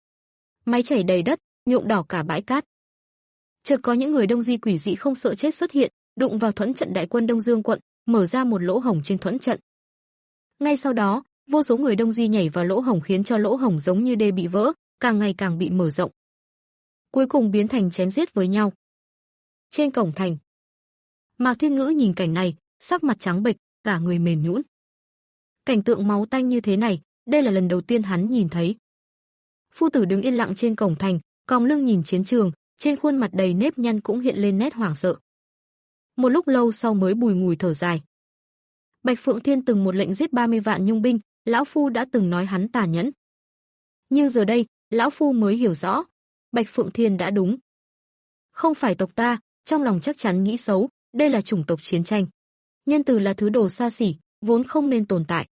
Máy chảy đầy đất, nhuộm đỏ cả bãi cát. Chợt có những người Đông Di quỷ dị không sợ chết xuất hiện, đụng vào thuẫn trận đại quân Đông Dương quận, mở ra một lỗ hổng trên thuẫn trận. Ngay sau đó, vô số người Đông Di nhảy vào lỗ hổng khiến cho lỗ hổng giống như đê bị vỡ, càng ngày càng bị mở rộng. Cuối cùng biến thành chém giết với nhau. Trên cổng thành, Mạc Thiên Ngữ nhìn cảnh này, sắc mặt trắng bệch, cả người mềm nhũn. Cảnh tượng máu tanh như thế này, đây là lần đầu tiên hắn nhìn thấy. Phu tử đứng yên lặng trên cổng thành, còng lưng nhìn chiến trường, trên khuôn mặt đầy nếp nhăn cũng hiện lên nét hoảng sợ. Một lúc lâu sau mới bùi ngùi thở dài. Bạch Phượng Thiên từng một lệnh giết ba mươi vạn nhung binh, lão phu đã từng nói hắn tàn nhẫn. Nhưng giờ đây, lão phu mới hiểu rõ, Bạch Phượng Thiên đã đúng. Không phải tộc ta, trong lòng chắc chắn nghĩ xấu, đây là chủng tộc chiến tranh. Nhân từ là thứ đồ xa xỉ, vốn không nên tồn tại.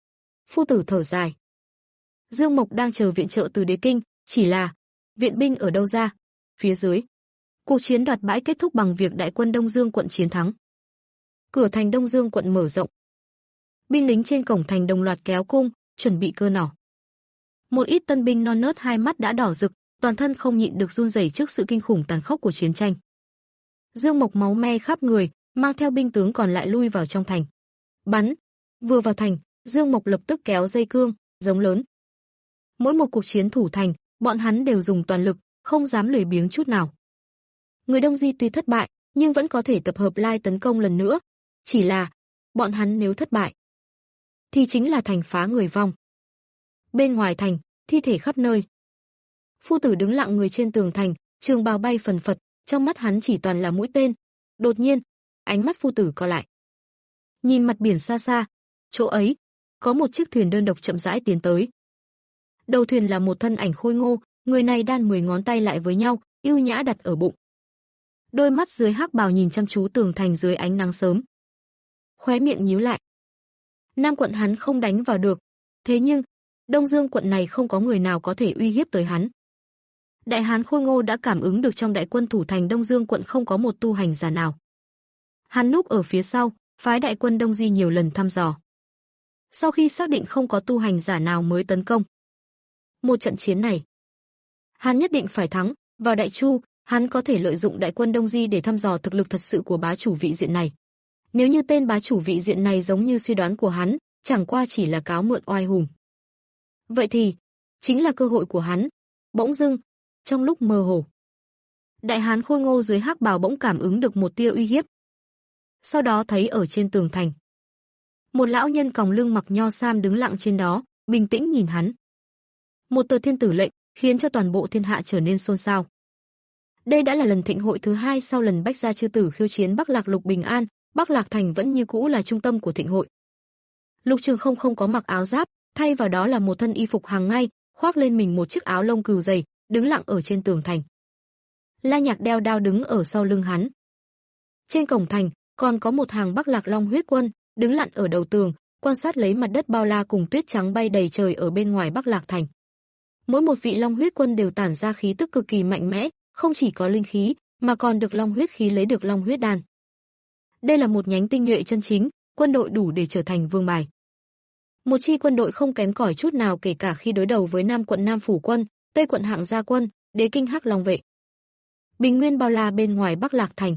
Phu tử thở dài. Dương Mộc đang chờ viện trợ từ đế kinh, chỉ là viện binh ở đâu ra? Phía dưới. Cuộc chiến đoạt bãi kết thúc bằng việc đại quân Đông Dương quận chiến thắng. Cửa thành Đông Dương quận mở rộng. Binh lính trên cổng thành đồng loạt kéo cung, chuẩn bị cơ nỏ. Một ít tân binh non nớt hai mắt đã đỏ rực, toàn thân không nhịn được run rẩy trước sự kinh khủng tàn khốc của chiến tranh. Dương Mộc máu me khắp người, mang theo binh tướng còn lại lui vào trong thành. Bắn! Vừa vào thành, Dương Mộc lập tức kéo dây cương, giống lớn. Mỗi một cuộc chiến thủ thành, bọn hắn đều dùng toàn lực, không dám lười biếng chút nào. Người Đông Di tuy thất bại, nhưng vẫn có thể tập hợp lai tấn công lần nữa. Chỉ là, bọn hắn nếu thất bại, thì chính là thành phá người vong. Bên ngoài thành, thi thể khắp nơi. Phu tử đứng lặng người trên tường thành, trường bào bay phần phật, trong mắt hắn chỉ toàn là mũi tên. Đột nhiên, ánh mắt phu tử co lại. Nhìn mặt biển xa xa, chỗ ấy, có một chiếc thuyền đơn độc chậm rãi tiến tới. Đầu thuyền là một thân ảnh khôi ngô, người này đan mười ngón tay lại với nhau, ưu nhã đặt ở bụng. Đôi mắt dưới hắc bào nhìn chăm chú tường thành dưới ánh nắng sớm. Khóe miệng nhíu lại. Nam quận hắn không đánh vào được, Thế nhưng, Đông Dương quận này không có người nào có thể uy hiếp tới hắn. Đại Hán Khôi Ngô đã cảm ứng được trong đại quân thủ thành Đông Dương quận không có một tu hành giả nào. Hắn núp ở phía sau, phái đại quân Đông Di nhiều lần thăm dò. Sau khi xác định không có tu hành giả nào mới tấn công. Một trận chiến này, hắn nhất định phải thắng, vào Đại Chu, hắn có thể lợi dụng đại quân Đông Di để thăm dò thực lực thật sự của bá chủ vị diện này. Nếu như tên bá chủ vị diện này giống như suy đoán của hắn, chẳng qua chỉ là cáo mượn oai hùng. Vậy thì, chính là cơ hội của hắn. Bỗng dưng, trong lúc mơ hồ, Đại Hán Khôi Ngô dưới hắc bào bỗng cảm ứng được một tia uy hiếp. Sau đó thấy ở trên tường thành, một lão nhân còng lưng mặc nho sam đứng lặng trên đó, bình tĩnh nhìn hắn. Một tờ thiên tử lệnh khiến cho toàn bộ thiên hạ trở nên xôn xao. Đây đã là lần thịnh hội thứ hai sau lần Bách gia chư tử khiêu chiến Bắc Lạc Lục Bình An, Bắc Lạc Thành vẫn như cũ là trung tâm của thịnh hội. Lục Trường Không không có mặc áo giáp, thay vào đó là một thân y phục hàng ngay, khoác lên mình một chiếc áo lông cừu dày, đứng lặng ở trên tường thành. La Nhạc đeo đao đứng ở sau lưng hắn. Trên cổng thành còn có một hàng Bắc Lạc Long huyết quân, đứng lặng ở đầu tường, quan sát lấy mặt đất bao la cùng tuyết trắng bay đầy trời ở bên ngoài Bắc Lạc Thành. Mỗi một vị Long huyết quân đều tản ra khí tức cực kỳ mạnh mẽ, không chỉ có linh khí, mà còn được Long huyết khí lấy được Long huyết đan. Đây là một nhánh tinh nhuệ chân chính, quân đội đủ để trở thành vương bài. Một chi quân đội không kém cỏi chút nào kể cả khi đối đầu với Nam quận Nam phủ quân, Tây quận Hạng gia quân, Đế kinh Hắc Long vệ. Bình nguyên bao la bên ngoài Bắc Lạc Thành.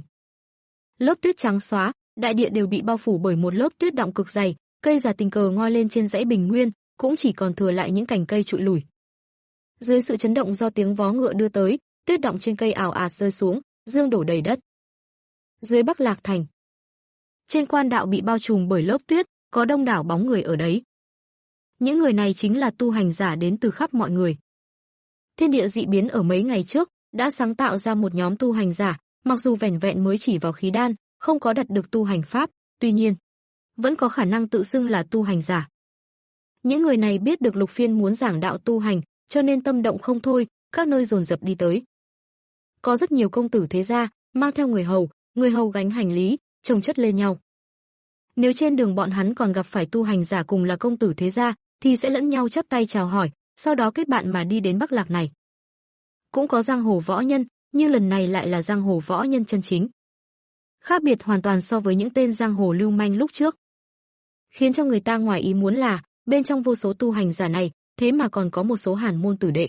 Lớp tuyết trắng xóa, đại địa đều bị bao phủ bởi một lớp tuyết đọng cực dày, cây già tình cờ ngoi lên trên dãy bình nguyên, cũng chỉ còn thừa lại những cành cây trụi lủi. Dưới sự chấn động do tiếng vó ngựa đưa tới, tuyết đọng trên cây ào ạt rơi xuống, dương đổ đầy đất. Dưới Bắc Lạc Thành, trên quan đạo bị bao trùm bởi lớp tuyết, có đông đảo bóng người ở đấy. Những người này chính là tu hành giả đến từ khắp mọi người. Thiên địa dị biến ở mấy ngày trước đã sáng tạo ra một nhóm tu hành giả, mặc dù vẻn vẹn mới chỉ vào khí đan, không có đạt được tu hành pháp, tuy nhiên vẫn có khả năng tự xưng là tu hành giả. Những người này biết được Lục Phiên muốn giảng đạo tu hành, cho nên tâm động không thôi, các nơi dồn dập đi tới. Có rất nhiều công tử thế gia mang theo người hầu, người hầu gánh hành lý, chồng chất lên nhau. Nếu trên đường bọn hắn còn gặp phải tu hành giả cùng là công tử thế gia, thì sẽ lẫn nhau chắp tay chào hỏi, sau đó kết bạn mà đi đến Bắc Lạc này. Cũng có giang hồ võ nhân, nhưng lần này lại là giang hồ võ nhân chân chính. Khác biệt hoàn toàn so với những tên giang hồ lưu manh lúc trước. Khiến cho người ta ngoài ý muốn là, bên trong vô số tu hành giả này, thế mà còn có một số hàn môn tử đệ.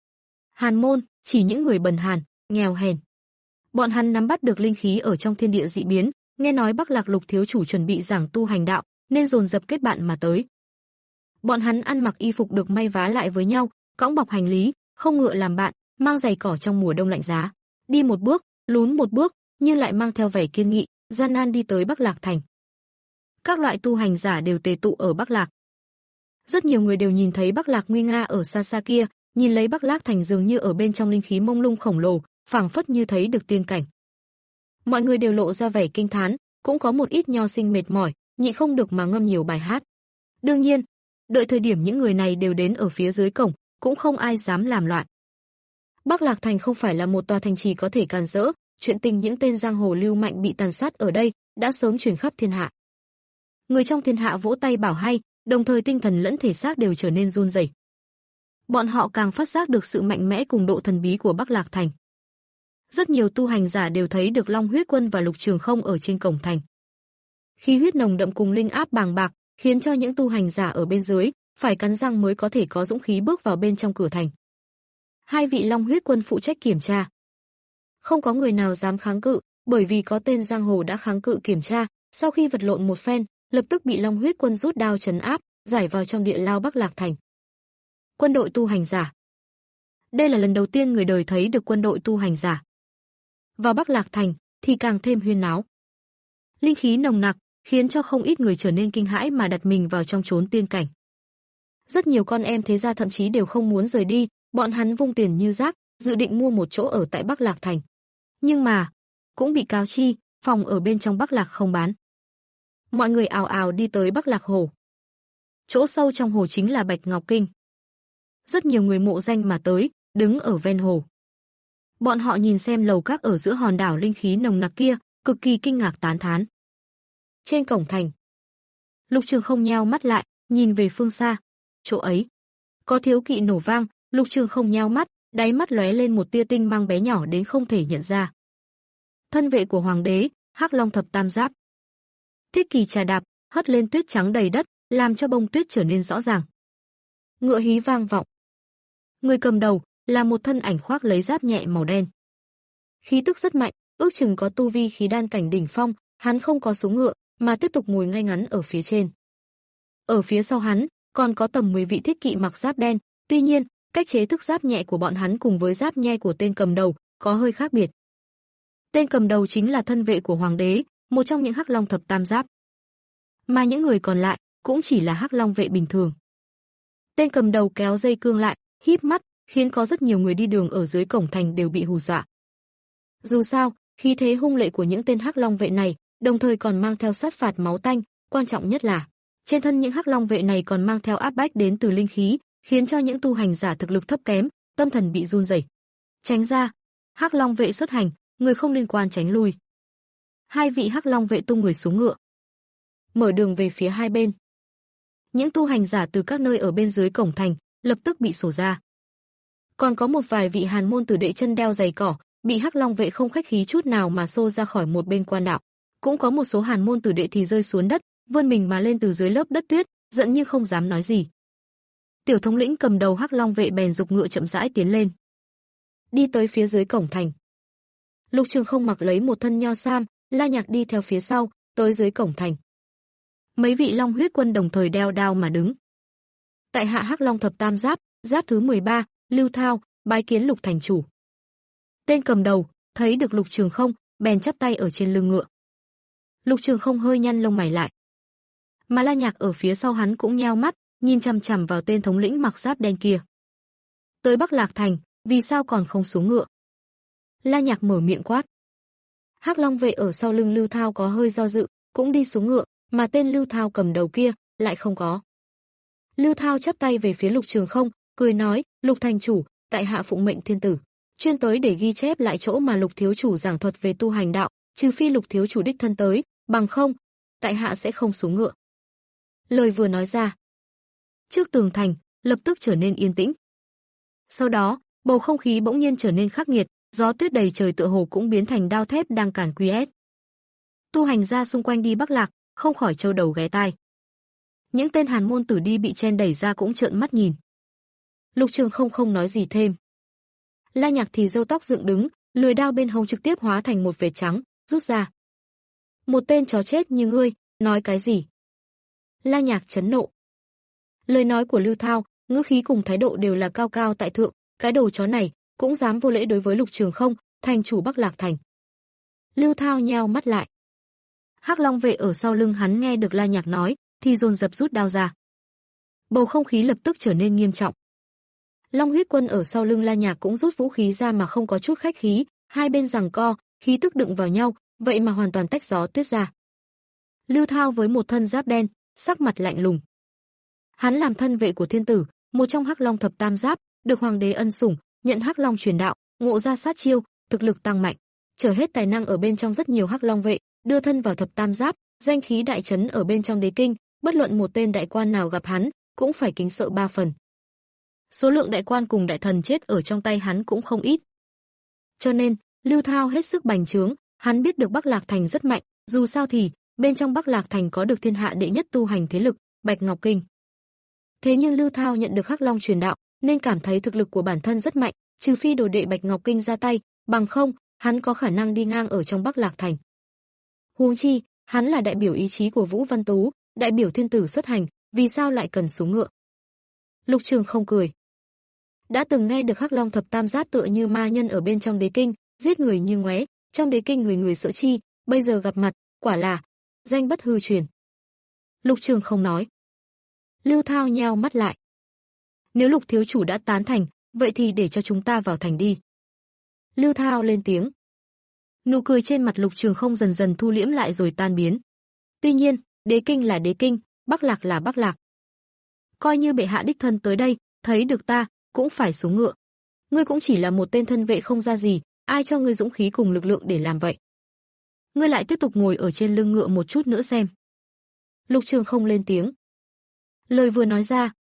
Hàn môn, chỉ những người bần hàn, nghèo hèn. Bọn hắn nắm bắt được linh khí ở trong thiên địa dị biến, nghe nói Bắc Lạc Lục thiếu chủ chuẩn bị giảng tu hành đạo, nên dồn dập kết bạn mà tới. Bọn hắn ăn mặc y phục được may vá lại với nhau, cõng bọc hành lý, không ngựa làm bạn, mang giày cỏ trong mùa đông lạnh giá, đi một bước, lún một bước, nhưng lại mang theo vẻ kiên nghị, gian nan đi tới Bắc Lạc Thành. Các loại tu hành giả đều tề tụ ở Bắc Lạc. Rất nhiều người đều nhìn thấy Bắc Lạc nguy nga ở xa xa kia, nhìn lấy Bắc Lạc Thành dường như ở bên trong linh khí mông lung khổng lồ, phảng phất như thấy được tiên cảnh. Mọi người đều lộ ra vẻ kinh thán, cũng có một ít nho sinh mệt mỏi, nhịn không được mà ngâm nhiều bài hát. Đương nhiên, đợi thời điểm những người này đều đến ở phía dưới cổng, cũng không ai dám làm loạn. Bắc Lạc Thành không phải là một tòa thành trì có thể càn rỡ, chuyện tình những tên giang hồ lưu mạnh bị tàn sát ở đây đã sớm truyền khắp thiên hạ. Người trong thiên hạ vỗ tay bảo hay, đồng thời tinh thần lẫn thể xác đều trở nên run rẩy. Bọn họ càng phát giác được sự mạnh mẽ cùng độ thần bí của Bắc Lạc Thành. Rất nhiều tu hành giả đều thấy được Long huyết quân và Lục Trường Không ở trên cổng thành. Khí huyết nồng đậm cùng linh áp bàng bạc, khiến cho những tu hành giả ở bên dưới phải cắn răng mới có thể có dũng khí bước vào bên trong cửa thành. Hai vị Long huyết quân phụ trách kiểm tra. Không có người nào dám kháng cự, bởi vì có tên giang hồ đã kháng cự kiểm tra, sau khi vật lộn một phen, lập tức bị Long huyết quân rút đao trấn áp, giải vào trong địa lao Bắc Lạc Thành. Quân đội tu hành giả. Đây là lần đầu tiên người đời thấy được quân đội tu hành giả. Vào Bắc Lạc Thành thì càng thêm huyên náo. Linh khí nồng nặc, khiến cho không ít người trở nên kinh hãi mà đặt mình vào trong chốn tiên cảnh. Rất nhiều con em thế gia thậm chí đều không muốn rời đi, bọn hắn vung tiền như rác, dự định mua một chỗ ở tại Bắc Lạc Thành. Nhưng mà, cũng bị cáo chi, phòng ở bên trong Bắc Lạc không bán. Mọi người ào ào đi tới Bắc Lạc Hồ. Chỗ sâu trong hồ chính là Bạch Ngọc Kinh. Rất nhiều người mộ danh mà tới, đứng ở ven hồ. Bọn họ nhìn xem lầu các ở giữa hòn đảo linh khí nồng nặc kia, cực kỳ kinh ngạc tán thán. Trên cổng thành, Lục Trường Không nheo mắt lại, nhìn về phương xa. chỗ ấy. Có thiếu kỵ nổ vang, Lục Trường không nheo mắt, đáy mắt lóe lên một tia tinh mang bé nhỏ đến không thể nhận ra. Thân vệ của hoàng đế, Hắc Long thập tam giáp. Thiết Kỳ trà đạp, hất lên tuyết trắng đầy đất, làm cho bông tuyết trở nên rõ ràng. Ngựa hí vang vọng. Người cầm đầu là một thân ảnh khoác lấy giáp nhẹ màu đen. Khí tức rất mạnh, ước chừng có tu vi khí đan cảnh đỉnh phong, hắn không có xuống ngựa, mà tiếp tục ngồi ngay ngắn ở phía trên. Ở phía sau hắn, còn có tầm mười vị thiết kỵ mặc giáp đen, tuy nhiên, cách chế thức giáp nhẹ của bọn hắn cùng với giáp nhe của tên cầm đầu có hơi khác biệt. Tên cầm đầu chính là thân vệ của hoàng đế, một trong những Hắc Long thập tam giáp. Mà những người còn lại cũng chỉ là Hắc Long vệ bình thường. Tên cầm đầu kéo dây cương lại, híp mắt, khiến có rất nhiều người đi đường ở dưới cổng thành đều bị hù dọa. Dù sao, khí thế hung lệ của những tên Hắc Long vệ này, đồng thời còn mang theo sát phạt máu tanh, quan trọng nhất là trên thân những Hắc Long vệ này còn mang theo áp bách đến từ linh khí, khiến cho những tu hành giả thực lực thấp kém, tâm thần bị run rẩy. Tránh ra, Hắc Long vệ xuất hành, người không liên quan tránh lui. Hai vị Hắc Long vệ tung người xuống ngựa, mở đường về phía hai bên. Những tu hành giả từ các nơi ở bên dưới cổng thành lập tức bị sổ ra. Còn có một vài vị hàn môn tử đệ chân đeo giày cỏ, bị Hắc Long vệ không khách khí chút nào mà xô ra khỏi một bên quan đạo. Cũng có một số hàn môn tử đệ thì rơi xuống đất, vươn mình mà lên từ dưới lớp đất tuyết, giận nhưng không dám nói gì. Tiểu thống lĩnh cầm đầu Hắc Long vệ bèn dục ngựa chậm rãi tiến lên, đi tới phía dưới cổng thành. Lục Trường không mặc lấy một thân nho sam, La Nhạc đi theo phía sau, tới dưới cổng thành. Mấy vị Long huyết quân đồng thời đeo đao mà đứng. Tại hạ Hắc Long thập tam giáp, giáp thứ mười ba, Lưu Thao, bái kiến Lục thành chủ. Tên cầm đầu thấy được Lục Trường không, bèn chắp tay ở trên lưng ngựa. Lục Trường không hơi nhăn lông mày lại. Mà La Nhạc ở phía sau hắn cũng nheo mắt, nhìn chằm chằm vào tên thống lĩnh mặc giáp đen kia. Tới Bắc Lạc thành, vì sao còn không xuống ngựa? La Nhạc mở miệng quát. Hắc Long vệ ở sau lưng Lưu Thao có hơi do dự, cũng đi xuống ngựa, mà tên Lưu Thao cầm đầu kia lại không có. Lưu Thao chắp tay về phía Lục Trường không, cười nói, Lục thành chủ, tại hạ phụng mệnh thiên tử, chuyên tới để ghi chép lại chỗ mà Lục thiếu chủ giảng thuật về tu hành đạo, trừ phi Lục thiếu chủ đích thân tới, bằng không, tại hạ sẽ không xuống ngựa. Lời vừa nói ra, trước tường thành lập tức trở nên yên tĩnh. Sau đó, bầu không khí bỗng nhiên trở nên khắc nghiệt, gió tuyết đầy trời tựa hồ cũng biến thành đao thép đang càn quét. Tu hành gia xung quanh đi Bắc Lạc, không khỏi trâu đầu ghé tai. Những tên hàn môn tử đi bị chen đẩy ra cũng trợn mắt nhìn. Lục Trường không không nói gì thêm. La Nhạc thì râu tóc dựng đứng, lưỡi đao bên hông trực tiếp hóa thành một vệt trắng, rút ra. Một tên chó chết như ngươi, nói cái gì? La Nhạc chấn nộ. Lời nói của Lưu Thao, ngữ khí cùng thái độ đều là cao cao tại thượng, cái đồ chó này cũng dám vô lễ đối với Lục Trường không, thành chủ Bắc Lạc thành. Lưu Thao nheo mắt lại. Hắc Long vệ ở sau lưng hắn nghe được La Nhạc nói, thì dồn dập rút đao ra. Bầu không khí lập tức trở nên nghiêm trọng. Long huyết quân ở sau lưng La Nhạc cũng rút vũ khí ra mà không có chút khách khí, hai bên giằng co, khí tức đụng vào nhau, vậy mà hoàn toàn tách gió tuyết ra. Lưu Thao với một thân giáp đen, sắc mặt lạnh lùng. Hắn làm thân vệ của thiên tử, một trong Hắc Long thập tam giáp, được hoàng đế ân sủng, nhận Hắc Long truyền đạo, ngộ ra sát chiêu, thực lực tăng mạnh, trở hết tài năng ở bên trong rất nhiều Hắc Long vệ, đưa thân vào thập tam giáp, danh khí đại trấn ở bên trong đế kinh, bất luận một tên đại quan nào gặp hắn, cũng phải kính sợ ba phần. Số lượng đại quan cùng đại thần chết ở trong tay hắn cũng không ít. Cho nên, Lưu Thao hết sức bành trướng, hắn biết được Bắc Lạc thành rất mạnh, dù sao thì bên trong Bắc Lạc thành có được thiên hạ đệ nhất tu hành thế lực, Bạch Ngọc Kinh. Thế nhưng Lưu Thao nhận được Hắc Long truyền đạo, nên cảm thấy thực lực của bản thân rất mạnh, trừ phi đồ đệ Bạch Ngọc Kinh ra tay, bằng không, hắn có khả năng đi ngang ở trong Bắc Lạc thành. Huống chi, hắn là đại biểu ý chí của Vũ Văn Tú, đại biểu thiên tử xuất hành, vì sao lại cần xuống ngựa? Lục Trường không cười. Đã từng nghe được Hắc Long thập tam giáp tựa như ma nhân ở bên trong đế kinh, giết người như ngoé, trong đế kinh người người sợ chi, bây giờ gặp mặt, quả là danh bất hư truyền. Lục Trường không nói. Lưu Thao nheo mắt lại. Nếu Lục thiếu chủ đã tán thành, vậy thì để cho chúng ta vào thành đi. Lưu Thao lên tiếng. Nụ cười trên mặt Lục Trường không dần dần thu liễm lại rồi tan biến. Tuy nhiên, đế kinh là đế kinh, Bắc Lạc là Bắc Lạc. Coi như bệ hạ đích thân tới đây, thấy được ta, cũng phải xuống ngựa. Ngươi cũng chỉ là một tên thân vệ không ra gì, ai cho ngươi dũng khí cùng lực lượng để làm vậy? Ngươi lại tiếp tục ngồi ở trên lưng ngựa một chút nữa xem. Lục Trường không lên tiếng. Lời vừa nói ra,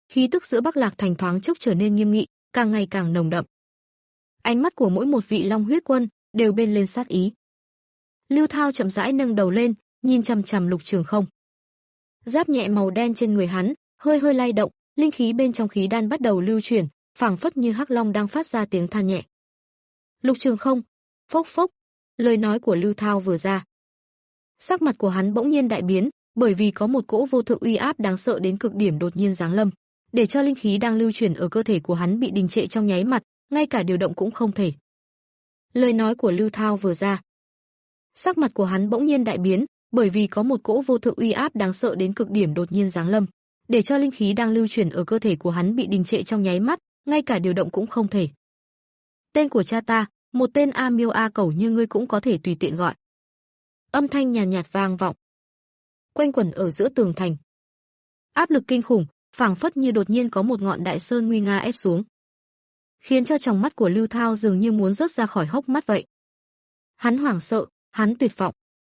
khí tức giữa Bắc Lạc Thành thoáng chốc trở nên nghiêm nghị, càng ngày càng nồng đậm. Ánh mắt của mỗi một vị Long huyết quân đều bên lên sát ý. Lưu Thao chậm rãi nâng đầu lên, nhìn chằm chằm Lục Trường Không. Giáp nhẹ màu đen trên người hắn hơi hơi lay động, linh khí bên trong khí đan bắt đầu lưu chuyển, phảng phất như hắc long đang phát ra tiếng than nhẹ. Lục Trường Không, phốc phốc, lời nói của Lưu Thao vừa ra. Sắc mặt của hắn bỗng nhiên đại biến, bởi vì có một cỗ vô thượng uy áp đáng sợ đến cực điểm đột nhiên giáng lâm, để cho linh khí đang lưu chuyển ở cơ thể của hắn bị đình trệ trong nháy mắt, ngay cả điều động cũng không thể. Lời nói của Lưu Thao vừa ra. Sắc mặt của hắn bỗng nhiên đại biến, bởi vì có một cỗ vô thượng uy áp đáng sợ đến cực điểm đột nhiên giáng lâm, để cho linh khí đang lưu chuyển ở cơ thể của hắn bị đình trệ trong nháy mắt, ngay cả điều động cũng không thể. Tên của cha ta, một tên A Miêu A Cẩu như ngươi cũng có thể tùy tiện gọi. Âm thanh nhàn nhạt, nhạt vang vọng, quanh quẩn ở giữa tường thành. Áp lực kinh khủng, phảng phất như đột nhiên có một ngọn đại sơn nguy nga ép xuống, khiến cho tròng mắt của Lưu Thao dường như muốn rớt ra khỏi hốc mắt vậy. Hắn hoảng sợ, hắn tuyệt vọng.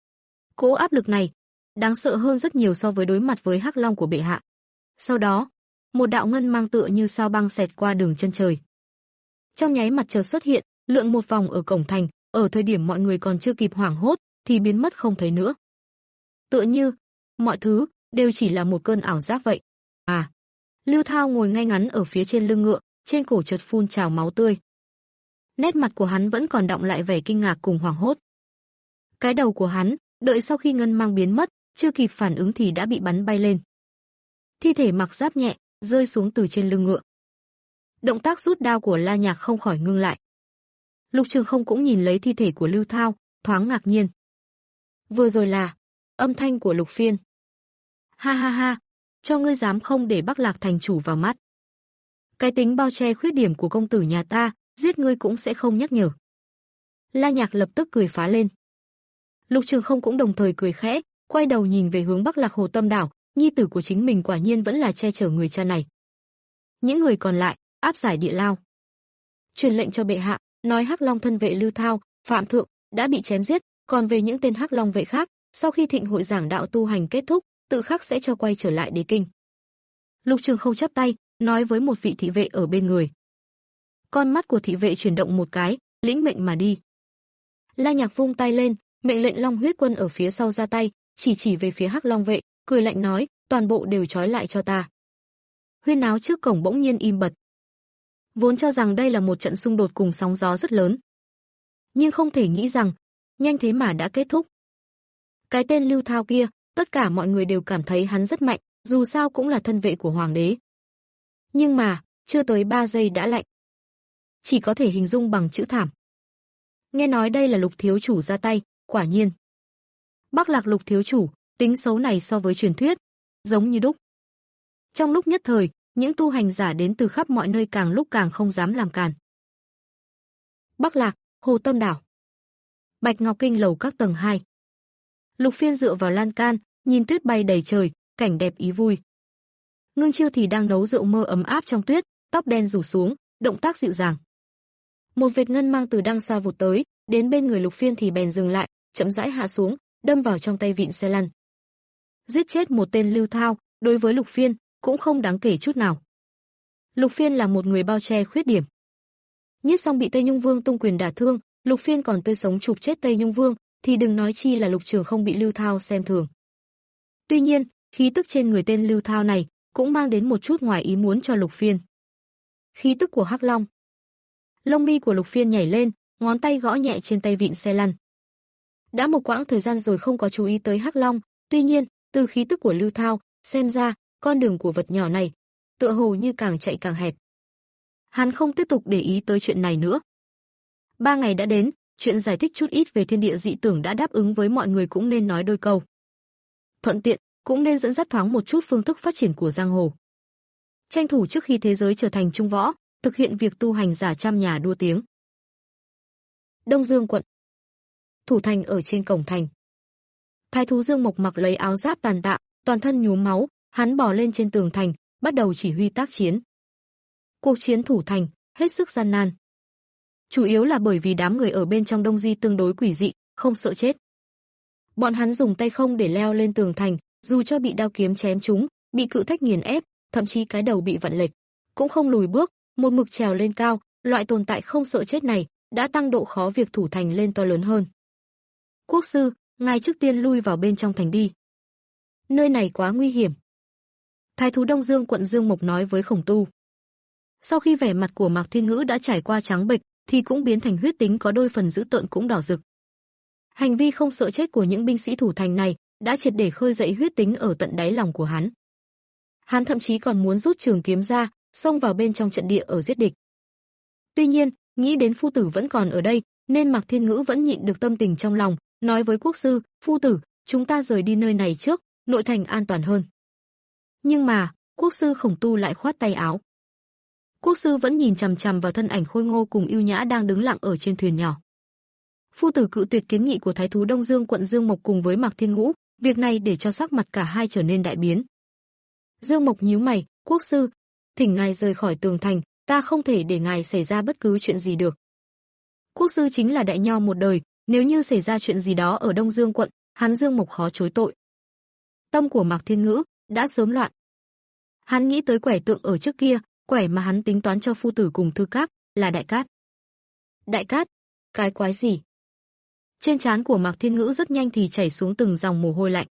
Cỗ áp lực này đáng sợ hơn rất nhiều so với đối mặt với Hắc Long của bệ hạ. Sau đó, một đạo ngân mang tựa như sao băng xẹt qua đường chân trời. Trong nháy mắt chợt xuất hiện, lượn một vòng ở cổng thành, ở thời điểm mọi người còn chưa kịp hoảng hốt thì biến mất không thấy nữa. Tựa như mọi thứ đều chỉ là một cơn ảo giác vậy. À, Lưu Thao ngồi ngay ngắn ở phía trên lưng ngựa, trên cổ chợt phun trào máu tươi. Nét mặt của hắn vẫn còn đọng lại vẻ kinh ngạc cùng hoảng hốt. Cái đầu của hắn, đợi sau khi ngân mang biến mất, chưa kịp phản ứng thì đã bị bắn bay lên. Thi thể mặc giáp nhẹ, rơi xuống từ trên lưng ngựa. Động tác rút đao của La Nhạc không khỏi ngưng lại. Lục Trường Không cũng nhìn lấy thi thể của Lưu Thao, thoáng ngạc nhiên. Vừa rồi là âm thanh của Lục Phiên. Ha ha ha, cho ngươi dám không để Bắc Lạc thành chủ vào mắt. Cái tính bao che khuyết điểm của công tử nhà ta, giết ngươi cũng sẽ không nhắc nhở. La Nhạc lập tức cười phá lên. Lục Trường Không cũng đồng thời cười khẽ, quay đầu nhìn về hướng Bắc Lạc Hồ Tâm Đảo, nhi tử của chính mình quả nhiên vẫn là che chở người cha này. Những người còn lại, áp giải địa lao. Truyền lệnh cho bệ hạ, nói Hắc Long thân vệ Lưu Thao, Phạm Thượng đã bị chém giết, còn về những tên Hắc Long vệ khác, sau khi thịnh hội giảng đạo tu hành kết thúc, tự khắc sẽ cho quay trở lại đế kinh. Lục Trường Không chắp tay, nói với một vị thị vệ ở bên người. Con mắt của thị vệ chuyển động một cái, lĩnh mệnh mà đi. La Nhạc vung tay lên, mệnh lệnh Long huyết quân ở phía sau ra tay, chỉ chỉ về phía Hắc Long vệ, cười lạnh nói, toàn bộ đều trói lại cho ta. Huyên náo trước cổng bỗng nhiên im bặt. Vốn cho rằng đây là một trận xung đột cùng sóng gió rất lớn, nhưng không thể nghĩ rằng nhanh thế mà đã kết thúc. Cái tên Lưu Thao kia, tất cả mọi người đều cảm thấy hắn rất mạnh, dù sao cũng là thân vệ của hoàng đế. Nhưng mà, chưa tới ba giây đã lạnh. Chỉ có thể hình dung bằng chữ thảm. Nghe nói đây là Lục thiếu chủ ra tay, quả nhiên. Bắc Lạc Lục thiếu chủ, tính xấu này so với truyền thuyết, giống như đúc. Trong lúc nhất thời, những tu hành giả đến từ khắp mọi nơi càng lúc càng không dám làm càn. Bắc Lạc, Hồ Tâm Đảo. Bạch Ngọc Kinh lầu các tầng hai. Lục Phiên dựa vào lan can, nhìn tuyết bay đầy trời, cảnh đẹp ý vui. Ngưng Chiêu thì đang nấu rượu mơ ấm áp trong tuyết, tóc đen rủ xuống, động tác dịu dàng. Một vệt ngân mang từ đằng xa vụt tới, đến bên người Lục Phiên thì bèn dừng lại, chậm rãi hạ xuống, đâm vào trong tay vịn xe lăn. Giết chết một tên Lưu Thao, đối với Lục Phiên cũng không đáng kể chút nào. Lục Phiên là một người bao che khuyết điểm. Nhiếp Song bị Tây Nhung Vương tung quyền đả thương, Lục Phiên còn tươi sống chụp chết Tây Nhung Vương, thì đừng nói chi là Lục Trường Không bị Lưu Thao xem thường. Tuy nhiên, khí tức trên người tên Lưu Thao này cũng mang đến một chút ngoài ý muốn cho Lục Phiên. Khí tức của Hắc Long. Lông mi của Lục Phiên nhảy lên, ngón tay gõ nhẹ trên tay vịn xe lăn. Đã một quãng thời gian rồi không có chú ý tới Hắc Long, tuy nhiên, từ khí tức của Lưu Thao, xem ra, con đường của vật nhỏ này, tựa hồ như càng chạy càng hẹp. Hắn không tiếp tục để ý tới chuyện này nữa. Ba ngày đã đến, chuyện giải thích chút ít về thiên địa dị tưởng đã đáp ứng với mọi người cũng nên nói đôi câu. Thuận tiện, cũng nên dẫn dắt thoáng một chút phương thức phát triển của giang hồ. Tranh thủ trước khi thế giới trở thành trung võ, thực hiện việc tu hành giả trăm nhà đua tiếng. Đông Dương quận. Thủ thành ở trên cổng thành. Thái thú Dương Mộc mặc lấy áo giáp tàn tạ, toàn thân nhuốm máu, hắn bò lên trên tường thành, bắt đầu chỉ huy tác chiến. Cuộc chiến thủ thành hết sức gian nan. Chủ yếu là bởi vì đám người ở bên trong Đông Di tương đối quỷ dị, không sợ chết. Bọn hắn dùng tay không để leo lên tường thành, dù cho bị đao kiếm chém trúng, bị cự thách nghiền ép, thậm chí cái đầu bị vặn lệch, cũng không lùi bước, một mực trèo lên cao, loại tồn tại không sợ chết này đã tăng độ khó việc thủ thành lên to lớn hơn. Quốc sư, ngài trước tiên lui vào bên trong thành đi. Nơi này quá nguy hiểm. Thái thú Đông Dương quận Dương Mộc nói với Khổng Tu. Sau khi vẻ mặt của Mạc Thiên Ngữ đã trải qua trắng bệch, thì cũng biến thành huyết tính có đôi phần dữ tợn cũng đỏ rực. Hành vi không sợ chết của những binh sĩ thủ thành này đã triệt để khơi dậy huyết tính ở tận đáy lòng của hắn. Hắn thậm chí còn muốn rút trường kiếm ra, xông vào bên trong trận địa ở giết địch. Tuy nhiên, nghĩ đến phu tử vẫn còn ở đây, nên Mạc Thiên Ngữ vẫn nhịn được tâm tình trong lòng, nói với quốc sư, phu tử, chúng ta rời đi nơi này trước, nội thành an toàn hơn. Nhưng mà, quốc sư Khổng Tu lại khoát tay áo. Quốc sư vẫn nhìn chằm chằm vào thân ảnh khôi ngô cùng ưu nhã đang đứng lặng ở trên thuyền nhỏ. Phu tử cự tuyệt kiến nghị của thái thú Đông Dương quận Dương Mộc cùng với Mạc Thiên Ngữ, việc này để cho sắc mặt cả hai trở nên đại biến. Dương Mộc nhíu mày, quốc sư, thỉnh ngài rời khỏi tường thành, ta không thể để ngài xảy ra bất cứ chuyện gì được. Quốc sư chính là đại nho một đời, nếu như xảy ra chuyện gì đó ở Đông Dương quận, hắn Dương Mộc khó chối tội. Tâm của Mạc Thiên Ngữ đã sớm loạn. Hắn nghĩ tới quẻ tượng ở trước kia, quẻ mà hắn tính toán cho phu tử cùng Thư Các, là Đại Cát. Đại Cát? Cái quái gì? Trên trán của Mạc Thiên Ngữ rất nhanh thì chảy xuống từng dòng mồ hôi lạnh.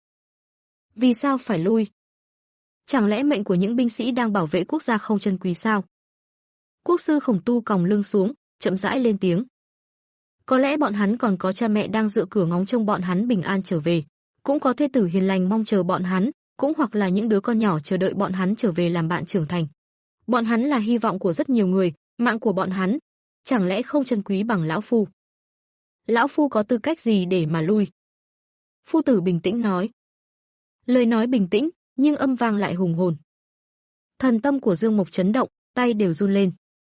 Vì sao phải lui? Chẳng lẽ mệnh của những binh sĩ đang bảo vệ quốc gia không trân quý sao? Quốc sư Khổng Tu còng lưng xuống, chậm rãi lên tiếng. Có lẽ bọn hắn còn có cha mẹ đang dựa cửa ngóng trông bọn hắn bình an trở về, cũng có thê tử hiền lành mong chờ bọn hắn, cũng hoặc là những đứa con nhỏ chờ đợi bọn hắn trở về làm bạn trưởng thành. Bọn hắn là hy vọng của rất nhiều người, mạng của bọn hắn, chẳng lẽ không trân quý bằng lão phu? Lão phu có tư cách gì để mà lui? Phu tử bình tĩnh nói. Lời nói bình tĩnh, nhưng âm vang lại hùng hồn. Thần tâm của Dương Mộc chấn động, tay đều run lên.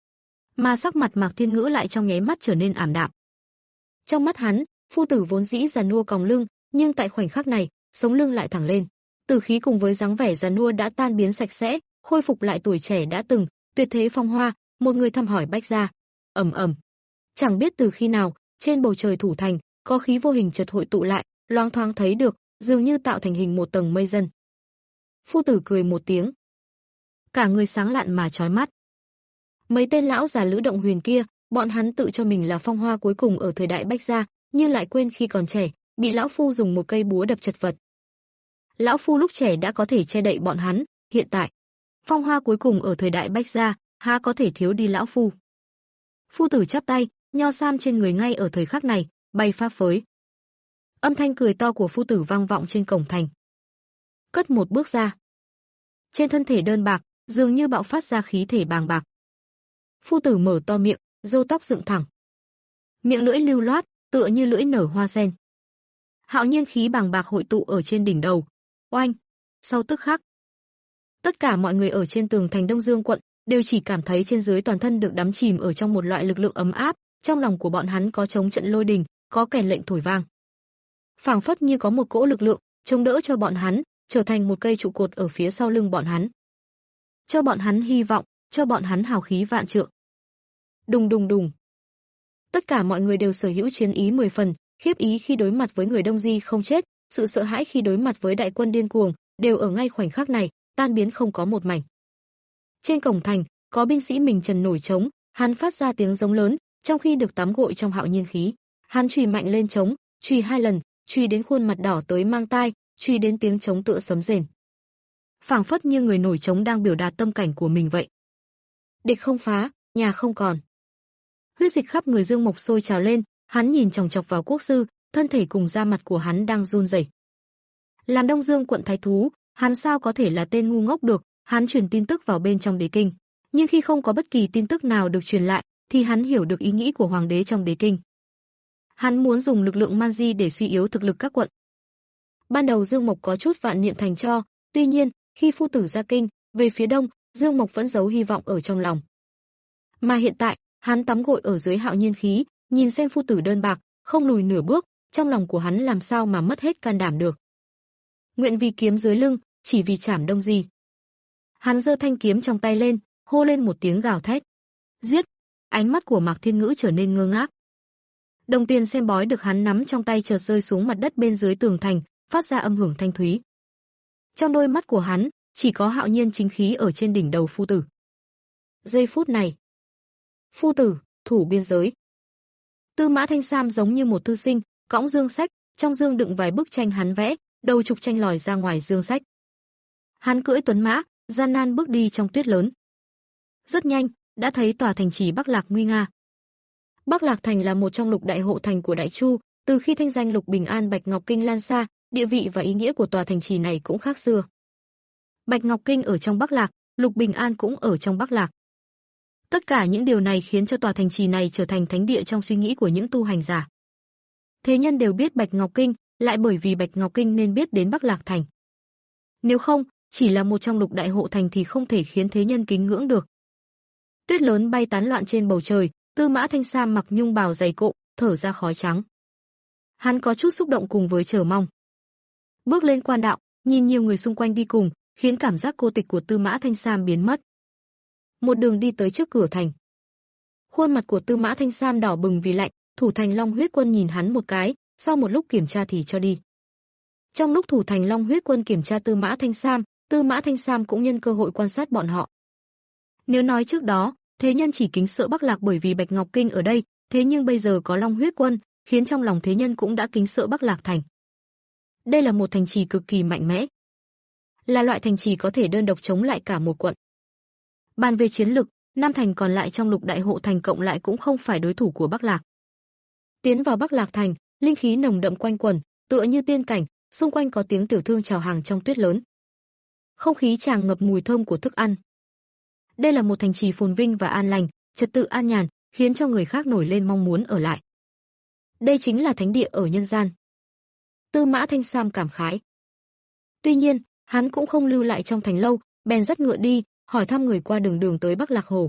Mà sắc mặt Mạc Thiên Ngữ lại trong nháy mắt trở nên ảm đạm. Trong mắt hắn, phu tử vốn dĩ già nua còng lưng, nhưng tại khoảnh khắc này, sống lưng lại thẳng lên. Tử khí cùng với dáng vẻ già nua đã tan biến sạch sẽ, khôi phục lại tuổi trẻ đã từng, tuyệt thế phong hoa, một người thăm hỏi bách gia. Ầm ầm. Chẳng biết từ khi nào, trên bầu trời thủ thành, có khí vô hình chợt hội tụ lại, loáng thoáng thấy được, dường như tạo thành hình một tầng mây dần. Phu tử cười một tiếng. Cả người sáng lạn mà chói mắt. Mấy tên lão già Lữ Động Huyền kia, bọn hắn tự cho mình là phong hoa cuối cùng ở thời đại Bách gia, nhưng lại quên khi còn trẻ, bị lão phu dùng một cây búa đập chật vật. Lão phu lúc trẻ đã có thể che đậy bọn hắn, hiện tại, phong hoa cuối cùng ở thời đại Bách gia, há có thể thiếu đi lão phu. Phu tử chắp tay, nho sam trên người ngay ở thời khắc này, bay pháp phới. Âm thanh cười to của phu tử vang vọng trên cổng thành. Cất một bước ra. Trên thân thể đơn bạc, dường như bạo phát ra khí thể bàng bạc. Phu tử mở to miệng, râu tóc dựng thẳng. Miệng lưỡi lưu loát, tựa như lưỡi nở hoa sen. Hạo nhiên khí bàng bạc hội tụ ở trên đỉnh đầu. Oanh! Sau tức khắc, tất cả mọi người ở trên tường thành Đông Dương quận đều chỉ cảm thấy trên dưới toàn thân được đắm chìm ở trong một loại lực lượng ấm áp, trong lòng của bọn hắn có trống trận lôi đình, có kèn lệnh thổi vang. Phảng phất như có một cỗ lực lượng chống đỡ cho bọn hắn, trở thành một cây trụ cột ở phía sau lưng bọn hắn. Cho bọn hắn hy vọng, cho bọn hắn hào khí vạn trượng. Đùng đùng đùng. Tất cả mọi người đều sở hữu chiến ý mười phần, khiếp ý khi đối mặt với người Đông Di không chết, sự sợ hãi khi đối mặt với đại quân điên cuồng, đều ở ngay khoảnh khắc này, tan biến không có một mảnh. Trên cổng thành, có binh sĩ mình trần nổi trống, hắn phát ra tiếng giống lớn, trong khi được tắm gội trong hạo nhiên khí. Hắn chùy mạnh lên trống, chùy hai lần, chùy đến khuôn mặt đỏ tới mang tai, chùy đến tiếng trống tựa sấm rền. Phảng phất như người nổi trống đang biểu đạt tâm cảnh của mình vậy. Địch không phá, nhà không còn. Huyết dịch khắp người Dương Mộc sôi trào lên, hắn nhìn chòng chọc vào quốc sư, thân thể cùng da mặt của hắn đang run rẩy. Làm Đông Dương quận thái thú, hắn sao có thể là tên ngu ngốc được, hắn truyền tin tức vào bên trong đế kinh, nhưng khi không có bất kỳ tin tức nào được truyền lại, thì hắn hiểu được ý nghĩ của hoàng đế trong đế kinh. Hắn muốn dùng lực lượng man di để suy yếu thực lực các quận. Ban đầu Dương Mộc có chút vạn niệm thành cho, tuy nhiên, khi phu tử ra kinh, về phía đông, Dương Mộc vẫn giấu hy vọng ở trong lòng. Mà hiện tại, hắn tắm gội ở dưới hạo nhiên khí, nhìn xem phu tử đơn bạc, không lùi nửa bước, trong lòng của hắn làm sao mà mất hết can đảm được. Nguyện vì kiếm dưới lưng, chỉ vì chảm Đông Di. Hắn giơ thanh kiếm trong tay lên, hô lên một tiếng gào thét. Giết! Ánh mắt của Mạc Thiên Ngữ trở nên ngơ ngác. Đồng tiền xem bói được hắn nắm trong tay chợt rơi xuống mặt đất bên dưới tường thành, phát ra âm hưởng thanh thúy. Trong đôi mắt của hắn, chỉ có hạo nhiên chính khí ở trên đỉnh đầu phu tử. Giây phút này, phu tử, thủ biên giới. Tư Mã Thanh Sam giống như một thư sinh, cõng dương sách, trong dương đựng vài bức tranh hắn vẽ, đầu trục tranh lòi ra ngoài dương sách. Hắn cưỡi tuấn mã, gian nan bước đi trong tuyết lớn. Rất nhanh, đã thấy tòa thành trì Bắc Lạc nguy nga. Bắc Lạc thành là một trong lục đại hộ thành của Đại Chu, từ khi thanh danh Lục Bình An Bạch Ngọc Kinh lan xa, địa vị và ý nghĩa của tòa thành trì này cũng khác xưa. Bạch Ngọc Kinh ở trong Bắc Lạc, Lục Bình An cũng ở trong Bắc Lạc. Tất cả những điều này khiến cho tòa thành trì này trở thành thánh địa trong suy nghĩ của những tu hành giả. Thế nhân đều biết Bạch Ngọc Kinh, lại bởi vì Bạch Ngọc Kinh nên biết đến Bắc Lạc thành. Nếu không, chỉ là một trong lục đại hộ thành thì không thể khiến thế nhân kính ngưỡng được. Tuyết lớn bay tán loạn trên bầu trời, Tư Mã Thanh Sam mặc nhung bào dày cộ, thở ra khói trắng. Hắn có chút xúc động cùng với chờ mong. Bước lên quan đạo, nhìn nhiều người xung quanh đi cùng, khiến cảm giác cô tịch của Tư Mã Thanh Sam biến mất. Một đường đi tới trước cửa thành. Khuôn mặt của Tư Mã Thanh Sam đỏ bừng vì lạnh, thủ thành Long Huyết Quân nhìn hắn một cái, sau một lúc kiểm tra thì cho đi. Trong lúc thủ thành Long Huyết Quân kiểm tra Tư Mã Thanh Sam, Tư Mã Thanh Sam cũng nhân cơ hội quan sát bọn họ. Nếu nói trước đó, thế nhân chỉ kính sợ Bắc Lạc bởi vì Bạch Ngọc Kinh ở đây, thế nhưng bây giờ có Long Huyết Quân, khiến trong lòng thế nhân cũng đã kính sợ Bắc Lạc thành. Đây là một thành trì cực kỳ mạnh mẽ. Là loại thành trì có thể đơn độc chống lại cả một quận. Bàn về chiến lực, năm thành còn lại trong lục đại hộ thành cộng lại cũng không phải đối thủ của Bắc Lạc. Tiến vào Bắc Lạc thành, linh khí nồng đậm quanh quẩn, tựa như tiên cảnh, xung quanh có tiếng tiểu thương chào hàng trong tuyết lớn. Không khí tràn ngập mùi thơm của thức ăn. Đây là một thành trì phồn vinh và an lành, trật tự an nhàn, khiến cho người khác nổi lên mong muốn ở lại. Đây chính là thánh địa ở nhân gian. Tư Mã Thanh Sam cảm khái. Tuy nhiên, hắn cũng không lưu lại trong thành lâu, bèn dắt ngựa đi, hỏi thăm người qua đường đường tới Bắc Lạc Hồ.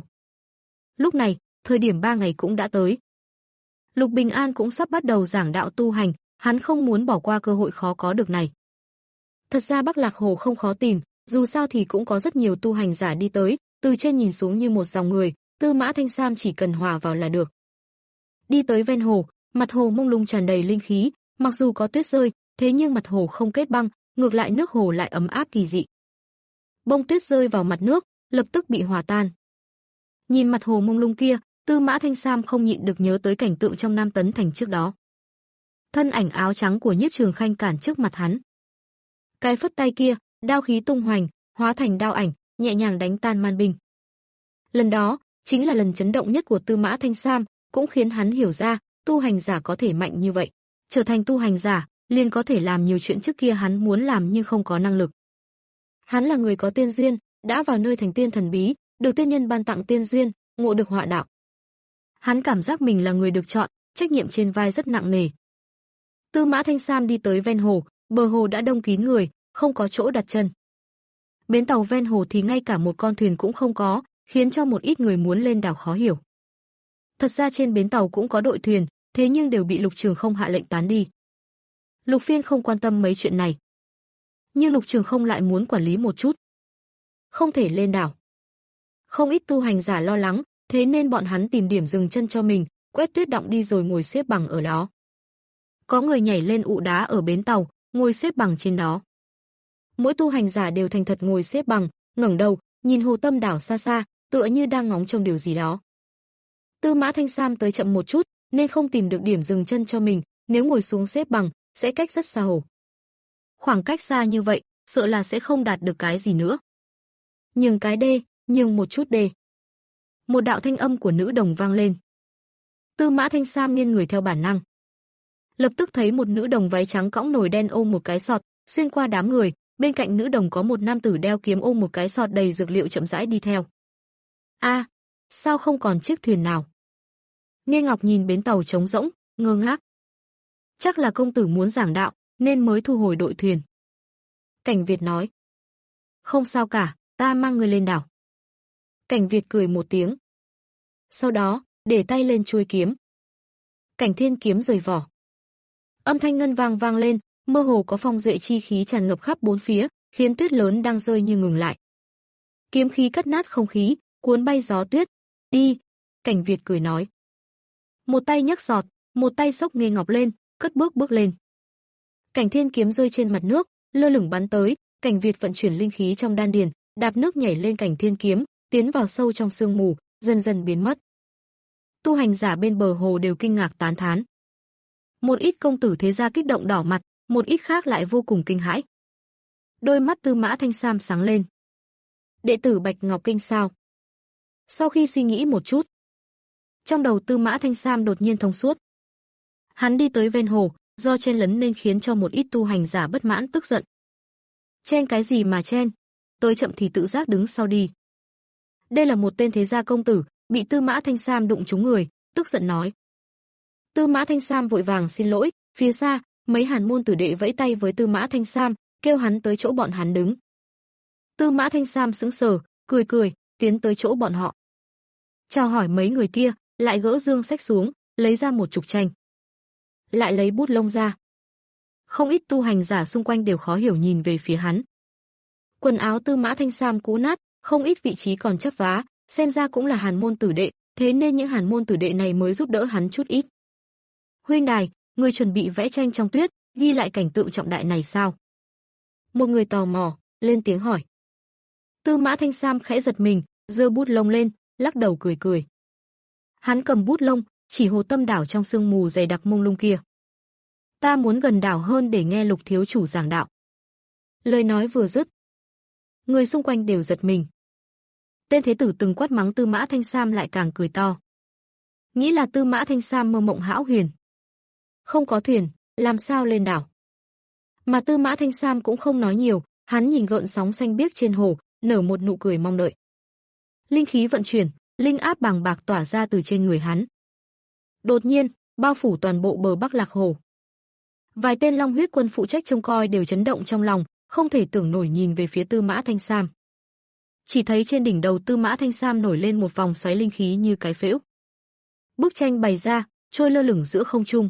Lúc này, thời điểm ba ngày cũng đã tới. Lục Bình An cũng sắp bắt đầu giảng đạo tu hành, hắn không muốn bỏ qua cơ hội khó có được này. Thật ra Bắc Lạc Hồ không khó tìm, dù sao thì cũng có rất nhiều tu hành giả đi tới, từ trên nhìn xuống như một dòng người, Tư Mã Thanh Sam chỉ cần hòa vào là được. Đi tới ven hồ, mặt hồ mông lung tràn đầy linh khí, mặc dù có tuyết rơi, thế nhưng mặt hồ không kết băng, ngược lại nước hồ lại ấm áp kỳ dị. Bông tuyết rơi vào mặt nước, lập tức bị hòa tan. Nhìn mặt hồ mông lung kia, Tư Mã Thanh Sam không nhịn được nhớ tới cảnh tượng trong Nam Tấn thành trước đó. Thân ảnh áo trắng của Nhiếp Trường Khanh cản trước mặt hắn. Cái phất tay kia, đao khí tung hoành, hóa thành đao ảnh, nhẹ nhàng đánh tan man binh. Lần đó, chính là lần chấn động nhất của Tư Mã Thanh Sam, cũng khiến hắn hiểu ra, tu hành giả có thể mạnh như vậy. Trở thành tu hành giả, liền có thể làm nhiều chuyện trước kia hắn muốn làm nhưng không có năng lực. Hắn là người có tiên duyên, đã vào nơi thành tiên thần bí, được tiên nhân ban tặng tiên duyên, ngộ được họa đạo. Hắn cảm giác mình là người được chọn, trách nhiệm trên vai rất nặng nề. Tư Mã Thanh Sam đi tới ven hồ, bờ hồ đã đông kín người, không có chỗ đặt chân. Bến tàu ven hồ thì ngay cả một con thuyền cũng không có, khiến cho một ít người muốn lên đảo khó hiểu. Thật ra trên bến tàu cũng có đội thuyền, thế nhưng đều bị Lục Trường Không hạ lệnh tán đi. Lục Phiên không quan tâm mấy chuyện này. Nhưng Lục Trường Không lại muốn quản lý một chút. Không thể lên đảo. Không ít tu hành giả lo lắng, thế nên bọn hắn tìm điểm dừng chân cho mình, quét tuyết động đi rồi ngồi xếp bằng ở đó. Có người nhảy lên ụ đá ở bến tàu, ngồi xếp bằng trên đó. Mỗi tu hành giả đều thành thật ngồi xếp bằng, ngẩng đầu, nhìn hồ tâm đảo xa xa, tựa như đang ngóng trông điều gì đó. Tư Mã Thanh Sam tới chậm một chút, nên không tìm được điểm dừng chân cho mình, nếu ngồi xuống xếp bằng, sẽ cách rất xa hồ. Khoảng cách xa như vậy, sợ là sẽ không đạt được cái gì nữa. Nhường cái đê, nhường một chút đê. Một đạo thanh âm của nữ đồng vang lên. Tư Mã Thanh Sam nghiêng người theo bản năng. Lập tức thấy một nữ đồng váy trắng cõng nồi đen ôm một cái sọt, xuyên qua đám người, bên cạnh nữ đồng có một nam tử đeo kiếm ôm một cái sọt đầy dược liệu chậm rãi đi theo. A, à, sao không còn chiếc thuyền nào? Nghe Ngọc nhìn bến tàu trống rỗng, ngơ ngác. Chắc là công tử muốn giảng đạo, nên mới thu hồi đội thuyền. Cảnh Việt nói. Không sao cả, ta mang người lên đảo. Cảnh Việt cười một tiếng. Sau đó, để tay lên chuôi kiếm. Cảnh Thiên kiếm rời vỏ. Âm thanh ngân vang vang lên, mơ hồ có phong duệ chi khí tràn ngập khắp bốn phía, khiến tuyết lớn đang rơi như ngừng lại. Kiếm khí cắt nát không khí, cuốn bay gió tuyết. Đi, Cảnh Việt cười nói. Một tay nhấc sọt, một tay xốc Nghê Ngọc lên, cất bước bước lên. Cảnh Thiên kiếm rơi trên mặt nước, lơ lửng bắn tới, Cảnh Việt vận chuyển linh khí trong đan điền, đạp nước nhảy lên cảnh thiên kiếm, tiến vào sâu trong sương mù, dần dần biến mất. Tu hành giả bên bờ hồ đều kinh ngạc tán thán. Một ít công tử thế gia kích động đỏ mặt, một ít khác lại vô cùng kinh hãi. Đôi mắt Tư Mã Thanh Sam sáng lên. Đệ tử Bạch Ngọc Kinh sao? Sau khi suy nghĩ một chút, trong đầu Tư Mã Thanh Sam đột nhiên thông suốt. Hắn đi tới ven hồ, do chen lấn nên khiến cho một ít tu hành giả bất mãn tức giận. Chen cái gì mà chen, tới chậm thì tự giác đứng sau đi. Đây là một tên thế gia công tử, bị Tư Mã Thanh Sam đụng trúng người, tức giận nói. Tư Mã Thanh Sam vội vàng xin lỗi, phía xa, mấy hàn môn tử đệ vẫy tay với Tư Mã Thanh Sam, kêu hắn tới chỗ bọn hắn đứng. Tư Mã Thanh Sam sững sờ, cười cười, tiến tới chỗ bọn họ. Chào hỏi mấy người kia, lại gỡ dương sách xuống, lấy ra một trục tranh. Lại lấy bút lông ra. Không ít tu hành giả xung quanh đều khó hiểu nhìn về phía hắn. Quần áo Tư Mã Thanh Sam cũ nát, không ít vị trí còn chắp vá, xem ra cũng là hàn môn tử đệ, thế nên những hàn môn tử đệ này mới giúp đỡ hắn chút ít. Huynh đài, người chuẩn bị vẽ tranh trong tuyết, ghi lại cảnh tượng trọng đại này sao? Một người tò mò, lên tiếng hỏi. Tư Mã Thanh Sam khẽ giật mình, giơ bút lông lên, lắc đầu cười cười. Hắn cầm bút lông, chỉ hồ tâm đảo trong sương mù dày đặc mông lung kia. Ta muốn gần đảo hơn để nghe Lục thiếu chủ giảng đạo. Lời nói vừa dứt, người xung quanh đều giật mình. Tên thế tử từng quát mắng Tư Mã Thanh Sam lại càng cười to. Nghĩ là Tư Mã Thanh Sam mơ mộng hão huyền. Không có thuyền, làm sao lên đảo? Mà Tư Mã Thanh Sam cũng không nói nhiều, hắn nhìn gợn sóng xanh biếc trên hồ, nở một nụ cười mong đợi. Linh khí vận chuyển, linh áp bàng bạc tỏa ra từ trên người hắn. Đột nhiên, bao phủ toàn bộ bờ Bắc Lạc Hồ. Vài tên Long huyết quân phụ trách trông coi đều chấn động trong lòng, không thể tưởng nổi nhìn về phía Tư Mã Thanh Sam. Chỉ thấy trên đỉnh đầu Tư Mã Thanh Sam nổi lên một vòng xoáy linh khí như cái phễu. Bức tranh bày ra, trôi lơ lửng giữa không trung.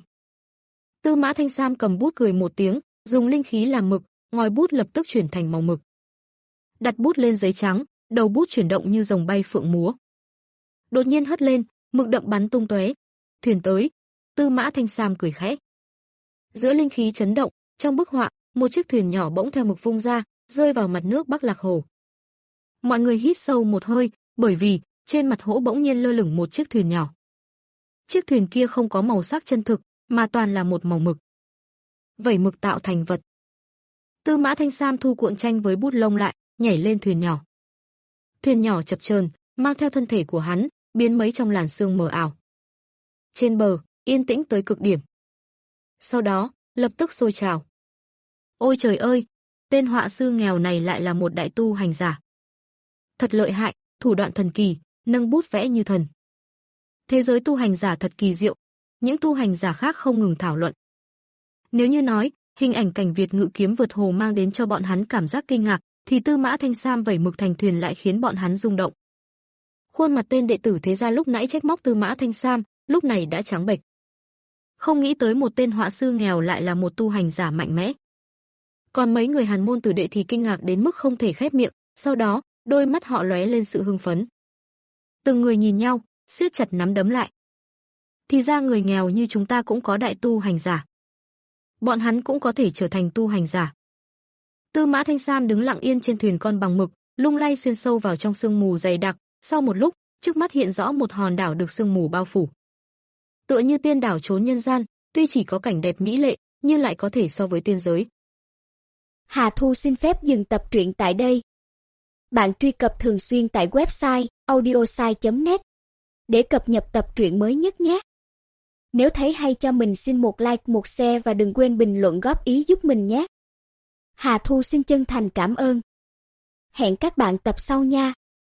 Tư Mã Thanh Sam cầm bút cười một tiếng, dùng linh khí làm mực, ngòi bút lập tức chuyển thành màu mực. Đặt bút lên giấy trắng, đầu bút chuyển động như rồng bay phượng múa. Đột nhiên hất lên, mực đậm bắn tung tóe. Thuyền tới. Tư Mã Thanh Sam cười khẽ. Giữa linh khí chấn động, trong bức họa, một chiếc thuyền nhỏ bỗng theo mực vung ra, rơi vào mặt nước Bắc Lạc Hồ. Mọi người hít sâu một hơi, bởi vì trên mặt hỗ bỗng nhiên lơ lửng một chiếc thuyền nhỏ. Chiếc thuyền kia không có màu sắc chân thực, mà toàn là một màu mực. Vẩy mực tạo thành vật. Tư Mã Thanh Sam thu cuộn tranh với bút lông lại, nhảy lên thuyền nhỏ. Thuyền nhỏ chập chờn, mang theo thân thể của hắn, biến mấy trong làn sương mờ ảo. Trên bờ, yên tĩnh tới cực điểm. Sau đó, lập tức sôi trào. Ôi trời ơi, tên họa sư nghèo này lại là một đại tu hành giả. Thật lợi hại, thủ đoạn thần kỳ, nâng bút vẽ như thần. Thế giới tu hành giả thật kỳ diệu, những tu hành giả khác không ngừng thảo luận. Nếu như nói, hình ảnh cảnh Việt ngự kiếm vượt hồ mang đến cho bọn hắn cảm giác kinh ngạc, thì Tư Mã Thanh Sam vẩy mực thành thuyền lại khiến bọn hắn rung động. Khuôn mặt tên đệ tử thế gia lúc nãy trách móc Tư Mã Thanh Sam, lúc này đã trắng bệch. Không nghĩ tới một tên họa sư nghèo lại là một tu hành giả mạnh mẽ. Còn mấy người hàn môn tử đệ thì kinh ngạc đến mức không thể khép miệng, sau đó, đôi mắt họ lóe lên sự hưng phấn. Từng người nhìn nhau, siết chặt nắm đấm lại. Thì ra người nghèo như chúng ta cũng có đại tu hành giả. Bọn hắn cũng có thể trở thành tu hành giả. Tư Mã Thanh Sam đứng lặng yên trên thuyền con bằng mực, lung lay xuyên sâu vào trong sương mù dày đặc, sau một lúc, trước mắt hiện rõ một hòn đảo được sương mù bao phủ. Tựa như tiên đảo trốn nhân gian, tuy chỉ có cảnh đẹp mỹ lệ, nhưng lại có thể so với tiên giới. Hà Thu xin phép dừng tập truyện tại đây. Bạn truy cập thường xuyên tại website audiosai chấm net để cập nhật tập truyện mới nhất nhé. Nếu thấy hay cho mình xin một like, một share và đừng quên bình luận góp ý giúp mình nhé. Hà Thu xin chân thành cảm ơn. Hẹn các bạn tập sau nha.